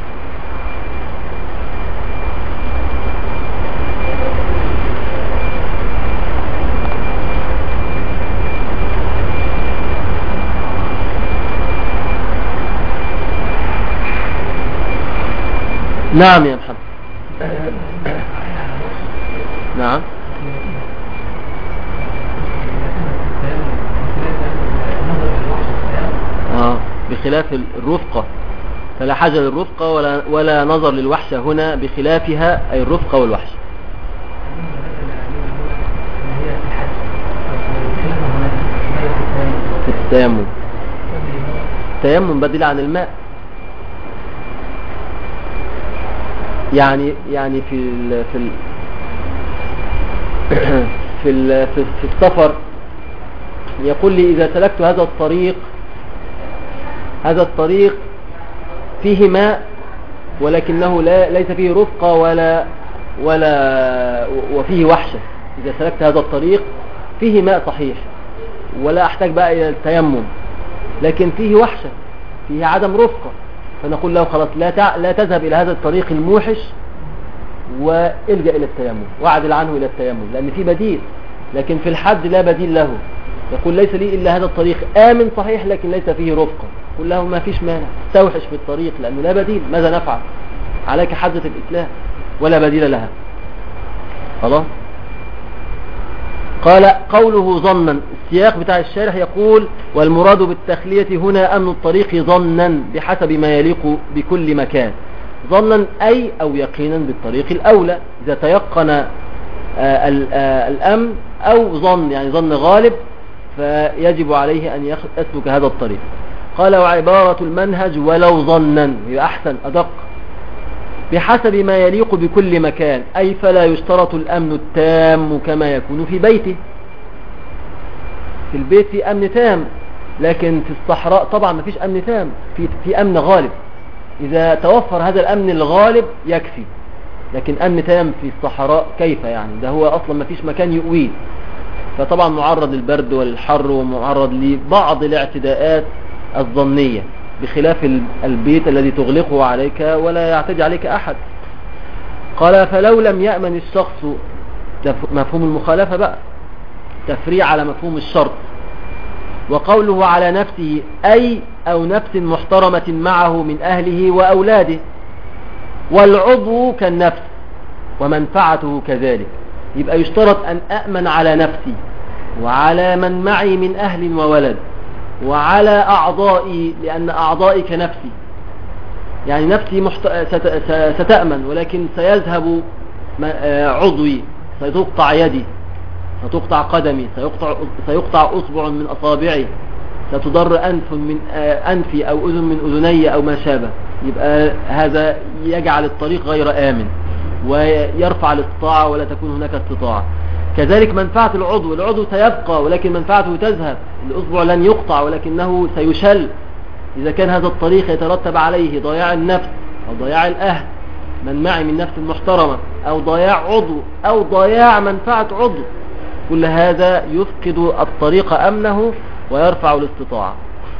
نعم يا محمد. نعم بخلاف الرفقة فلا حاجة للرفقة ولا نظر للوحشة هنا بخلافها أي الرفقة والوحشة. في التيمم بديل عن الماء يعني في السفر يقول لي إذا سلكت هذا الطريق فيه ماء ولكنه ليس فيه رفقة ولا وفيه وحشة، إذا سلكت هذا الطريق فيه ماء صحيح ولا أحتاج بقى إلى التيمم، لكن فيه وحشة، فيه عدم رفقة، فنقول له خلاص لا تذهب إلى هذا الطريق الموحش والجأ إلى التيمم واعدل عنه إلى التيمم، لأن فيه بديل. لكن في الحد لا بديل له، يقول ليس لي إلا هذا الطريق آمن صحيح لكن ليس فيه رفقة، قل له ما فيش مانع، استوحش في الطريق لأنه لا بديل، ماذا نفعل؟ عليك حجة الإسلام ولا بديل لها. خلاص. قال قوله ظنا، السياق بتاع الشارح يقول والمراد بالتخلية هنا أمن الطريق ظنا بحسب ما يليق بكل مكان. ظنا أي أو يقينا بالطريق الأولى، إذا تيقن الأمن، أو ظن يعني ظن غالب فيجب عليه أن يسلك هذا الطريق. قال وعبارة المنهج ولو ظنا، يبقى أحسن أدق، بحسب ما يليق بكل مكان، أي فلا يشترط الأمن التام كما يكون في بيته. في البيت في أمن تام، لكن في الصحراء طبعا ما فيش أمن تام، في أمن غالب. إذا توفر هذا الأمن الغالب يكفي، لكن أمن تام في الصحراء كيف يعني؟ ده هو أصلا ما فيش مكان يؤويه، فطبعا معرض للبرد وللحر ومعرض لبعض الاعتداءات الظنية، بخلاف البيت الذي تغلقه عليك ولا يعتدي عليك أحد. قال فلو لم يأمن الشخص، مفهوم المخالفة بقى، تفريع على مفهوم الشرط. وقوله على نفسه أي أو نفس محترمة معه من أهله وأولاده، والعضو كالنفس ومنفعته كذلك. يبقى يشترط أن أأمن على نفسي وعلى من معي من أهل وولد وعلى أعضائي، لأن أعضائي كنفسي، يعني نفسي ستأمن، ولكن سيذهب عضوي، ستقطع يدي، ستقطع قدمي، سيقطع أصبع من أصابعي، ستضر أنف من أنفي أو أذن من أذني أو ما شابه. يبقى هذا يجعل الطريق غير آمن ويرفع الاستطاعة ولا تكون هناك استطاعة. كذلك منفعة العضو سيبقى ولكن منفعته تذهب، الأصبع لن يقطع ولكنه سيشل. إذا كان هذا الطريق يترتب عليه ضياع النفس أو ضياع الأهل من معي من نفس محترمة، أو ضياع عضو أو ضياع منفعة عضو، كل هذا يفقد الطريق أمنه ويرفع الاستطاعة.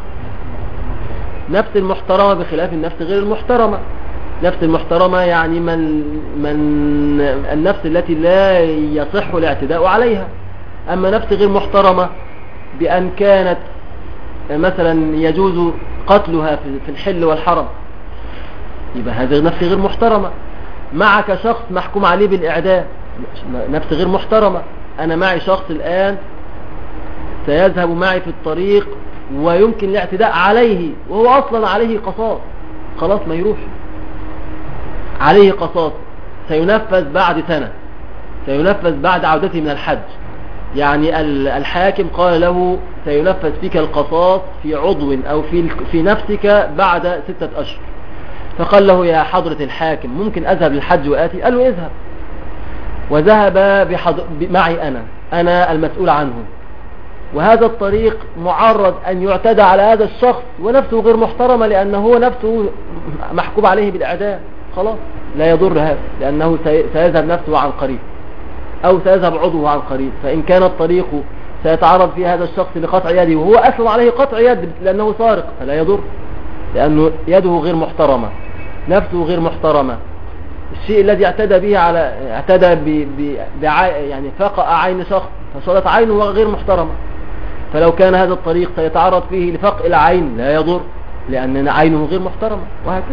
نفس المحترمة بخلاف النفس غير المحترمة. نفس المحترمة يعني من النفس التي لا يصح الاعتداء عليها. أما نفس غير محترمة بأن كانت مثلا يجوز قتلها في الحل والحرم، يبقى هذه نفس غير محترمة. معك شخص محكوم عليه بالإعدام، نفس غير محترمة. أنا معي شخص الآن سيذهب معي في الطريق ويمكن الاعتداء عليه وهو أصلا عليه قصاص، خلاص ما يروح، عليه قصاص سينفذ بعد سنة، سينفذ بعد عودته من الحج. يعني الحاكم قال له سينفذ فيك القصاص في عضو أو في نفسك بعد 6 أشهر. فقال له يا حضرة الحاكم ممكن أذهب للحج وآتي؟ قال له اذهب. وذهب معي أنا المسؤول عنه، وهذا الطريق معرض أن يعتدى على هذا الشخص ونفسه غير محترمة، لأنه هو نفسه محكوم عليه بالإعدام، خلاص لا يضر هذا، لأنه سيذهب نفسه عن قريب أو سيذهب عضوه عن قريب. فإن كان الطريق سيتعرض فيه هذا الشخص لقطع يده وهو أصلا عليه قطع يد لأنه سارق، فلا يضر، لأنه يده غير محترمة، نفسه غير محترمة. الشيء الذي اعتدى يعني فقأ عين شخص فصارت عينه غير محترمة، فلو كان هذا الطريق سيتعرض فيه لفقء العين لا يضر، لأن عينه غير محترمة، وهكذا.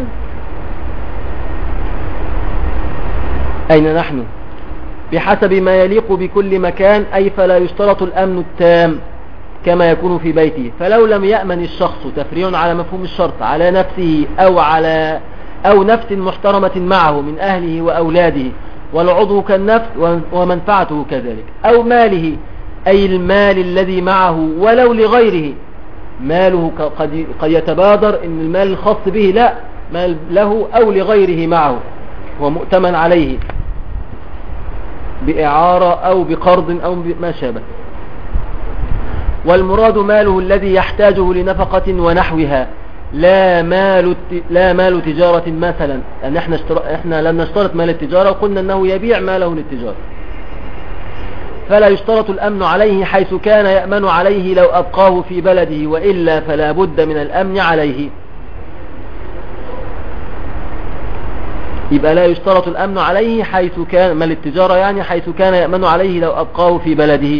أين نحن؟ بحسب ما يليق بكل مكان، أي فلا يشترط الأمن التام كما يكون في بيته. فلو لم يأمن الشخص، تفريع على مفهوم الشرط، على نفسه أو نفس محترمة معه من أهله وأولاده، والعضو كالنفس ومنفعته كذلك، أو ماله أي المال الذي معه ولو لغيره. ماله قد يتبادر إن المال الخاص به، لا، مال له أو لغيره معه هو مؤتمن عليه بإعارة أو بقرض أو ما شابه. والمراد ماله الذي يحتاجه لنفقة ونحوها، لا مال تجارة مثلا، أن احنا لم نشترط مال التجارة وقلنا أنه يبيع ماله للتجارة. فلا يشترط الأمن عليه حيث كان يأمن عليه لو أبقاه في بلده، وإلا فلا بد من الأمن عليه. يبقى لا يشترط الأمن عليه حيث كان، ما التجارة يعني، حيث كان يأمن عليه لو أبقاه في بلده،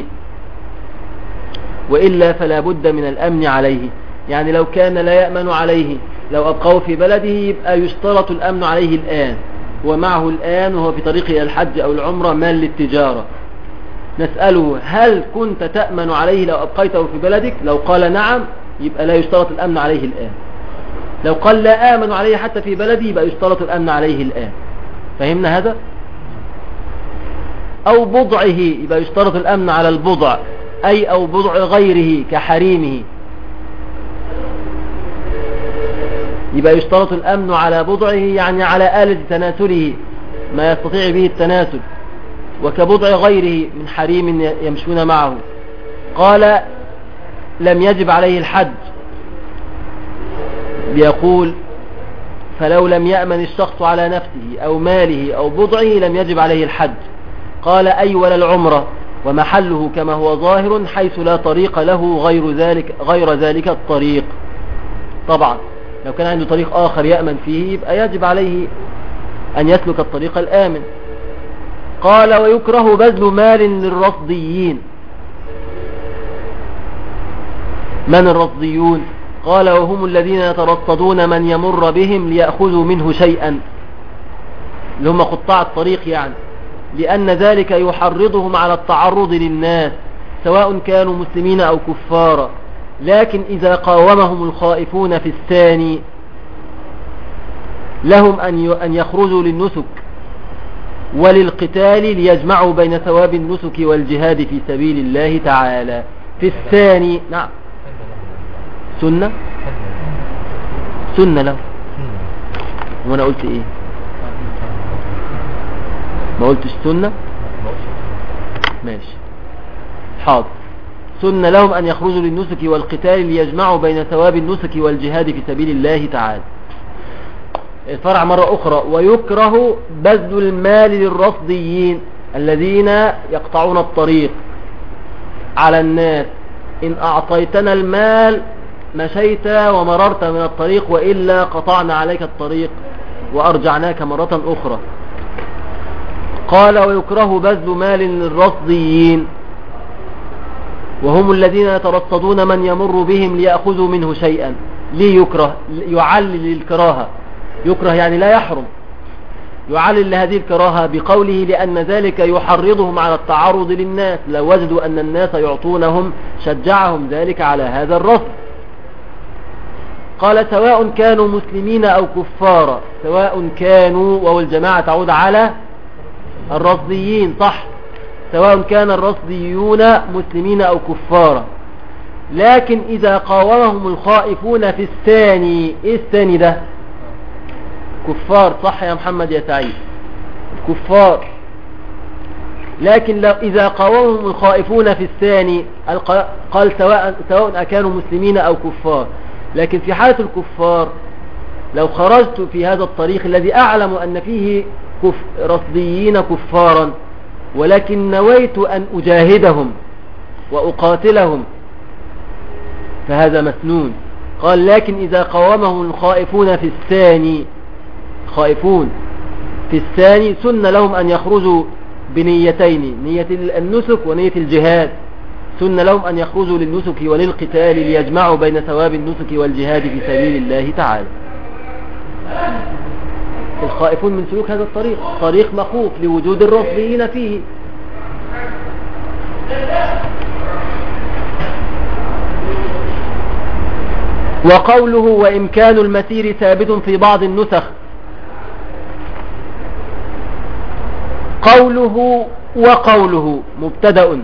وإلا فلا بد من الأمن عليه. يعني لو كان لا يأمن عليه لو أبقاه في بلده يبقى يشترط الأمن عليه الآن، ومعه الآن وهو في طريقه إلى الحج أو العمرة مال للتجارة. نسأله هل كنت تأمن عليه لو أبقيته في بلدك؟ لو قال نعم يبقى لا يشترط الأمن عليه الآن. لو قال لا آمن عليه حتى في بلدي يبقى يشترط الأمن عليه الآن. فهمنا هذا؟ أو بضعه يبقى يشترط الأمن على البضع، أي أو بضع غيره كحريمه، يبقى يشترط الأمن على بضعه يعني على آلة تناسله ما يستطيع به التناسل، وكبضع غيره من حريم يمشون معه. قال لم يجب عليه الحج، بيقول فلو لم يأمن الشخص على نفسه أو ماله أو بضعه لم يجب عليه الحج. قال أي ولا العمرة، ومحله كما هو ظاهر حيث لا طريق له غير ذلك الطريق. طبعا لو كان عنده طريق آخر يأمن فيه يبقى يجب عليه أن يسلك الطريق الآمن. قال ويكره بذل مال للرصديين. من الرصديون؟ قال وهم الذين يترصدون من يمر بهم ليأخذوا منه شيئا، اللي هم قطاع الطريق يعني، لأن ذلك يحرضهم على التعرض للناس سواء كانوا مسلمين أو كفارا. لكن إذا قاومهم الخائفون في الثاني لهم أن يخرجوا للنسك وللقتال ليجمعوا بين ثواب النسك والجهاد في سبيل الله تعالى. في الثاني نعم سنة له. وانا قلت ايه؟ ما قلتش سنة؟ ماشي حاضر. سنة لهم أن يخرجوا للنسك والقتال ليجمعوا بين ثواب النسك والجهاد في سبيل الله تعالى. الفرع مرة أخرى ويكره بذل المال للرصديين الذين يقطعون الطريق على الناس. إن أعطيتنا المال مشيت ومررت من الطريق، وإلا قطعنا عليك الطريق وأرجعناك مرة أخرى. قال ويكره بذل مال للرصديين وهم الذين يترصدون من يمر بهم ليأخذوا منه شيئا. ليه يكره؟ يعلل الكراهة. يكره يعني لا يحرم، يعلل لهذه الكراهة بقوله لأن ذلك يحرضهم على التعرض للناس، لو وجدوا أن الناس يعطونهم شجعهم ذلك على هذا الرصد. قال سواء كانوا مسلمين أو كفارا. سواء كانوا، والجماعة تعود على الرصديين صح، سواء كان الرصديون مسلمين أو كفارا. لكن إذا قاومهم الخائفون في الثاني، إيه الثاني ده؟ كفار صح يا محمد يا سعيد، كفار. لكن إذا قاومهم الخائفون في الثاني قال سواء أكانوا مسلمين أو كفار. لكن في حالة الكفار لو خرجت في هذا الطريق الذي أعلم أن فيه رصديين كفارا ولكن نويت أن أجاهدهم وأقاتلهم فهذا مسنون. قال لكن إذا قاومهم الخائفون في الثاني، خائفون في الثاني، سن لهم أن يخرجوا بنيتين، نية النسك ونية الجهاد. سن لهم أن يخرجوا للنسك وللقتال ليجمعوا بين ثواب النسك والجهاد في سبيل الله تعالى. الخائفون من سلوك هذا الطريق، طريق مخوف لوجود الرصديين فيه. وقوله وإمكان المسير ثابت في بعض النسخ. قوله وقوله مبتدأ،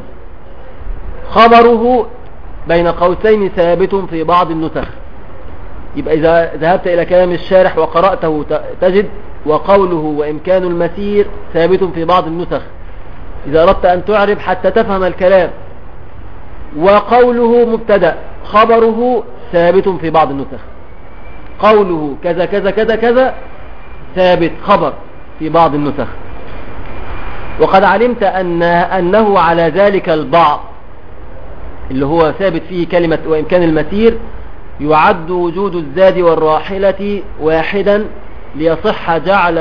خبره بين قوسين ثابت في بعض النسخ. يبقى إذا ذهبت إلى كلام الشارح وقرأته تجد وقوله وإمكان المسير ثابت في بعض النسخ إذا أردت أن تعرب حتى تفهم الكلام. وقوله مبتدأ، خبره ثابت في بعض النسخ. قوله كذا كذا كذا كذا ثابت خبر في بعض النسخ. وقد علمت أنه على ذلك البعض اللي هو ثابت فيه كلمة وإمكان المسير يعد وجود الزاد والراحلة واحدا ليصح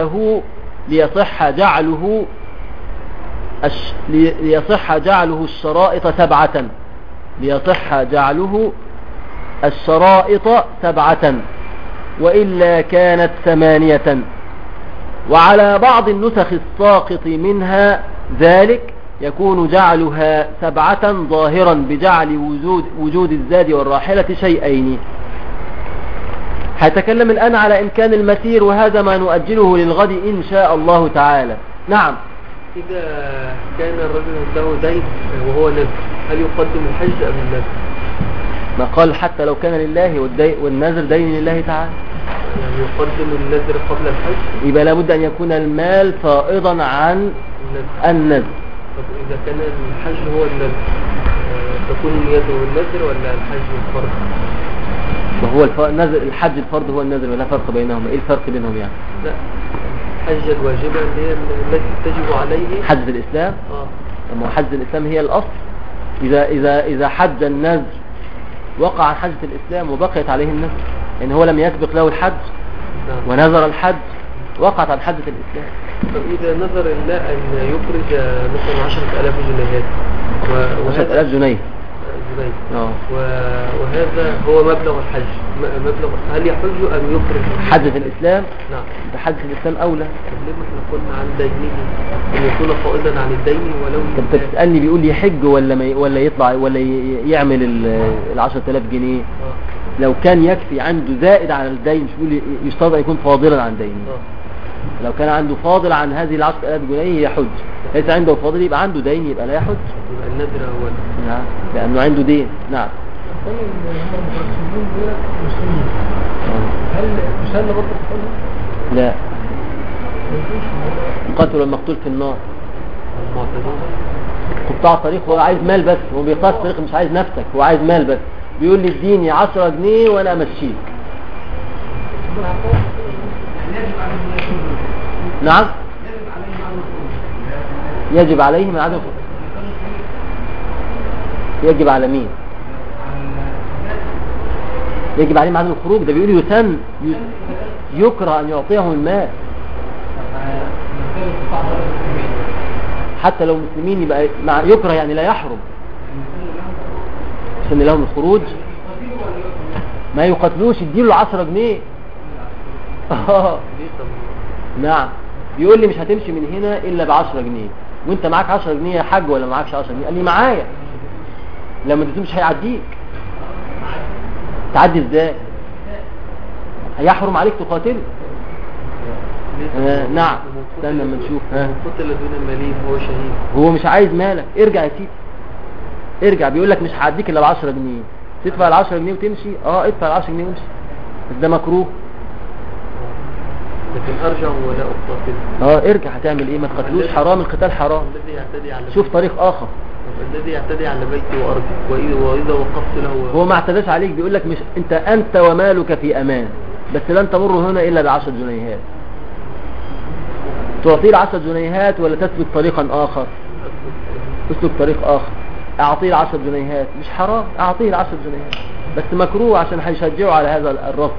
جعله الشرائط سبعة، ليصح جعله الشرائط سبعة وإلا كانت 8. وعلى بعض النسخ الساقط منها ذلك يكون جعلها 7 ظاهرا بجعل وجود الزاد والراحلة شيئين. هيتكلم الآن على إمكان المسير، وهذا ما نؤجله للغد إن شاء الله تعالى. نعم. إذا كان الرجل عنده دين وهو نذر هل يقدم الحج أم النذر؟ ما قال حتى لو كان لله والنذر دين لله تعالى، يعني يقدم النذر قبل الحج. يبقى لابد أن يكون المال فائضا عن النذر. طب إذا كان الحج هو النذر تكون نيته النذر ولا الحج الفرض؟ وهو الحج الفرض هو النذر ولا فرق بينهما؟ إيه الفرق بينهم يعني؟ لا، الحج الواجبة اللي هي التي تجب عليه حج الإسلام. ما هو حج الإسلام هي الأصل. إذا حج النذر وقع عن حجة الإسلام وبقيت عليه النذر، يعني هو لم يسبق له الحج ونذر الحج وقعت عن حجة الإسلام. طب إذا نذر الله أن يخرج مثلا 10,000 جنيهات 10,000 جنيه وهذا هو مبلغ الحج، هل يحج أم يخرج؟ حجة الإسلام؟ نعم. بحجة الإسلام أولى. طب ليه ما احنا قلنا عن دينه أن يكون فائضا عن الدين ولو؟ طب بتسألني بيقول يحج ولا يطلع ولا يعمل 10,000 جنيه؟ لو كان يكفي عنده زائد على الدين، مش بيقول يشترط أن يكون فاضلا عن دينه. لو كان عنده فاضل عن هذه 10,000 جنيه يحج، ليس عنده فاضل يبقى عنده دين يبقى لا يحج. يبقى النذر هو نعم، لأنه عنده دين. نعم. هل يسلم برضه في لا، قتل المقتول في النار. قطاع الطريق هو عايز مال بس، هو بيقطع الطريق مش عايز نفسك، هو عايز مال بس. بيقول لي اديني 10 جنيه وانا امشيك. نعم، يجب عليه من عدم. يجب على مين؟ يجب عليه من عدم الخروج. ده بيقول يكره ان يعطيهم المال حتى لو مسلمين، يبقى يكره يعني لا يحرم عشان لهم الخروج. ما يقتلوش، يديله 10 جنيه. نعم. بيقول لي مش هتمشي من هنا الا ب10 جنيه، وانت معاك 10 جنيه يا حاج ولا معاكش 10 جنيه؟ قال لي معايا. لما تدوم مش هيعديك. تعدي ازاي؟ هيحرم عليك تقاتله. نعم. استنى لما نشوف. قتل دون المالين هو شهيد. هو مش عايز مالك، ارجع يا سيدي ارجع. بيقول لك مش هعديك الا ب10 جنيه، تدفع ال10 جنيه وتمشي. ادفع ال10 جنيه وامشي، بس ده مكروه. لكن ارجع ولا اقاتل. ارجع. هتعمل ايه؟ ما تقتلوش، حرام، القتال حرام. الذي يعتدي على شوف طريق اخر. الذي يعتدي على بيتي وارضي واذا وقفت له هو ما اعتداش عليك. بيقول لك مش انت ومالك في امان، بس لن تمر هنا الا ب10 جنيهات. تعطيه 10 جنيهات ولا تسلك طريقا اخر؟ تسلك طريق اخر. اعطيه 10 جنيهات، مش حرام، اعطيه 10 جنيهات، بس مكروه عشان هيشجعوا على هذا الرفض.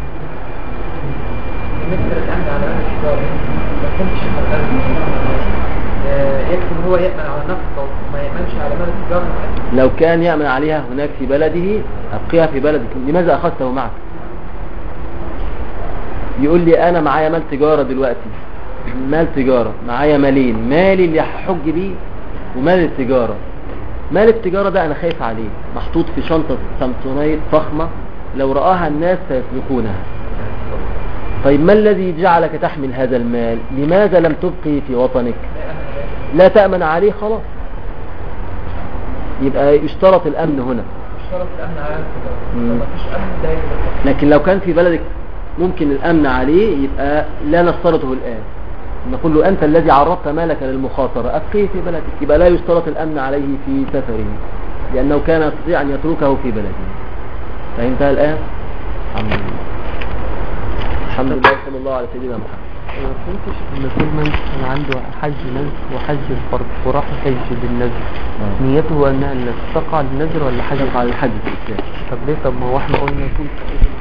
يكتب هو يأمن على نفسه وما يأمنش على مال التجارة. لو كان يأمن عليها هناك في بلده أبقيها في بلدك. لماذا أخذته معك؟ يقول لي أنا معايا مال تجارة دلوقتي، مال تجارة معايا مالين، مالي اللي هحج بيه ومال التجارة. مال التجارة ده أنا خايف عليه، محطوط في شنطة سامسونايت فخمة لو رآها الناس سيسلكونها. طيب ما الذي جعلك تحمل هذا المال؟ لماذا لم تبقي في وطنك؟ لا تأمن عليه، خلاص. يبقى يشترط الأمن هنا. يشترط الأمن على التجارة. مفيش أمن دايما. لكن لو كان في بلدك ممكن الأمن عليه، يبقى لا نشترطه الآن. نقول له أنت الذي عرضت مالك للمخاطرة، أبقيه في بلدك. يبقى لا يشترط الأمن عليه في سفره، لأنه كان يستطيع أن يتركه في بلده. فهمتها الآن؟ الحمد لله. الحمد لله. صلى الله على سيدنا محمد. ما فهمتش ان كل من كان عنده حج نذر وحج الفرض وراح يحج بالنذر نيته انها النذر تقع للنذر ولا حاجه على الحج في الإسلام. طب ليه؟ طب ما هو احنا قلنا كل